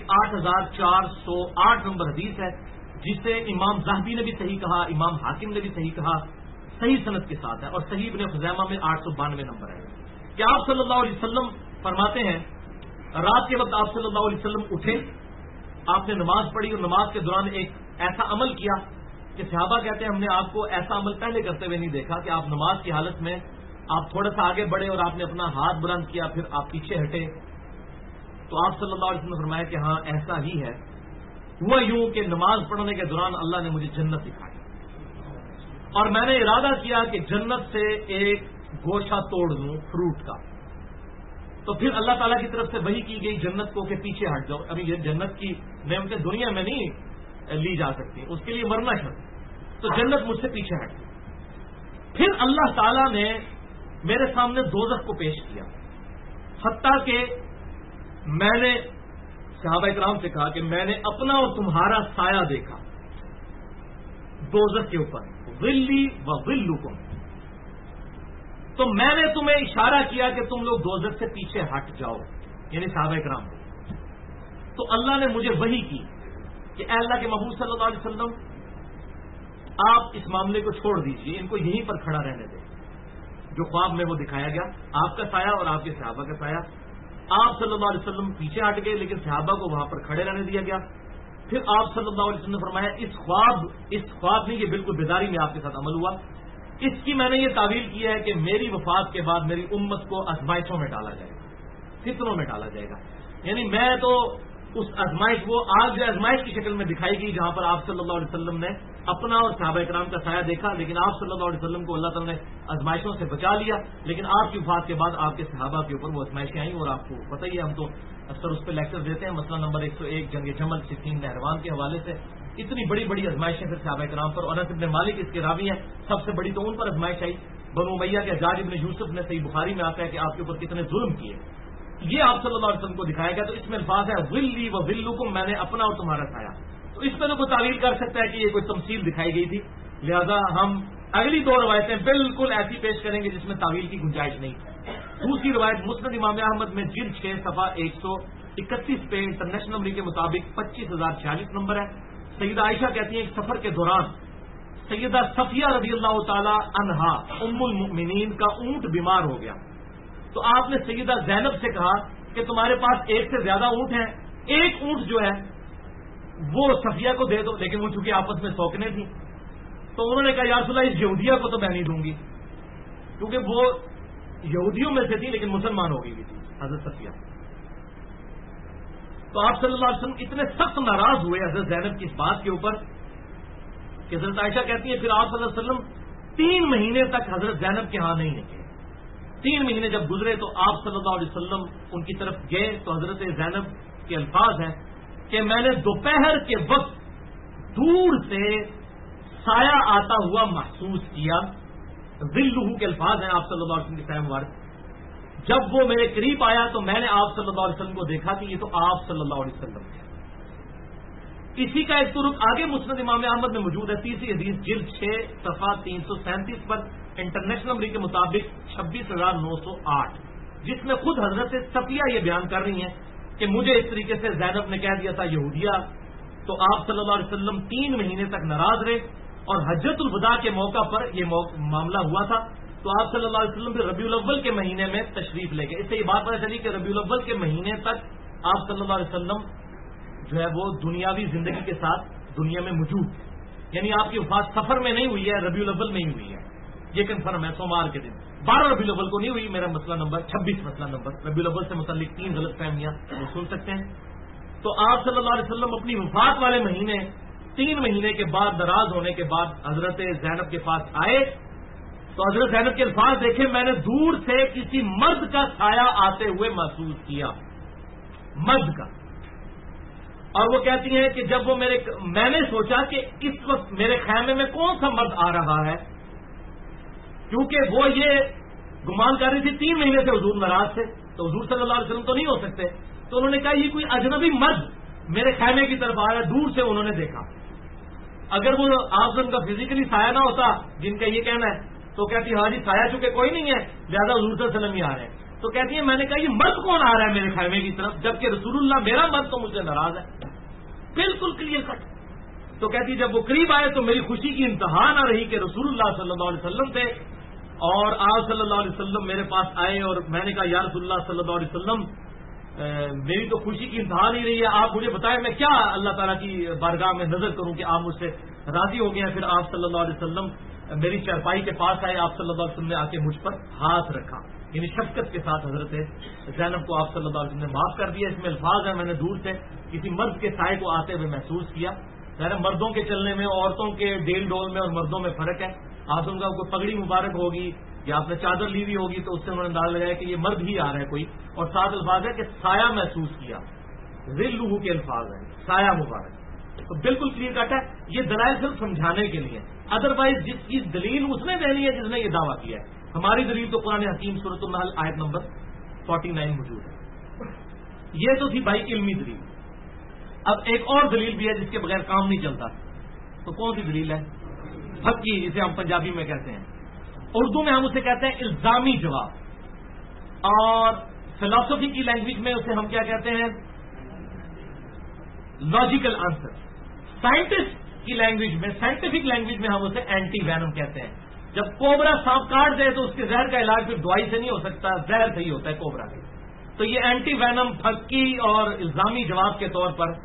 8408 نمبر حدیث ہے، جسے امام ذہبی نے بھی صحیح کہا، امام حاکم نے بھی صحیح کہا، صحیح سند کے ساتھ ہے، اور صحیح ابن خزیمہ میں 892 نمبر ہے کہ آپ صلی اللہ علیہ وسلم فرماتے ہیں رات کے وقت آپ صلی اللہ علیہ وسلم اٹھے، آپ نے نماز پڑھی اور نماز کے دوران ایک ایسا عمل کیا کہ صحابہ کہتے ہیں ہم نے آپ کو ایسا عمل پہلے کرتے ہوئے نہیں دیکھا کہ آپ نماز کی حالت میں آپ تھوڑا سا آگے بڑھے اور آپ نے اپنا ہاتھ بلند کیا، پھر آپ پیچھے ہٹے۔ تو آپ صلی اللہ علیہ وسلم نے فرمایا کہ ہاں ایسا ہی ہے، ہوا یوں کہ نماز پڑھنے کے دوران اللہ نے مجھے جنت دکھائی اور میں نے ارادہ کیا کہ جنت سے ایک گوشہ توڑ دوں فروٹ کا، تو پھر اللہ تعالیٰ کی طرف سے وحی کی گئی جنت کو کہ پیچھے ہٹ جاؤ، ابھی یہ جنت کی نعمتیں دنیا میں نہیں لی جا سکتی، اس کے لیے مرنا شرط، تو جنت مجھ سے پیچھے ہٹ گئی۔ پھر اللہ تعالیٰ نے میرے سامنے دوزخ کو پیش کیا، حتیٰ کہ میں نے صحابہ اکرام سے کہا کہ میں نے اپنا اور تمہارا سایہ دیکھا دوزخ کے اوپر، ظلی و ظلکم، تو میں نے تمہیں اشارہ کیا کہ تم لوگ دوزخ سے پیچھے ہٹ جاؤ، یعنی صحابہ اکرام کو۔ تو اللہ نے مجھے وحی کی کہ اے اللہ کے محبوب صلی اللہ علیہ وسلم آپ اس معاملے کو چھوڑ دیجئے، ان کو یہیں پر کھڑا رہنے دیں، جو خواب میں وہ دکھایا گیا، آپ کا سایہ اور آپ کے صحابہ کا سایہ۔ آپ صلی اللہ علیہ وسلم پیچھے ہٹ گئے لیکن صحابہ کو وہاں پر کھڑے رہنے دیا گیا۔ پھر آپ صلی اللہ علیہ وسلم نے فرمایا اس خواب نہیں، یہ بالکل بیداری میں آپ کے ساتھ عمل ہوا، اس کی میں نے یہ تعویل کی ہے کہ میری وفات کے بعد میری امت کو آزمائشوں میں ڈالا جائے گا، فتنوں میں ڈالا جائے گا، یعنی میں تو اس آزمائش، وہ آگ جو آزمائش کی شکل میں دکھائی گئی جہاں پر آپ صلی اللہ علیہ وسلم نے اپنا اور صحابہ کرام کا سایہ دیکھا، لیکن آپ صلی اللہ علیہ وسلم کو اللہ تعالیٰ نے آزمائشوں سے بچا لیا، لیکن آپ کی وفات کے بعد آپ کے صحابہ کے اوپر وہ آزمائشیں آئیں، اور آپ کو پتہ ہی ہے ہم تو اکثر اس پہ لیکچر دیتے ہیں، مسئلہ نمبر 101 جنگ جمل صفین نہروان کے حوالے سے اتنی بڑی بڑی آزمائشیں پھر صحابہ کرام پر، اور انس بن مالک اس کے راوی ہیں، سب سے بڑی تو ان پر آزمائش آئی، بنو امیہ کے حجاج ابن یوسف نے صحیح بخاری میں آتا ہے کہ آپ کے اوپر کتنے ظلم کیے، یہ آپ صلی اللہ علیہ وسلم کو دکھایا گیا۔ تو اس میں الفاظ ہے ظلی و ظلکم، میں نے اپنا اور تمہارا سایہ، تو اس پہ تو کوئی تعویل کر سکتا ہے کہ یہ کوئی تمثیل دکھائی گئی تھی، لہذا ہم اگلی 2 روایتیں بالکل ایسی پیش کریں گے جس میں تعویل کی گنجائش نہیں۔ دوسری روایت مسند امام احمد میں جلد 6 صفحہ 131 پہ انٹرنیشنل نمبر کے مطابق 25046 نمبر ہے۔ سیدہ عائشہ کہتی ہیں ایک سفر کے دوران سیدہ صفیہ رضی اللہ تعالی عنہا ام المؤمنین کا اونٹ بیمار ہو گیا، تو آپ نے سیدہ زینب سے کہا کہ تمہارے پاس ایک سے زیادہ اونٹ ہیں، ایک اونٹ جو ہے وہ صفیہ کو دے دو، لیکن وہ چونکہ آپس میں سوکنے تھیں تو انہوں نے کہا یا رسول اللہ اس یہودیہ کو تو میں نہیں دوں گی، کیونکہ وہ یہودیوں میں سے تھی لیکن مسلمان ہو گئی تھی حضرت صفیہ۔ تو آپ صلی اللہ علیہ وسلم اتنے سخت ناراض ہوئے حضرت زینب کی اس بات کے اوپر کہ حضرت عائشہ کہتی ہے پھر آپ صلی اللہ علیہ وسلم 3 مہینے تک حضرت زینب کے ہاں نہیں نکلے۔ 3 مہینے جب گزرے تو آپ صلی اللہ علیہ وسلم ان کی طرف گئے تو حضرت زینب کے الفاظ ہیں کہ میں نے دوپہر کے وقت دور سے سایہ آتا ہوا محسوس کیا، ظلہ کے الفاظ ہیں آپ صلی اللہ علیہ وسلم کے صحیح مبارک، جب وہ میرے قریب آیا تو میں نے آپ صلی اللہ علیہ وسلم کو دیکھا کہ یہ تو آپ صلی اللہ علیہ وسلم ہے۔ اسی کا ایک طرق آگے مسند امام احمد میں موجود ہے، تیسری حدیث جلد 6 صفحہ 337 پر انٹرنیشنل نمبر کے مطابق 26908، جس میں خود حضرت صفیہ یہ بیان کر رہی ہیں کہ مجھے اس طریقے سے زینب نے کہہ دیا تھا یہودیہ، تو آپ صلی اللہ علیہ وسلم 3 مہینے تک ناراض رہے، اور حجۃ الوداع کے موقع پر یہ معاملہ ہوا تھا، تو آپ صلی اللہ علیہ وسلم پھر ربیع الاول کے مہینے میں تشریف لے گئے۔ اس سے یہ بات پتہ چلی کہ ربیع الاول کے مہینے تک آپ صلی اللہ علیہ وسلم جو ہے وہ دنیاوی زندگی کے ساتھ دنیا میں موجود، یعنی آپ کی وفات سفر میں نہیں ہوئی ہے، ربیع الاول میں ہی ہوئی ہے۔ یہ کنفرم ہے سوموار کے دن 12 ربیع الاول کو نہیں ہوئی. میرا مسئلہ نمبر 26 مسئلہ نمبر ربیع الاول سے متعلق 3 غلط فہمیاں وہ سن سکتے ہیں. تو آپ صلی اللہ علیہ وسلم اپنی وفات والے مہینے 3 مہینے کے بعد ناراض ہونے کے بعد حضرت زینب کے پاس آئے تو حضرت زینب کے الفاظ دیکھے, میں نے دور سے کسی مرد کا سایہ آتے ہوئے محسوس کیا, مرد کا. اور وہ کہتی ہیں کہ جب وہ میں نے سوچا کہ اس وقت میرے خیمے میں کون سا مرد آ رہا ہے, کیونکہ وہ یہ گمان کر رہی تھی 3 مہینے سے حضور ناراض تھے تو حضور صلی اللہ علیہ وسلم تو نہیں ہو سکتے. تو انہوں نے کہا یہ کوئی اجنبی مرد میرے خیمے کی طرف آ رہا ہے, دور سے انہوں نے دیکھا. اگر وہ آپ کا فزیکلی سایہ نہ ہوتا جن کا یہ کہنا ہے تو کہتی ہاں جی سایہ چونکہ کوئی نہیں ہے لہٰذا حضور صلی اللہ علیہ وسلم ہی آ رہے ہیں. تو کہتی ہے میں نے کہا یہ مرد کون آ رہا ہے میرے خیمے کی طرف, جبکہ رسول اللہ میرا مرد تو مجھ سے ناراض ہے, بالکل کلیئر کٹ. تو کہتی جب وہ قریب آئے تو میری خوشی کی انتہا نہ رہی کہ رسول اللہ صلی اللہ علیہ وسلم تھے, اور آپ صلی اللہ علیہ وسلم میرے پاس آئے اور میں نے کہا یا رسول اللہ صلی اللہ علیہ وسلم میری تو خوشی کی انتہا نہیں رہی ہے, آپ مجھے بتائیں میں کیا اللہ تعالیٰ کی بارگاہ میں نظر کروں کہ آپ مجھ سے راضی ہو گئے ہیں. پھر آپ صلی اللہ علیہ وسلم میری چارپائی کے پاس آئے, آپ صلی اللہ علیہ وسلم نے آ کے مجھ پر ہاتھ رکھا, یعنی شفقت کے ساتھ حضرت زینب کو آپ صلی اللہ علیہ وسلم نے معاف کر دیا. اس میں الفاظ ہیں میں نے دور سے کسی مرد کے سائے کو آتے ہوئے محسوس کیا. ظاہر مردوں کے چلنے میں عورتوں کے ڈیل ڈول میں اور مردوں میں فرق ہے. آپ ان کا کوئی پگڑی مبارک ہوگی یا آپ نے چادر لی ہوئی ہوگی تو اس سے انہوں نے اندازہ لگایا کہ یہ مرد ہی آ رہا ہے کوئی, اور ساتھ الفاظ ہے کہ سایہ محسوس کیا, ذلہ کے الفاظ ہیں سایہ مبارک. تو بالکل کلیئر کٹ ہے. یہ دلائل صرف سمجھانے کے لیے, ادروائز جس کی دلیل اس نے دینی ہے جس نے یہ دعویٰ کیا ہے. ہماری دلیل تو قرآن حکیم سورۃ النحل آیت نمبر 49 موجود ہے. یہ تو تھی بھائی علمی دلیل. اب ایک اور دلیل بھی ہے جس کے بغیر کام نہیں چلتا. تو کون سی دلیل ہے؟ حقی, جسے ہم پنجابی میں کہتے ہیں, اردو میں ہم اسے کہتے ہیں الزامی جواب, اور فلسفی کی لینگویج میں اسے ہم کیا کہتے ہیں؟ Logical answer. سائنٹسٹ کی لینگویج میں, سائنٹیفک لینگویج میں ہم اسے اینٹی وینم کہتے ہیں. جب کوبرا سانپ کاٹ دے تو اس کے زہر کا علاج پھر دوائی سے نہیں ہو سکتا, زہر سے ہی ہوتا ہے کوبرا سے. تو یہ اینٹی وینم پھکی اور الزامی جواب کے طور پر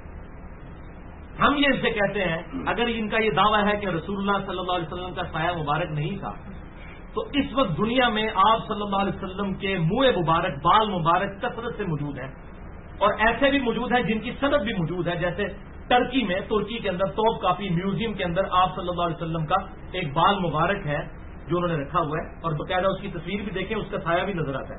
ہم یہ ان سے کہتے ہیں اگر ان کا یہ دعویٰ ہے کہ رسول اللہ صلی اللہ علیہ وسلم کا سایہ مبارک نہیں تھا تو اس وقت دنیا میں آپ صلی اللہ علیہ وسلم کے منہ مبارک بال مبارک کثرت سے موجود ہیں, اور ایسے بھی موجود ہیں جن کی صنعت بھی موجود ہے. جیسے ترکی کے اندر توپ کافی میوزیم کے اندر آپ صلی اللہ علیہ وسلم کا ایک بال مبارک ہے جو انہوں نے رکھا ہوا ہے, اور باقاعدہ اس کی تصویر بھی دیکھیں, اس کا سایہ بھی نظر آتا ہے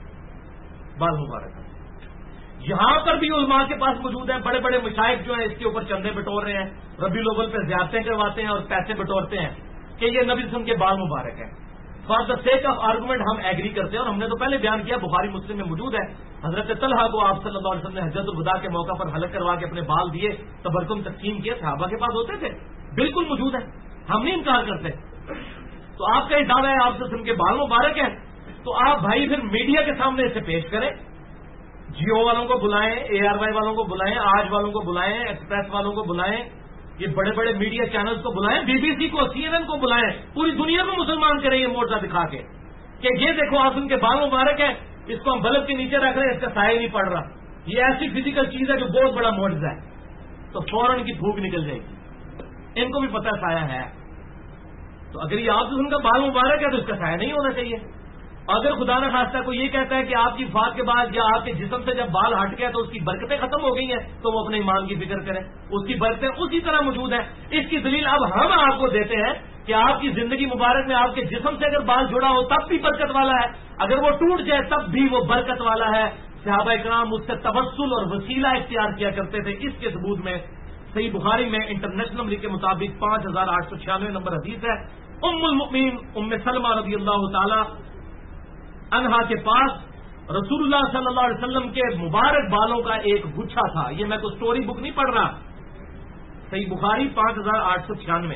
بال مبارک. یہاں پر بھی علماء کے پاس موجود ہیں, بڑے بڑے مشائخ جو ہیں اس کے اوپر چندے بٹور رہے ہیں, ربیع الاول پہ زیارتیں کرواتے ہیں اور پیسے بٹورتے ہیں کہ یہ نبی وسلم کے بال مبارک ہیں. For the sake of argument ہم ایگری کرتے ہیں, اور ہم نے تو پہلے بیان کیا بخاری مسلم میں موجود ہے. حضرت طلحہ کو آپ صلی اللہ علیہ وسلم نے حجۃ الوداع کے موقع پر حلق کروا کے اپنے بال دیے, تبرکم تقسیم کیے, صحابہ کے پاس ہوتے تھے, بالکل موجود ہے, ہم نہیں انکار کرتے. تو آپ کا یہ دعویٰ ہے آپ صلی اللہ علیہ وسلم کے بال مبارک ہیں, تو آپ بھائی پھر میڈیا کے سامنے اسے پیش کریں, جیو والوں کو بلائیں, ARY والوں کو بلائیں, آج والوں کو بلائیں, ایکسپریس والوں کو بلائیں, یہ بڑے بڑے میڈیا چینلز کو بلائیں, BBC کو, CNN کو بلائیں, پوری دنیا کو مسلمان کریں یہ معجزہ دکھا کے کہ یہ دیکھو آپ ان کے بال مبارک ہے, اس کو ہم بلب کے نیچے رکھ رہے ہیں, اس کا سایہ نہیں پڑ رہا, یہ ایسی فزیکل چیز ہے جو بہت بڑا معجزہ ہے. تو فوراً کی بھوک نکل جائے گی, ان کو بھی پتہ سایہ ہے. تو اگر یہ آپ ان کا بال مبارک ہے تو اس کا سایہ نہیں ہونا چاہیے. اگر خدا نہ خواستہ کوئی یہ کہتا ہے کہ آپ کی وفات کے بعد یا آپ کے جسم سے جب بال ہٹ گیا تو اس کی برکتیں ختم ہو گئی ہیں, تو وہ اپنے ایمان کی فکر کریں, اس کی برکتیں اسی طرح موجود ہیں. اس کی دلیل اب ہم آپ کو دیتے ہیں کہ آپ کی زندگی مبارک میں آپ کے جسم سے اگر بال جڑا ہو تب بھی برکت والا ہے, اگر وہ ٹوٹ جائے تب بھی وہ برکت والا ہے. صحابہ کرام اس سے توسل اور وسیلہ اختیار کیا کرتے تھے. اس کے ثبوت میں صحیح بخاری میں انٹرنیشنل نمبر کے مطابق 5896 نمبر حدیث ہے. ام المؤمنین ام سلمہ رضی اللہ تعالی عنہا کے پاس رسول اللہ صلی اللہ علیہ وسلم کے مبارک بالوں کا ایک گچھا تھا. یہ میں کوئی سٹوری بک نہیں پڑھ رہا, صحیح بخاری 5896,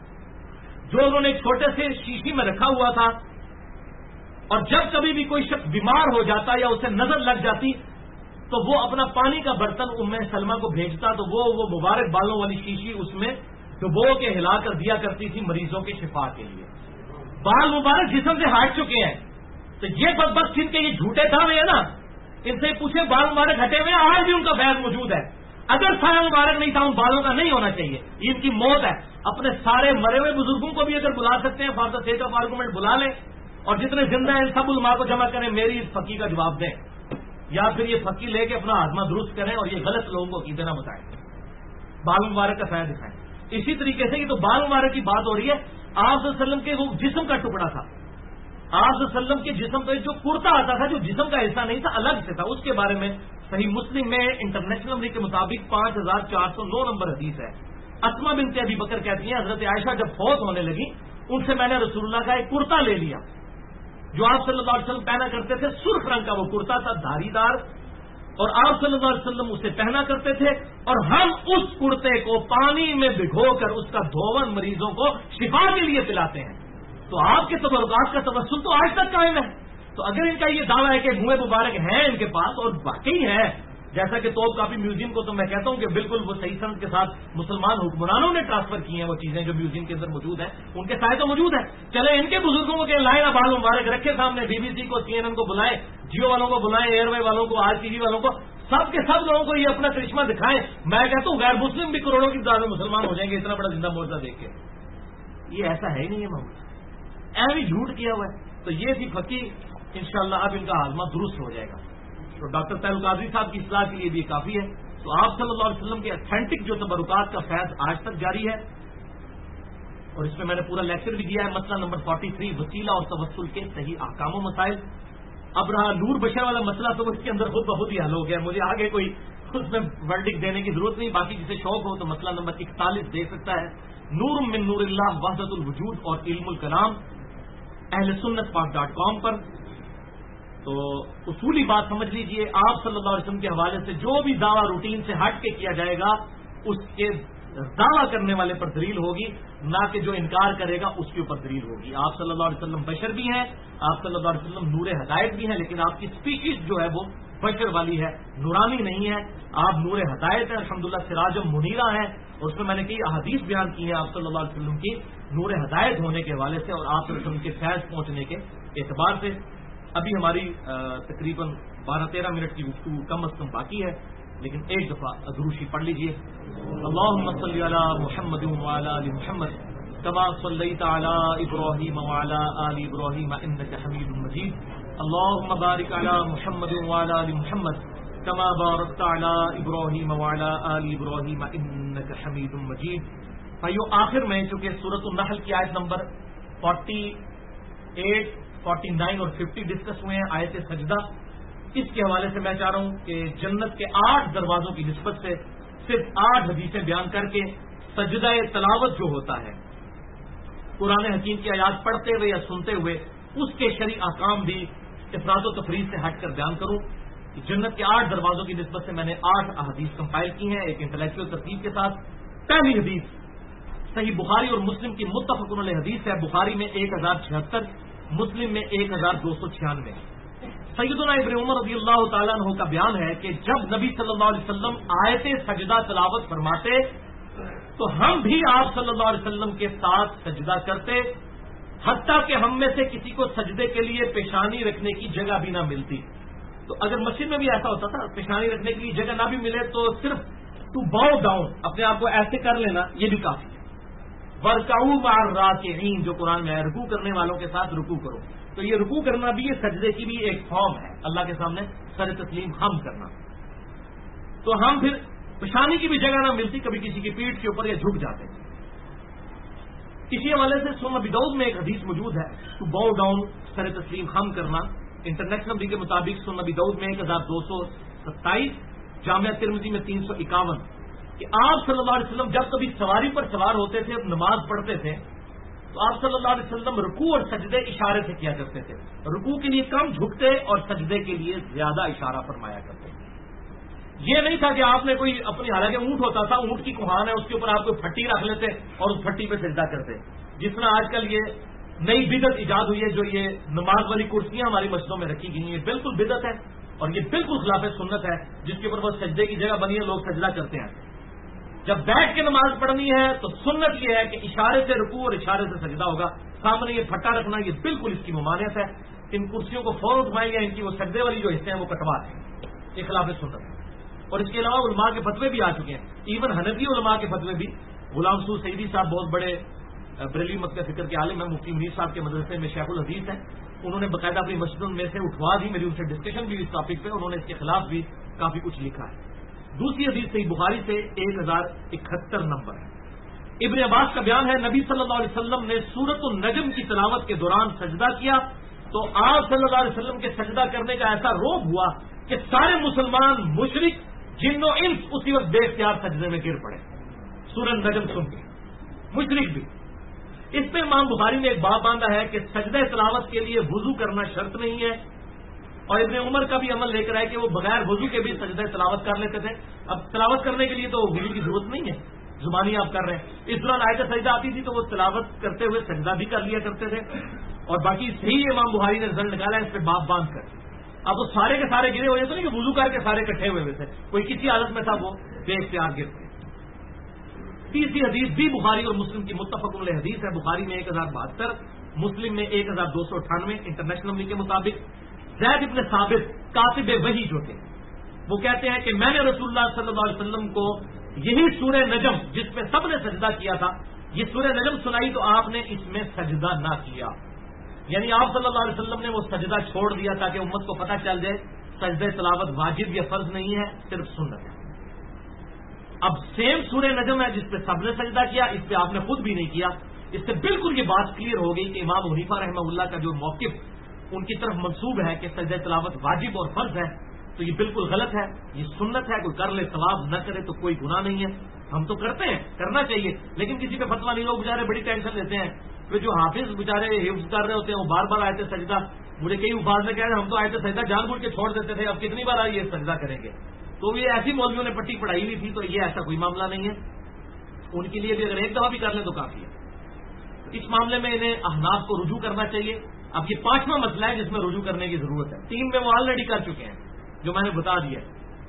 جو انہوں نے ایک چھوٹے سے شیشی میں رکھا ہوا تھا, اور جب کبھی بھی کوئی شخص بیمار ہو جاتا یا اسے نظر لگ جاتی تو وہ اپنا پانی کا برتن ام سلمہ کو بھیجتا, تو وہ مبارک بالوں والی شیشی اس میں ڈبو کے ہلا کر دیا کرتی تھی مریضوں کی شفا کے لیے. بال مبارک جسم سے ہٹ چکے ہیں, تو یہ بدبخت جن کے یہ جھوٹے دعوے ہیں نا, ان سے پوچھے بال مبارک ہٹے ہوئے, آج بھی ان کا بیان موجود ہے. اگر سایہ مبارک نہیں تھا ان بالوں کا نہیں ہونا چاہیے, ان کی موت ہے. اپنے سارے مرے ہوئے بزرگوں کو بھی اگر بلا سکتے ہیں for the sake of argument بلا لیں، اور جتنے زندہ ہیں سب علماء کو جمع کریں، میری اس فقی کا جواب دیں، یا پھر یہ فقی لے کے اپنا آزما درست کریں اور یہ غلط لوگوں کو عقیدہ نہ بتائیں، بال مبارک کا سایہ دکھائیں۔ اسی طریقے سے یہ تو بال مبارک کی بات ہو رہی ہے، آپ صلی اللہ علیہ وسلم کے وہ جسم کا ٹکڑا تھا، آپ صلی اللہ علیہ وسلم کے جسم پہ جو کرتا آتا تھا جو جسم کا حصہ نہیں تھا الگ سے تھا، اس کے بارے میں صحیح مسلم میں انٹرنیشنل نمبر کے مطابق 5409 نمبر حدیث ہے۔ اسما بنت ابی بکر کہتی ہیں حضرت عائشہ جب فوت ہونے لگی ان سے میں نے رسول اللہ کا ایک کرتا لے لیا جو آپ صلی اللہ علیہ وسلم پہنا کرتے تھے، سرخ رنگ کا وہ کرتا تھا دھاری دار، اور آپ صلی اللہ علیہ وسلم اسے پہنا کرتے تھے، اور ہم اس کرتے کو پانی میں بھگو کر اس کا دھون مریضوں کو شفا کے لیے پلاتے ہیں۔ تو آپ کے تبرکات کا تبسل تو آج تک قائم ہے۔ تو اگر ان کا یہ دعویٰ ہے کہ منہ مبارک ہیں ان کے پاس، اور واقعی ہے، جیسا کہ توپ کافی میوزیم کو تو میں کہتا ہوں کہ بالکل وہ صحیح سند کے ساتھ مسلمان حکمرانوں نے ٹرانسفر کی ہیں وہ چیزیں جو میوزیم کے اندر موجود ہیں، ان کے سائے تو موجود ہیں۔ چلے ان کے بزرگوں کو لائیں نا بال مبارک رکھے سامنے، بی بی سی کو، سی این این کو بلائیں، جیو والوں کو بلائیں، ایئر وے والوں کو، آر ٹی وی والوں کو، سب کے سب لوگوں کو یہ اپنا کرشمہ دکھائیں۔ میں کہتا ہوں غیر مسلم بھی کروڑوں کی تعداد میں مسلمان ہو جائیں گے اتنا بڑا زندہ معجزہ دیکھ کے۔ یہ ایسا ہے ہی نہیں ہے معاملہ، ایویں جھوٹ کیا ہوا ہے۔ تو یہ تھی فقی، انشاءاللہ اب ان کا ہاضمہ درست ہو جائے گا۔ تو ڈاکٹر طاہر قادری صاحب کی اصلاح کے لیے بھی کافی ہے۔ تو آپ صلی اللہ علیہ وسلم کے اتھینٹک جو تبرکات کا فیض آج تک جاری ہے، اور اس میں میں نے پورا لیکچر بھی دیا ہے، مسئلہ نمبر 43 وسیلہ اور توسل کے صحیح احکام و مسائل۔ اب رہا نور بشر والا مسئلہ تو اس کے اندر خود بخود ہی حل ہو گیا، مجھے آگے کوئی اس میں ورڈکٹ دینے کی ضرورت نہیں، باقی جسے شوق ہو تو مسئلہ نمبر 41 دیکھ سکتا ہے، نور من نور اللہ وحدت الوجود اور علم الکلام، اہل سنت پاک.com پر۔ تو اصولی بات سمجھ لیجئے، آپ صلی اللہ علیہ وسلم کے حوالے سے جو بھی دعویٰ روٹین سے ہٹ کے کیا جائے گا اس کے دعویٰ کرنے والے پر دلیل ہوگی، نہ کہ جو انکار کرے گا اس کے اوپر دلیل ہوگی۔ آپ صلی اللہ علیہ وسلم بشر بھی ہیں، آپ صلی اللہ علیہ وسلم نور ہدایت بھی ہیں، لیکن آپ کی اسپیشیز جو ہے وہ بشر والی ہے، نورانی نہیں ہے۔ آپ نور ہدایت ہیں، الحمدللہ سراجم منیرہ ہیں، اور اس میں میں نے کئی احادیث بیان کی ہیں آپ صلی اللہ علیہ وسلم کی نور ہدایت ہونے کے حوالے سے اور آپ صلی اللہ علیہ وسلم کے فیض پہنچنے کے اعتبار سے۔ ابھی ہماری تقریباً 12-13 منٹ کی گفتگو کم از کم باقی ہے، لیکن ایک دفعہ ادروشی پڑھ لیجئے۔ اللہم صلی علی محمد وعلی آل محمد کما صلیت علی ابراہیم وعلی آل ابراہیم انک حمید مجید، اللہم بارک علی محمد وعلی آل محمد کما بارکت علی ابراہیم وعلی آل ابراہیم انک حمید مجید۔ بھائیو آخر میں چونکہ سورۃ النحل کی آیت نمبر 48 49 اور 50 ڈسکس ہوئے ہیں، آیت سجدہ، اس کے حوالے سے میں چاہ رہا ہوں کہ جنت کے 8 دروازوں کی نسبت سے صرف 8 حدیثیں بیان کر کے سجدہ تلاوت جو ہوتا ہے قرآن حکیم کی آیات پڑھتے ہوئے یا سنتے ہوئے اس کے شرعی احکام بھی افراد و تفریح سے ہٹ کر بیان کروں۔ جنت کے 8 دروازوں کی نسبت سے میں نے 8 احادیث کمپائل کی ہیں ایک انٹلیکچوئل ترتیب کے ساتھ۔ پہلی حدیث صحیح بخاری اور مسلم کی متفق علیہ حدیث ہے، بخاری میں 1076، مسلم میں 1296۔ سیدنا ابن عمر رضی اللہ تعالیٰ عنہ کا بیان ہے کہ جب نبی صلی اللہ علیہ وسلم آیت سجدہ تلاوت فرماتے تو ہم بھی آپ صلی اللہ علیہ وسلم کے ساتھ سجدہ کرتے، حتیٰ کہ ہم میں سے کسی کو سجدے کے لیے پیشانی رکھنے کی جگہ بھی نہ ملتی۔ تو اگر مسجد میں بھی ایسا ہوتا تھا پیشانی رکھنے کے لیے جگہ نہ بھی ملے تو صرف ٹو باؤ ڈاؤن، اپنے آپ کو ایسے کر لینا، یہ بھی کافی ہے۔ وَارْكَعُوا مَعَ الرَّاكِعِينَ، جو قرآن میں ہے رکوع کرنے والوں کے ساتھ رکوع کرو، تو یہ رکوع کرنا بھی یہ سجدے کی بھی ایک فارم ہے، اللہ کے سامنے سر تسلیم ہم کرنا۔ تو ہم پھر پیشانی کی بھی جگہ نہ ملتی، کبھی کسی کی پیٹھ کے اوپر یا جھک جاتے۔ اسی حوالے سے سنن ابی داؤد میں ایک حدیث موجود ہے ٹو باؤ ڈاؤن، سر تسلیم ہم کرنا، انٹرنیشنل نمبر کے مطابق سنن ابی داؤد میں 1227، جامعہ ترمذی میں 351، کہ آپ صلی اللہ علیہ وسلم جب کبھی سواری پر سوار ہوتے تھے نماز پڑھتے تھے تو آپ صلی اللہ علیہ وسلم رکوع اور سجدے اشارے سے کیا کرتے تھے، رکوع کے لیے کم جھکتے اور سجدے کے لیے زیادہ اشارہ فرمایا کرتے۔ یہ نہیں تھا کہ آپ نے کوئی اپنی، حالانکہ اونٹ ہوتا تھا، اونٹ کی کوہان ہے، اس کے اوپر آپ کوئی پھٹی رکھ لیتے اور اس پھٹی پہ سجدہ کرتے، جس طرح آج کل یہ نئی بدعت ایجاد ہوئی ہے جو یہ نماز والی کرسیاں ہماری مسجدوں میں رکھی گئی ہیں، یہ بالکل بدعت ہے اور یہ بالکل خلاف سنت ہے، جس کے اوپر بس سجدے کی جگہ بنی ہے، لوگ سجدہ کرتے ہیں۔ جب بیٹھ کے نماز پڑھنی ہے تو سنت یہ ہے کہ اشارے سے رکوع اور اشارے سے سجدہ ہوگا، سامنے یہ پھٹا رکھنا یہ بالکل اس کی ممانعت ہے۔ ان کرسیوں کو فوراً اٹھوائیں یا ان کی وہ سجدے والی جو حصے ہیں وہ کٹوا دیں، یہ خلاف سنت ہے۔ اور اس کے علاوہ علماء کے فتوے بھی آ چکے ہیں، ایون حنفی علماء کے فتوے بھی غلام سو سعیدی صاحب بہت بڑے بریلوی مکتب فکر کے عالم ہیں، مفتی منیر صاحب کے مدرسے میں شیخ الحدیث ہیں، انہوں نے باقاعدہ اپنی مسجدوں میں سے اٹھوا دی، میری ان سے ڈسکشن بھی اس ٹاپک پہ، انہوں نے اس کے خلاف بھی کافی کچھ لکھا ہے۔ دوسری حدیث صحیح بخاری سے 1071 نمبر ہے، ابن عباس کا بیان ہے نبی صلی اللہ علیہ وسلم نے سورۃ النجم کی تلاوت کے دوران سجدہ کیا تو آپ صلی اللہ علیہ وسلم کے سجدہ کرنے کا ایسا روب ہوا کہ سارے مسلمان مشرک جن و انس اسی وقت بے اختیار سجدے میں گر پڑے سورۃ النجم سن کے، مشرک بھی۔ اس پہ امام بخاری نے ایک باب باندھا ہے کہ سجدہ تلاوت کے لیے وضو کرنا شرط نہیں ہے، اور ابن عمر کا بھی عمل لے کر ہے کہ وہ بغیر وضو کے بھی سجدہ تلاوت کر لیتے تھے۔ اب تلاوت کرنے کے لیے تو وضو کی ضرورت نہیں ہے، زبانی آپ کر رہے ہیں، اس دوران آیت سجدہ آتی تھی تو وہ تلاوت کرتے ہوئے سجدہ بھی کر لیا کرتے تھے، اور باقی صحیح امام بخاری نے رزلٹ نکالا ہے اس پہ باب باندھ کر۔ اب وہ سارے کے سارے گرے ہوئے تو نہیں کہ وضو کر کے سارے اکٹھے ہوئے تھے، کوئی کسی حالت میں تھا وہ بے اختیار گرتے۔ تیسری حدیث بھی بخاری اور مسلم کی متفق علیہ حدیث ہے، بخاری میں 1072، مسلم میں 1298 انٹرنیشنل نمبر کے مطابق۔ زید ابن ثابت کاتب وحی جو تھے وہ کہتے ہیں کہ میں نے رسول اللہ صلی اللہ علیہ وسلم کو یہی سورہ نجم جس میں سب نے سجدہ کیا تھا، یہ سورہ نجم سنائی تو آپ نے اس میں سجدہ نہ کیا، یعنی آپ صلی اللہ علیہ وسلم نے وہ سجدہ چھوڑ دیا تاکہ امت کو پتہ چل جائے سجدہ تلاوت واجب یا فرض نہیں ہے، صرف سنت ہے۔ اب سیم سورہ نجم ہے جس پہ سب نے سجدہ کیا، اس پہ آپ نے خود بھی نہیں کیا، اس سے بالکل یہ بات کلیئر ہو گئی کہ امام حنیفہ رحمہ اللہ کا جو موقف ان کی طرف منسوب ہے کہ سجدہ تلاوت واجب اور فرض ہے تو یہ بالکل غلط ہے، یہ سنت ہے، کوئی کر لے ثواب، نہ کرے تو کوئی گناہ نہیں ہے، ہم تو کرتے ہیں، کرنا چاہیے، لیکن کسی پہ فتویٰ نہیں، لوگ بیچارے بڑی ٹینشن لیتے ہیں، پھر جو حافظ بیچارے حفظ کر رہے ہوتے ہیں وہ بار بار آیت سجدہ، مجھے کئی افاظ نے کہا ہم تو آیت سجدہ جان بوجھ کے چھوڑ دیتے تھے، اب کتنی بار یہ سجدہ کریں گے، تو یہ ایسی مولویوں نے پٹی پڑھائی ہوئی تھی، تو یہ ایسا کوئی معاملہ نہیں ہے، ان کے لیے بھی اگر ایک دفعہ بھی کر لیں تو کافی ہے۔ اس معاملے میں انہیں احناف کو رجوع کرنا چاہیے۔ اب یہ 5واں مسئلہ ہے جس میں رجوع کرنے کی ضرورت ہے، 3 میں وہ آلریڈی کر چکے ہیں جو میں نے بتا دیا،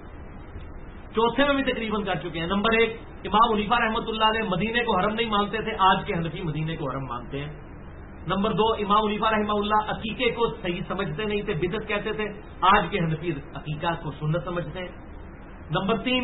4تھے میں بھی تقریباً کر چکے ہیں۔ نمبر 1، امام حنیفہ رحمۃ اللہ علیہ مدینے کو حرم نہیں مانتے تھے، آج کے حنفی مدینے کو حرم مانتے ہیں۔ نمبر 2، امام حنیفہ رحمہ اللہ عقیقے کو صحیح سمجھتے نہیں تھے، بدعت کہتے تھے، آج کے حنفی عقیقہ کو سنت سمجھتے ہیں۔ نمبر 3،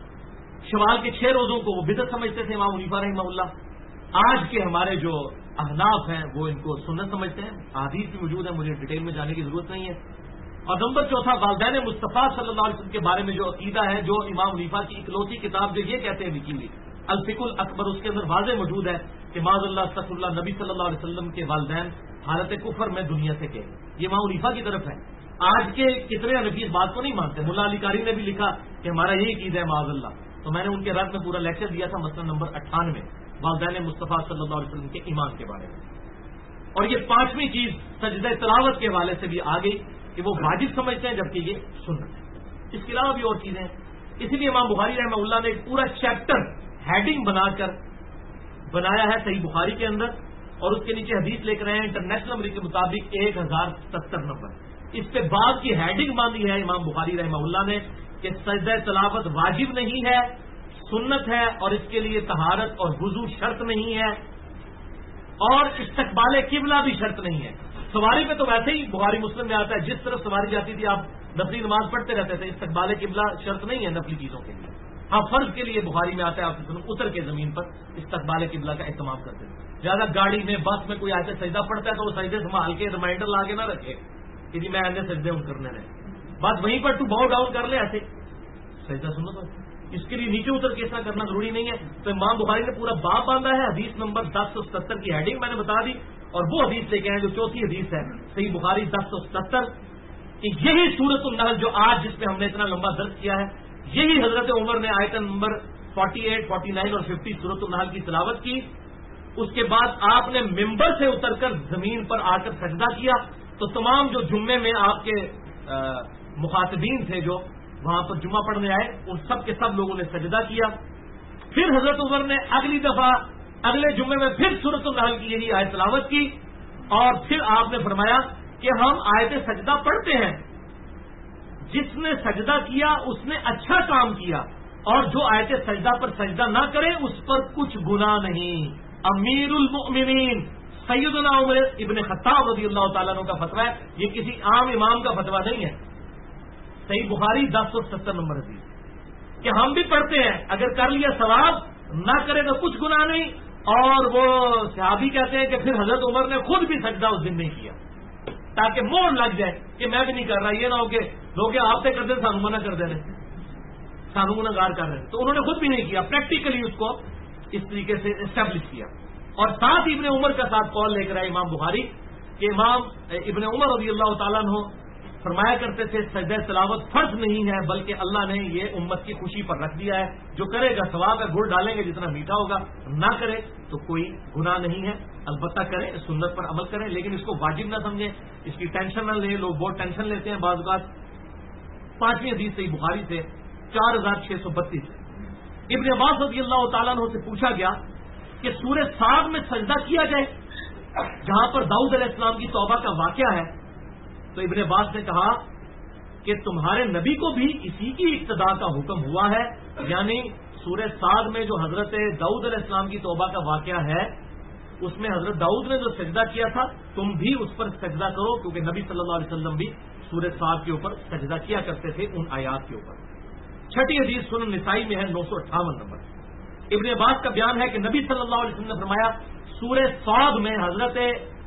شوال کے 6 روزوں کو وہ بدعت سمجھتے تھے امام حنیفہ رحمہ اللہ، آج کے ہمارے جو احناف ہیں وہ ان کو سنت سمجھتے ہیں، احادیث بھی موجود ہے، مجھے ڈیٹیل میں جانے کی ضرورت نہیں ہے۔ اور نمبر 4، والدین مصطفیٰ صلی اللہ علیہ وسلم کے بارے میں جو عقیدہ ہے، جو امام حنیفہ کی اکلوتی کتاب جو یہ کہتے ہیں لکھی ہوئی الفقہ الاکبر، اس کے اندر واضح موجود ہے کہ معاذ اللہ استغفر اللہ، نبی صلی اللہ علیہ وسلم کے والدین حالت کفر میں دنیا سے گئے، یہ امام حنیفہ کی طرف ہے۔ آج کے کتنے حنفی اس بات کو نہیں مانتے، ملا علی قاری نے بھی لکھا کہ ہمارا یہی عقیدہ ہے معاذ اللہ، تو میں نے ان کے رد میں پورا لیکچر دیا تھا، مسئلہ نمبر 98 والدین مصطفیٰ صلی اللہ علیہ وسلم کے ایمان کے بارے میں۔ اور یہ 5ویں چیز سجدہ تلاوت کے حوالے سے بھی آ گئی کہ وہ واجب سمجھتے ہیں جبکہ یہ سنت ہے۔ اس کے علاوہ بھی اور چیزیں ہیں، اسی لیے امام بخاری رحمہ اللہ نے ایک پورا چیپٹر ہیڈنگ بنا کر بنایا ہے صحیح بخاری کے اندر، اور اس کے نیچے حدیث لے کر آئے ہیں انٹرنیشنل نمبر کے مطابق 1070 نمبر، اس پہ باب کی ہیڈنگ باندھی ہے امام بخاری رحمہ اللہ نے کہ سجدہ تلاوت واجب نہیں ہے، سنت ہے، اور اس کے لیے طہارت اور وضو شرط نہیں ہے، اور استقبال قبلہ بھی شرط نہیں ہے۔ سواری پہ تو ویسے ہی بخاری مسلم میں آتا ہے، جس طرف سواری جاتی تھی آپ نفلی نماز پڑھتے رہتے تھے، استقبال قبلہ شرط نہیں ہے نفلی چیزوں کے لیے، ہاں فرض کے لیے بخاری میں آتا ہے آپ اتر کے زمین پر استقبال قبلہ کا اہتمام کرتے تھے۔ زیادہ گاڑی میں بس میں کوئی ایسے سجدہ پڑتا ہے تو وہ سجدے سنبھال کے ریمائنڈر لا کے نہ رکھے کہ جی میں ایسے سجدے ان کرنے رہے، بس وہیں پر ٹو باؤ ڈاؤن کر لے، ایسے سجدہ سنو تو اس کے لیے نیچے اتر کے ایسا کرنا ضروری نہیں ہے۔ تو امام بخاری نے پورا باب باندھا ہے، حدیث نمبر 1070 کی ہیڈنگ میں نے بتا دی، اور وہ حدیث لے کے آئے جو 4تھی حدیث ہے صحیح بخاری 1070 کہ یہی سورۃ النحل جو آج جس پہ ہم نے اتنا لمبا درس کیا ہے، یہی حضرت عمر نے آیت نمبر 48، 49 اور 50 سورۃ النحل کی تلاوت کی، اس کے بعد آپ نے ممبر سے اتر کر زمین پر آ کر سجدہ کیا، تو تمام جو جمعے میں آپ کے مخاطبین تھے جو وہاں پر جمعہ پڑھنے آئے، ان سب کے سب لوگوں نے سجدہ کیا۔ پھر حضرت عمر نے اگلی دفعہ اگلے جمعے میں پھر سورۃ النحل کی یہی آیت تلاوت کی، اور پھر آپ نے فرمایا کہ ہم آیت سجدہ پڑھتے ہیں، جس نے سجدہ کیا اس نے اچھا کام کیا، اور جو آیت سجدہ پر سجدہ نہ کرے اس پر کچھ گناہ نہیں۔ امیر المؤمنین سیدنا عمر ابن خطاب رضی اللہ تعالیٰ عنہ کا فتویٰ ہے، یہ کسی عام امام کا فتویٰ نہیں ہے، صحیح بخاری 1070 نمبر حدیث کہ ہم بھی پڑھتے ہیں، اگر کر لیا ثواب نہ کرے تو کچھ گناہ نہیں. اور وہ صحابی کہتے ہیں کہ پھر حضرت عمر نے خود بھی سجدہ اس دن نہیں کیا تاکہ مور لگ جائے کہ میں بھی نہیں کر رہا. یہ نہ ہو کہ لوگ آپ سے کر دیں سانو منع کر دیں سانو گناہگار کر رہے ہیں. تو انہوں نے خود بھی نہیں کیا, پریکٹیکلی اس کو اس طریقے سے اسٹیبلش کیا. اور ساتھ ابن عمر کا ساتھ قول لے کر آئے امام بخاری کہ امام ابن عمر رضی اللہ تعالیٰ عنہ فرمایا کرتے تھے سجدہ تلاوت فرض نہیں ہے بلکہ اللہ نے یہ امت کی خوشی پر رکھ دیا ہے. جو کرے گا ثواب ہے, گڑ ڈالیں گے جتنا میٹھا ہوگا, نہ کرے تو کوئی گناہ نہیں ہے. البتہ کریں, سنت پر عمل کریں, لیکن اس کو واجب نہ سمجھیں, اس کی ٹینشن نہ لیں. لوگ بہت ٹینشن لیتے ہیں بعض اوقات. 5ویں حدیث صحیح بخاری سے 4632 ابن عباس رضی اللہ تعالیٰ عنہ سے پوچھا گیا کہ سورہ صاد میں سجدہ کیا جائے جہاں پر داؤد علیہ السلام کی توبہ کا واقعہ ہے. تو ابن عباس نے کہا کہ تمہارے نبی کو بھی اسی کی ابتدا کا حکم ہوا ہے, یعنی سورہ صاد میں جو حضرت داؤد علیہ السلام کی توبہ کا واقعہ ہے اس میں حضرت داؤد نے جو سجدہ کیا تھا تم بھی اس پر سجدہ کرو, کیونکہ نبی صلی اللہ علیہ وسلم بھی سورہ صاد کے اوپر سجدہ کیا کرتے تھے ان آیات کے اوپر. 6ٹھی حدیث سنن نسائی میں ہے 958 نمبر. ابن عباس کا بیان ہے کہ نبی صلی اللہ علیہ وسلم نے فرمایا سورہ صاد میں حضرت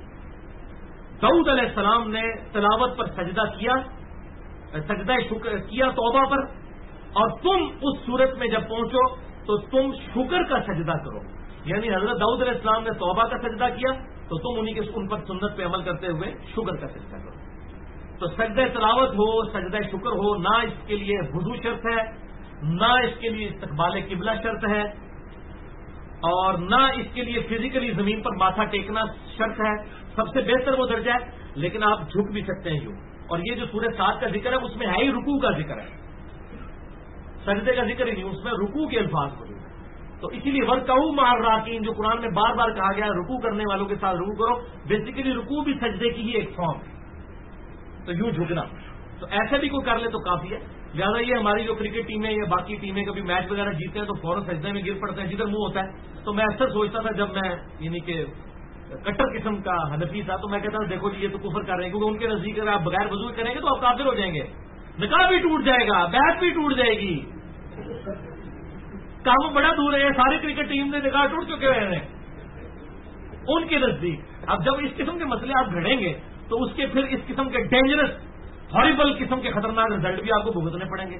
داؤد علیہ السلام نے تلاوت پر سجدہ کیا, سجدہ شکر کیا توبہ پر, اور تم اس صورت میں جب پہنچو تو تم شکر کا سجدہ کرو. یعنی حضرت داؤد علیہ السلام نے توبہ کا سجدہ کیا تو تم انہی کے ان پر سنت پہ عمل کرتے ہوئے شکر کا سجدہ کرو. تو سجدہ تلاوت ہو, سجدہ شکر ہو, نہ اس کے لیے وضو شرط ہے, نہ اس کے لیے استقبال قبلہ شرط ہے, اور نہ اس کے لیے فزیکلی زمین پر ماتھا ٹیکنا شرط ہے. سب سے بہتر وہ درجہ ہے, لیکن آپ جھک بھی سکتے ہیں یوں. اور یہ جو سورہ صاد کا ذکر ہے اس میں ہے ہی رکوع کا ذکر ہے, سجدے کا ذکر ہی نہیں, اس میں رکوع کے الفاظ موجود ہیں. تو اسی لیے ورکعوا مع الراکعین جو قرآن میں بار بار کہا گیا ہے رکوع کرنے والوں کے ساتھ رکوع کرو, بیسیکلی رکوع بھی سجدے کی ہی ایک فارم ہے. تو یوں جھکنا, تو ایسے بھی کوئی کر لے تو کافی ہے. لہٰذا یہ ہماری جو کرکٹ ٹیمیں یا باقی ٹیمیں کبھی میچ وغیرہ جیتے ہیں تو فوراً سجدے میں گر پڑتے ہیں جدھر منہ ہوتا ہے. تو میں اکثر سوچتا تھا جب میں یعنی کہ کٹر قسم کا حنفی تھا تو میں کہتا ہوں دیکھو جی یہ تو کفر کر رہے ہیں, کیونکہ ان کے نزدیک اگر آپ بغیر وضو کریں گے تو آپ کافر ہو جائیں گے, نکاح بھی ٹوٹ جائے گا, بیعت بھی ٹوٹ جائے گی. کام بڑا دور ہے, ساری کرکٹ ٹیم نے نکاح ٹوٹ چکے ہیں ان کے نزدیک. اب جب اس قسم کے مسئلے آپ گھڑیں گے تو اس کے پھر اس قسم کے ڈینجرس ہاریبل قسم کے خطرناک رزلٹ بھی آپ کو بھگتنے پڑیں گے.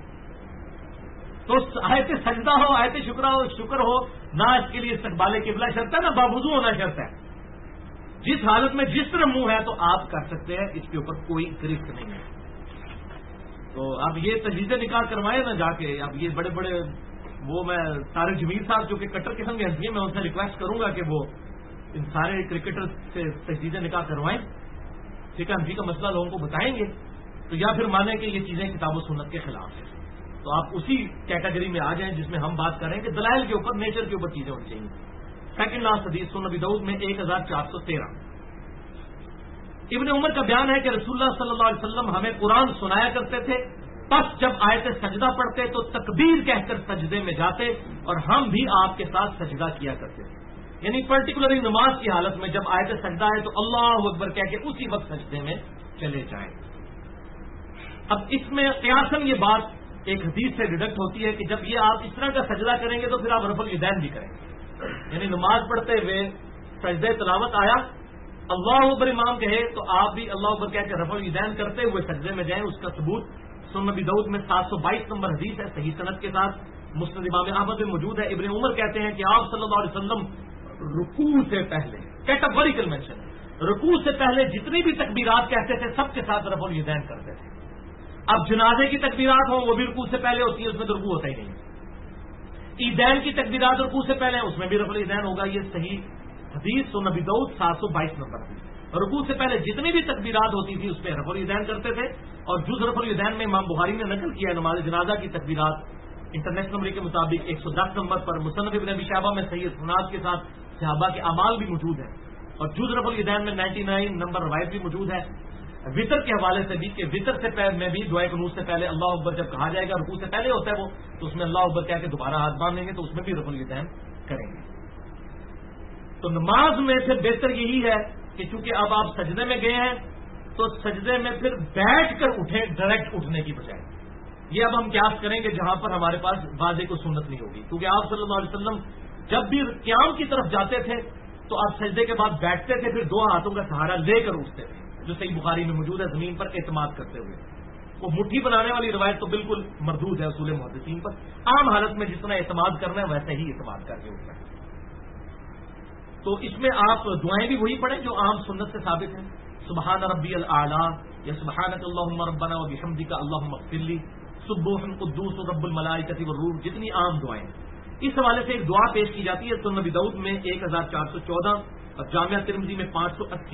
تو آیت سجدہ ہو, آیت شکر ہو, نہ اس کے لیے استقبال قبلہ شرط ہے, نہ باوضو ہونا شرط ہے. جس حالت میں جس طرح منہ ہے تو آپ کر سکتے ہیں, اس کے اوپر کوئی گرفت نہیں ہے. تو اب یہ تجویز نکاح کروائے نا جا کے. اب یہ بڑے بڑے وہ میں طارق جمیل صاحب جو کہ کٹر قسم کے ہنسی ہیں, میں ان سے ریکویسٹ کروں گا کہ وہ ان سارے کرکٹر سے تجویز نکاح کروائیں. ٹھیک ہے, ہنسی کا مسئلہ لوگوں کو بتائیں گے تو یا پھر مانیں کہ یہ چیزیں کتاب و سنت کے خلاف ہیں. تو آپ اسی کیٹیگری میں آ جائیں جس میں ہم بات کریں کہ دلائل کے اوپر, نیچر کے اوپر چیزیں ہونی چاہیے. سیکنڈ لاسٹ حدیث سنن ابی داؤد میں 1413 ابن عمر کا بیان ہے کہ رسول اللہ صلی اللہ علیہ وسلم ہمیں قرآن سنایا کرتے تھے, پس جب آیت سجدہ پڑھتے تو تکبیر کہہ کر سجدے میں جاتے اور ہم بھی آپ کے ساتھ سجدہ کیا کرتے تھے. یعنی پرٹیکولرلی نماز کی حالت میں جب آیت سجدہ ہے تو اللہ اکبر کہہ کے اسی وقت سجدے میں چلے جائیں. اب اس میں قیاساً یہ بات ایک حدیث سے ڈیڈکٹ ہوتی ہے کہ جب یہ آپ اس طرح کا سجدہ کریں گے تو پھر آپ رفع الیدین بھی کریں گے. یعنی نماز پڑھتے ہوئے سجدہ تلاوت آیا, اللہ اکبر امام کہے تو آپ بھی اللہ اکبر کہہ کے رفع الیدین کرتے ہوئے سجدے میں جائیں. اس کا ثبوت سنن ابی داؤد میں 722 نمبر حدیث ہے, صحیح سند کے ساتھ, مسند امام احمد میں موجود ہے. ابن عمر کہتے ہیں کہ آپ صلی اللہ علیہ وسلم رکوع سے پہلے, کیٹاگوریکل مینشن, رکوع سے پہلے جتنی بھی تکبیرات کہتے تھے سب کے ساتھ رفع الیدین کرتے تھے. اب جنازے کی تکبیرات ہوں وہ بھی رکوع سے پہلے ہوتی ہیں, اس میں تو رکوع ہوتا ہی نہیں. عیدین کی تکبیرات رکوع سے پہلے اس میں بھی رفع الیدین ہوگا. یہ صحیح حدیث سنن ابی داؤد 722 نمبر حدیث. رکوع سے پہلے جتنی بھی تکبیرات ہوتی تھی اس پہ رفع الیدین کرتے تھے. اور جز رفع الیدین میں امام بخاری نے نقل کیا ہے نماز جنازہ کی تکبیرات انٹرنیشنل نمبر کے مطابق 110 نمبر پر. مصنف ابن ابی شیبہ میں صحیح اسناد کے ساتھ صحابہ کے اعمال بھی موجود ہیں. اور جز رفع الیدین میں 99 نمبر روایت بھی موجود ہے. وطر کے حوالے سے بھی کہ وطر سے پہلے میں بھی دعائے قنوت سے پہلے اللہ اکبر جب کہا جائے گا, رکوع سے پہلے ہوتا ہے وہ, تو اس میں اللہ اکبر کہہ کے دوبارہ ہاتھ باندھیں گے تو اس میں بھی رفع الیدین کریں گے. تو نماز میں پھر بہتر یہی ہے کہ چونکہ اب آپ سجدے میں گئے ہیں تو سجدے میں پھر بیٹھ کر اٹھیں ڈائریکٹ اٹھنے کی بجائے. یہ اب ہم قیاس کریں گے جہاں پر ہمارے پاس واضح کو سنت نہیں ہوگی, کیونکہ آپ صلی اللہ علیہ وسلم جب بھی قیام کی طرف جاتے تھے تو آپ سجدے کے بعد بیٹھتے تھے، پھر دو ہاتھوں کا سہارا لے کر اٹھتے تھے، جو صحیح بخاری میں موجود ہے، زمین پر اعتماد کرتے ہوئے۔ وہ مٹھی بنانے والی روایت تو بالکل مردود ہے اصول محدثین پر، عام حالت میں جس طرح اعتماد کرنا ہے ویسے ہی اعتماد کر کے اٹھنا ہے۔ تو اس میں آپ دعائیں بھی وہی پڑھیں جو عام سنت سے ثابت ہیں، سبحان ربی الاعلی یا سبحانک اللہم ربنا وبحمدک اللہم اغفر لی، سبوح قدوس رب الملائکۃ والروح، جتنی عام دعائیں۔ اس حوالے سے ایک دعا پیش کی جاتی ہے سنن نبی داؤد میں 1414 اور جامعہ ترمذی میں 580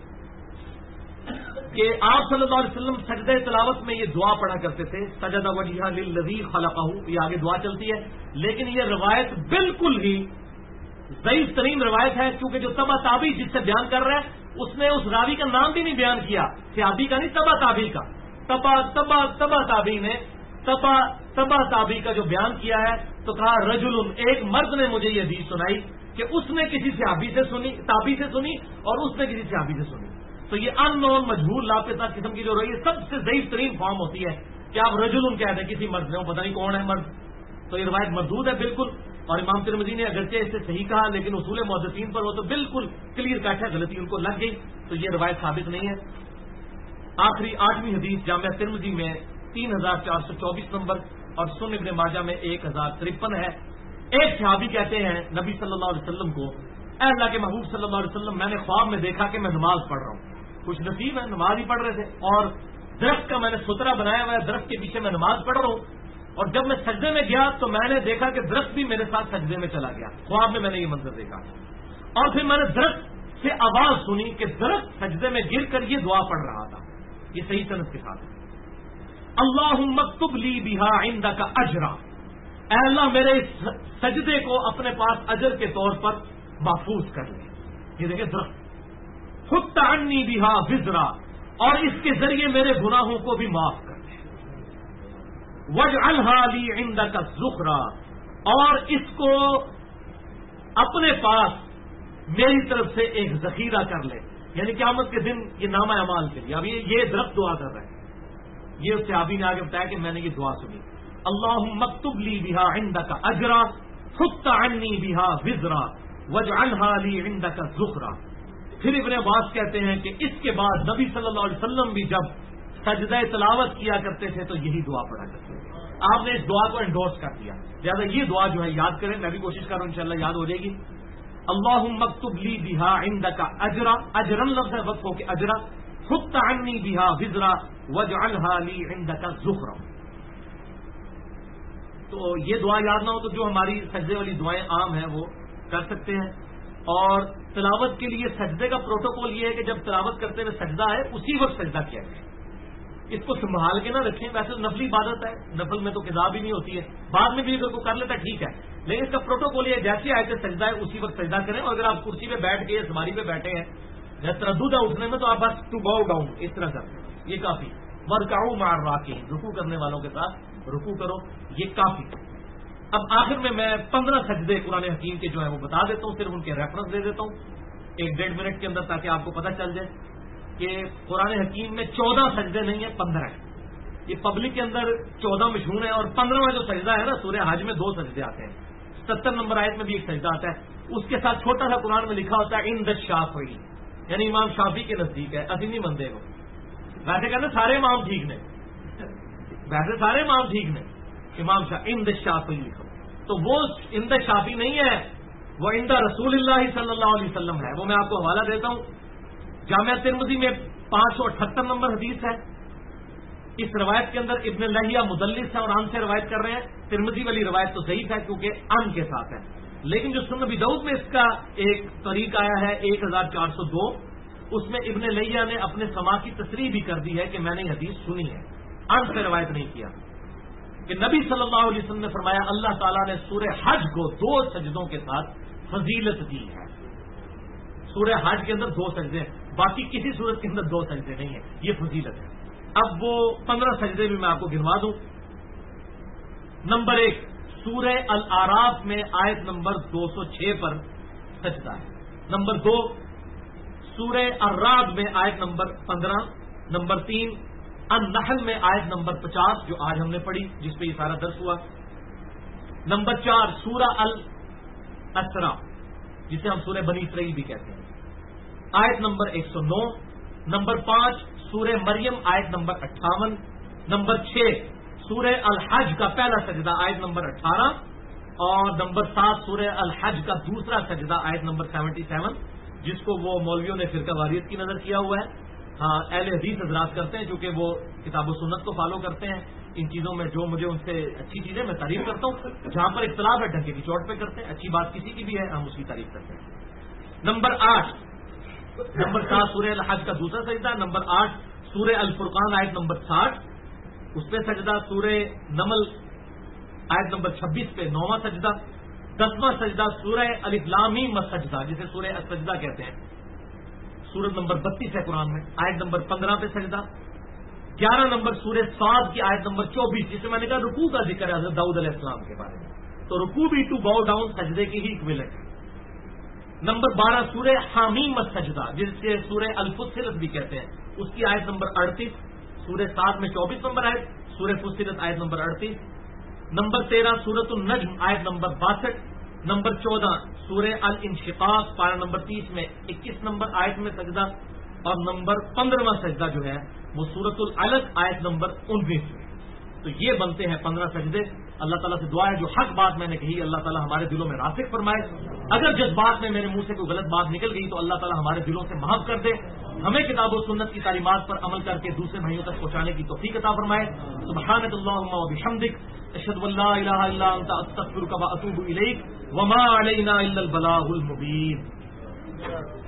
کہ آپ صلی اللہ علیہ وسلم سجدہ تلاوت میں یہ دعا پڑھا کرتے تھے، سجد وجہہ للذی خلقہ، یہ آگے دعا چلتی ہے، لیکن یہ روایت بالکل ہی ضعیف ترین روایت ہے، کیونکہ جو تبع تابعی جس سے بیان کر رہا ہے اس نے اس راوی کا نام بھی نہیں بیان کیا، صحابی کا نہیں، تبع تابعی کا، تبع تابعی نے تبع تابعی کا جو بیان کیا ہے تو کہا رجل، ایک مرد نے مجھے یہ حدیث سنائی کہ اس نے کسی صحابی سے سنی، تابعی سے سنی، اور اس نے کسی صحابی سے سنی۔ تو یہ ان نون مجہول لاپتہ قسم کی جو رہی ہے سب سے ضعیف ترین فارم ہوتی ہے کہ آپ رجل کہتے ہیں کسی مرد نے، وہ پتہ نہیں کون ہے مرد، تو یہ روایت مردود ہے بالکل۔ اور امام ترمذی نے اگرچہ اس سے صحیح کہا لیکن اصول محدثین پر وہ تو بالکل کلیئر کٹ ہے، غلطی ان کو لگ گئی، تو یہ روایت ثابت نہیں ہے۔ آخری 8ویں حدیث جامعہ ترمذی میں 3424 نمبر اور سنن ابن ماجہ میں 1053 ہے۔ ایک صحابی کہتے ہیں نبی صلی اللہ علیہ وسلم کو، اے اللہ کے محبوب صلی اللہ علیہ وسلم، میں نے خواب میں دیکھا کہ میں نماز پڑھ رہا ہوں، خوش نصیب ہے، نماز ہی پڑھ رہے تھے، اور درخت کا میں نے سترہ بنایا ہوا ہے، درخت کے پیچھے میں نماز پڑھ رہا ہوں، اور جب میں سجدے میں گیا تو میں نے دیکھا کہ درخت بھی میرے ساتھ سجدے میں چلا گیا، خواب میں نے یہ منظر دیکھا، اور پھر میں نے درخت سے آواز سنی کہ درخت سجدے میں گر کر یہ دعا پڑھ رہا تھا، یہ صحیح سند کے ساتھ ہے، اللہم اکتب لی بہا عندک اجرا، اے اللہ میرے اس سجدے کو اپنے پاس اجر کے طور پر محفوظ کر لے، یہ دیکھیں درخت، خط عنی بہا وزرا، اور اس کے ذریعے میرے گناہوں کو بھی معاف کر دے، وجعلھا لی عندک ذخرا، اور اس کو اپنے پاس میری طرف سے ایک ذخیرہ کر لے، یعنی قیامت کے دن یہ نامہ اعمال کے لیے۔ اب یہ درخت دعا کر رہا ہے، یہ اس صحابی نے آگے بتایا کہ میں نے یہ دعا سنی، اللہم اکتب لی بہا عندک اجرا خط عنی بہا وزرا وجعلھا لی عندک ذخرا۔ پھر ابن عباس کہتے ہیں کہ اس کے بعد نبی صلی اللہ علیہ وسلم بھی جب سجدہ تلاوت کیا کرتے تھے تو یہی دعا پڑھا کرتے تھے، آپ نے اس دعا کو انڈورس کر دیا، لہٰذا یہ دعا جو ہے یاد کریں، میں بھی کوشش کر رہا ہوں انشاءاللہ یاد ہو جائے گی۔ اللہم اکتب لی بہا عندک اجرا، اجرن لفظ ہے وقف ہو کے اجرا، خط عنی بہا وزرا وجعلھا لی عندک ذخرا۔ تو یہ دعا یاد نہ ہو تو جو ہماری سجدے والی دعائیں عام ہیں وہ کر سکتے ہیں، اور تلاوت کے لیے سجدے کا پروٹوکول یہ ہے کہ جب تلاوت کرتے ہوئے سجدہ ہے اسی وقت سجدہ کیا جائے، اس کو سنبھال کے نہ رکھیں، ویسے تو نفلی عبادت ہے، نفل میں تو قضا بھی نہیں ہوتی ہے، بعد میں بھی اگر کوئی کر لیتا ہے ٹھیک ہے، لیکن اس کا پروٹوکول یہ جیسے آئے تھے سجدہ ہے اسی وقت سجدہ کریں، اور اگر آپ کرسی پہ بیٹھ کے سواری پہ بیٹھے ہیں یا تردد ہے اٹھنے میں تو آپ بس ٹو باؤ ڈاؤن اس طرح کریں، یہ کافی، ورکعوا مع الراکعین، رکوع کرنے والوں کے ساتھ رکوع کرو، یہ کافی۔ اب آخر میں 15 سجدے قرآن حکیم کے جو ہیں وہ بتا دیتا ہوں، صرف ان کے ریفرنس دے دیتا ہوں 1-1.5 منٹ کے اندر، تاکہ آپ کو پتہ چل جائے کہ قرآن حکیم میں 14 سجدے نہیں ہیں، 15 ہیں، یہ پبلک کے اندر 14 مشہور ہیں، اور 15واں جو سجدہ ہے نا سورہ حج میں 2 سجدے آتے ہیں، 70 نمبر آیت میں بھی ایک سجدہ آتا ہے، اس کے ساتھ چھوٹا سا قرآن میں لکھا ہوتا ہے عند الشافعی، یعنی امام شافعی کے نزدیک ہے، اسی نہیں بندے کو، ویسے کہتے سارے امام ٹھیک نے، ویسے سارے امام ٹھیک نے، امام عند الشافعی لکھو، تو وہ عند الشافعی نہیں ہے، وہ عند رسول اللہ صلی اللہ علیہ وسلم ہے، وہ میں آپ کو حوالہ دیتا ہوں، جامعہ ترمذی میں 578 نمبر حدیث ہے، اس روایت کے اندر ابن لہیہ مدلس ہے اور ان سے روایت کر رہے ہیں، ترمذی والی روایت تو ضعیف ہے کیونکہ ان کے ساتھ ہے، لیکن جو سنن ابی داؤد میں اس کا ایک طریق آیا ہے 1402، اس میں ابن لہیہ نے اپنے سما کی تصریح بھی کر دی ہے کہ میں نے یہ حدیث سنی ہے، ان سے روایت نہیں کیا، کہ نبی صلی اللہ علیہ وسلم نے فرمایا اللہ تعالیٰ نے سورہ حج کو 2 سجدوں کے ساتھ فضیلت دی ہے، سورہ حج کے اندر 2 سجدے ہیں، باقی کسی صورت کے اندر 2 سجدے نہیں ہیں، یہ فضیلت ہے۔ اب وہ 15 سجدے بھی میں آپ کو گنوا دوں۔ نمبر 1 سورہ الاعراف میں آیت نمبر 206 پر سجدہ ہے، نمبر 2 سورہ الرعد میں آیت نمبر 15، نمبر 3 النحل میں آیت نمبر 50 جو آج ہم نے پڑھی جس پہ یہ سارا درس ہوا، نمبر 4 سورہ اسرا، جسے ہم سورہ بنی اسرائیل بھی کہتے ہیں، آیت نمبر 109. نمبر 5 سورہ مریم آیت نمبر 58. نمبر 6 سورہ الحج کا پہلا سجدہ آیت نمبر 18. اور نمبر 7 سورہ الحج کا دوسرا سجدہ آیت نمبر 77، جس کو وہ مولویوں نے فرقہ واریت کی نظر کیا ہوا ہے. ہاں اہل حدیث حضرات کرتے ہیں، چونکہ وہ کتاب و سنت کو فالو کرتے ہیں. ان چیزوں میں جو مجھے ان سے اچھی چیزیں میں تعریف کرتا ہوں، جہاں پر اختلاف ہے ڈھنکے کی چوٹ پہ کرتے ہیں. اچھی بات کسی کی بھی ہے ہم اس کی تعریف کرتے ہیں. نمبر 7 سورہ الحج کا دوسرا سجدہ. نمبر 8 سورہ الفرقان آیت نمبر 60، اس پہ سجدہ. سورہ نمل آیت نمبر 26 پہ 9واں سجدہ. 10واں سجدہ سورہ الف لام میم سجدہ، جسے سورہ السجدہ کہتے ہیں، سورت نمبر 32 ہے قرآن میں، آیت نمبر 15 پہ سجدہ. 11 نمبر سورہ صاد کی آیت نمبر 24، جسے میں نے کہا رکوع کا ذکر ہے حضرت داؤد علیہ السلام کے بارے میں، تو رکوع بھی ٹو باؤ ڈاؤن سجدے کی ہی اکویلنٹ ہے. نمبر 12 سورہ حامیم السجدہ، جس سے سورہ الفصلت بھی کہتے ہیں، اس کی آیت نمبر 38. سورہ صاد میں 24 نمبر آیت، سورہ فصلت آیت نمبر 38. نمبر 13 سورۃ النجم آیت نمبر 62. نمبر 14 سورہ الانشقاق پارہ نمبر 30 میں 21 نمبر آیت میں سجدہ. اور نمبر 15واں سجدہ جو ہے وہ سورۃ العلق آیت نمبر 19 میں. تو یہ بنتے ہیں 15 سجدے. اللہ تعالیٰ سے دعا ہے جو حق بات میں نے کہی اللہ تعالیٰ ہمارے دلوں میں راسخ فرمائے. اگر جس بات میں میرے منہ سے کوئی غلط بات نکل گئی تو اللہ تعالیٰ ہمارے دلوں سے معاف کر دے. ہمیں کتاب و سنت کی تعلیمات پر عمل کر کے دوسرے بھائیوں تک پہنچانے کی توفیق عطا فرمائے. سبحانک اللہم و بحمدک، اشہد ان لا الہ الا انت، استغفرک و اتوب الیک، وما علینا الا البلاغ المبین.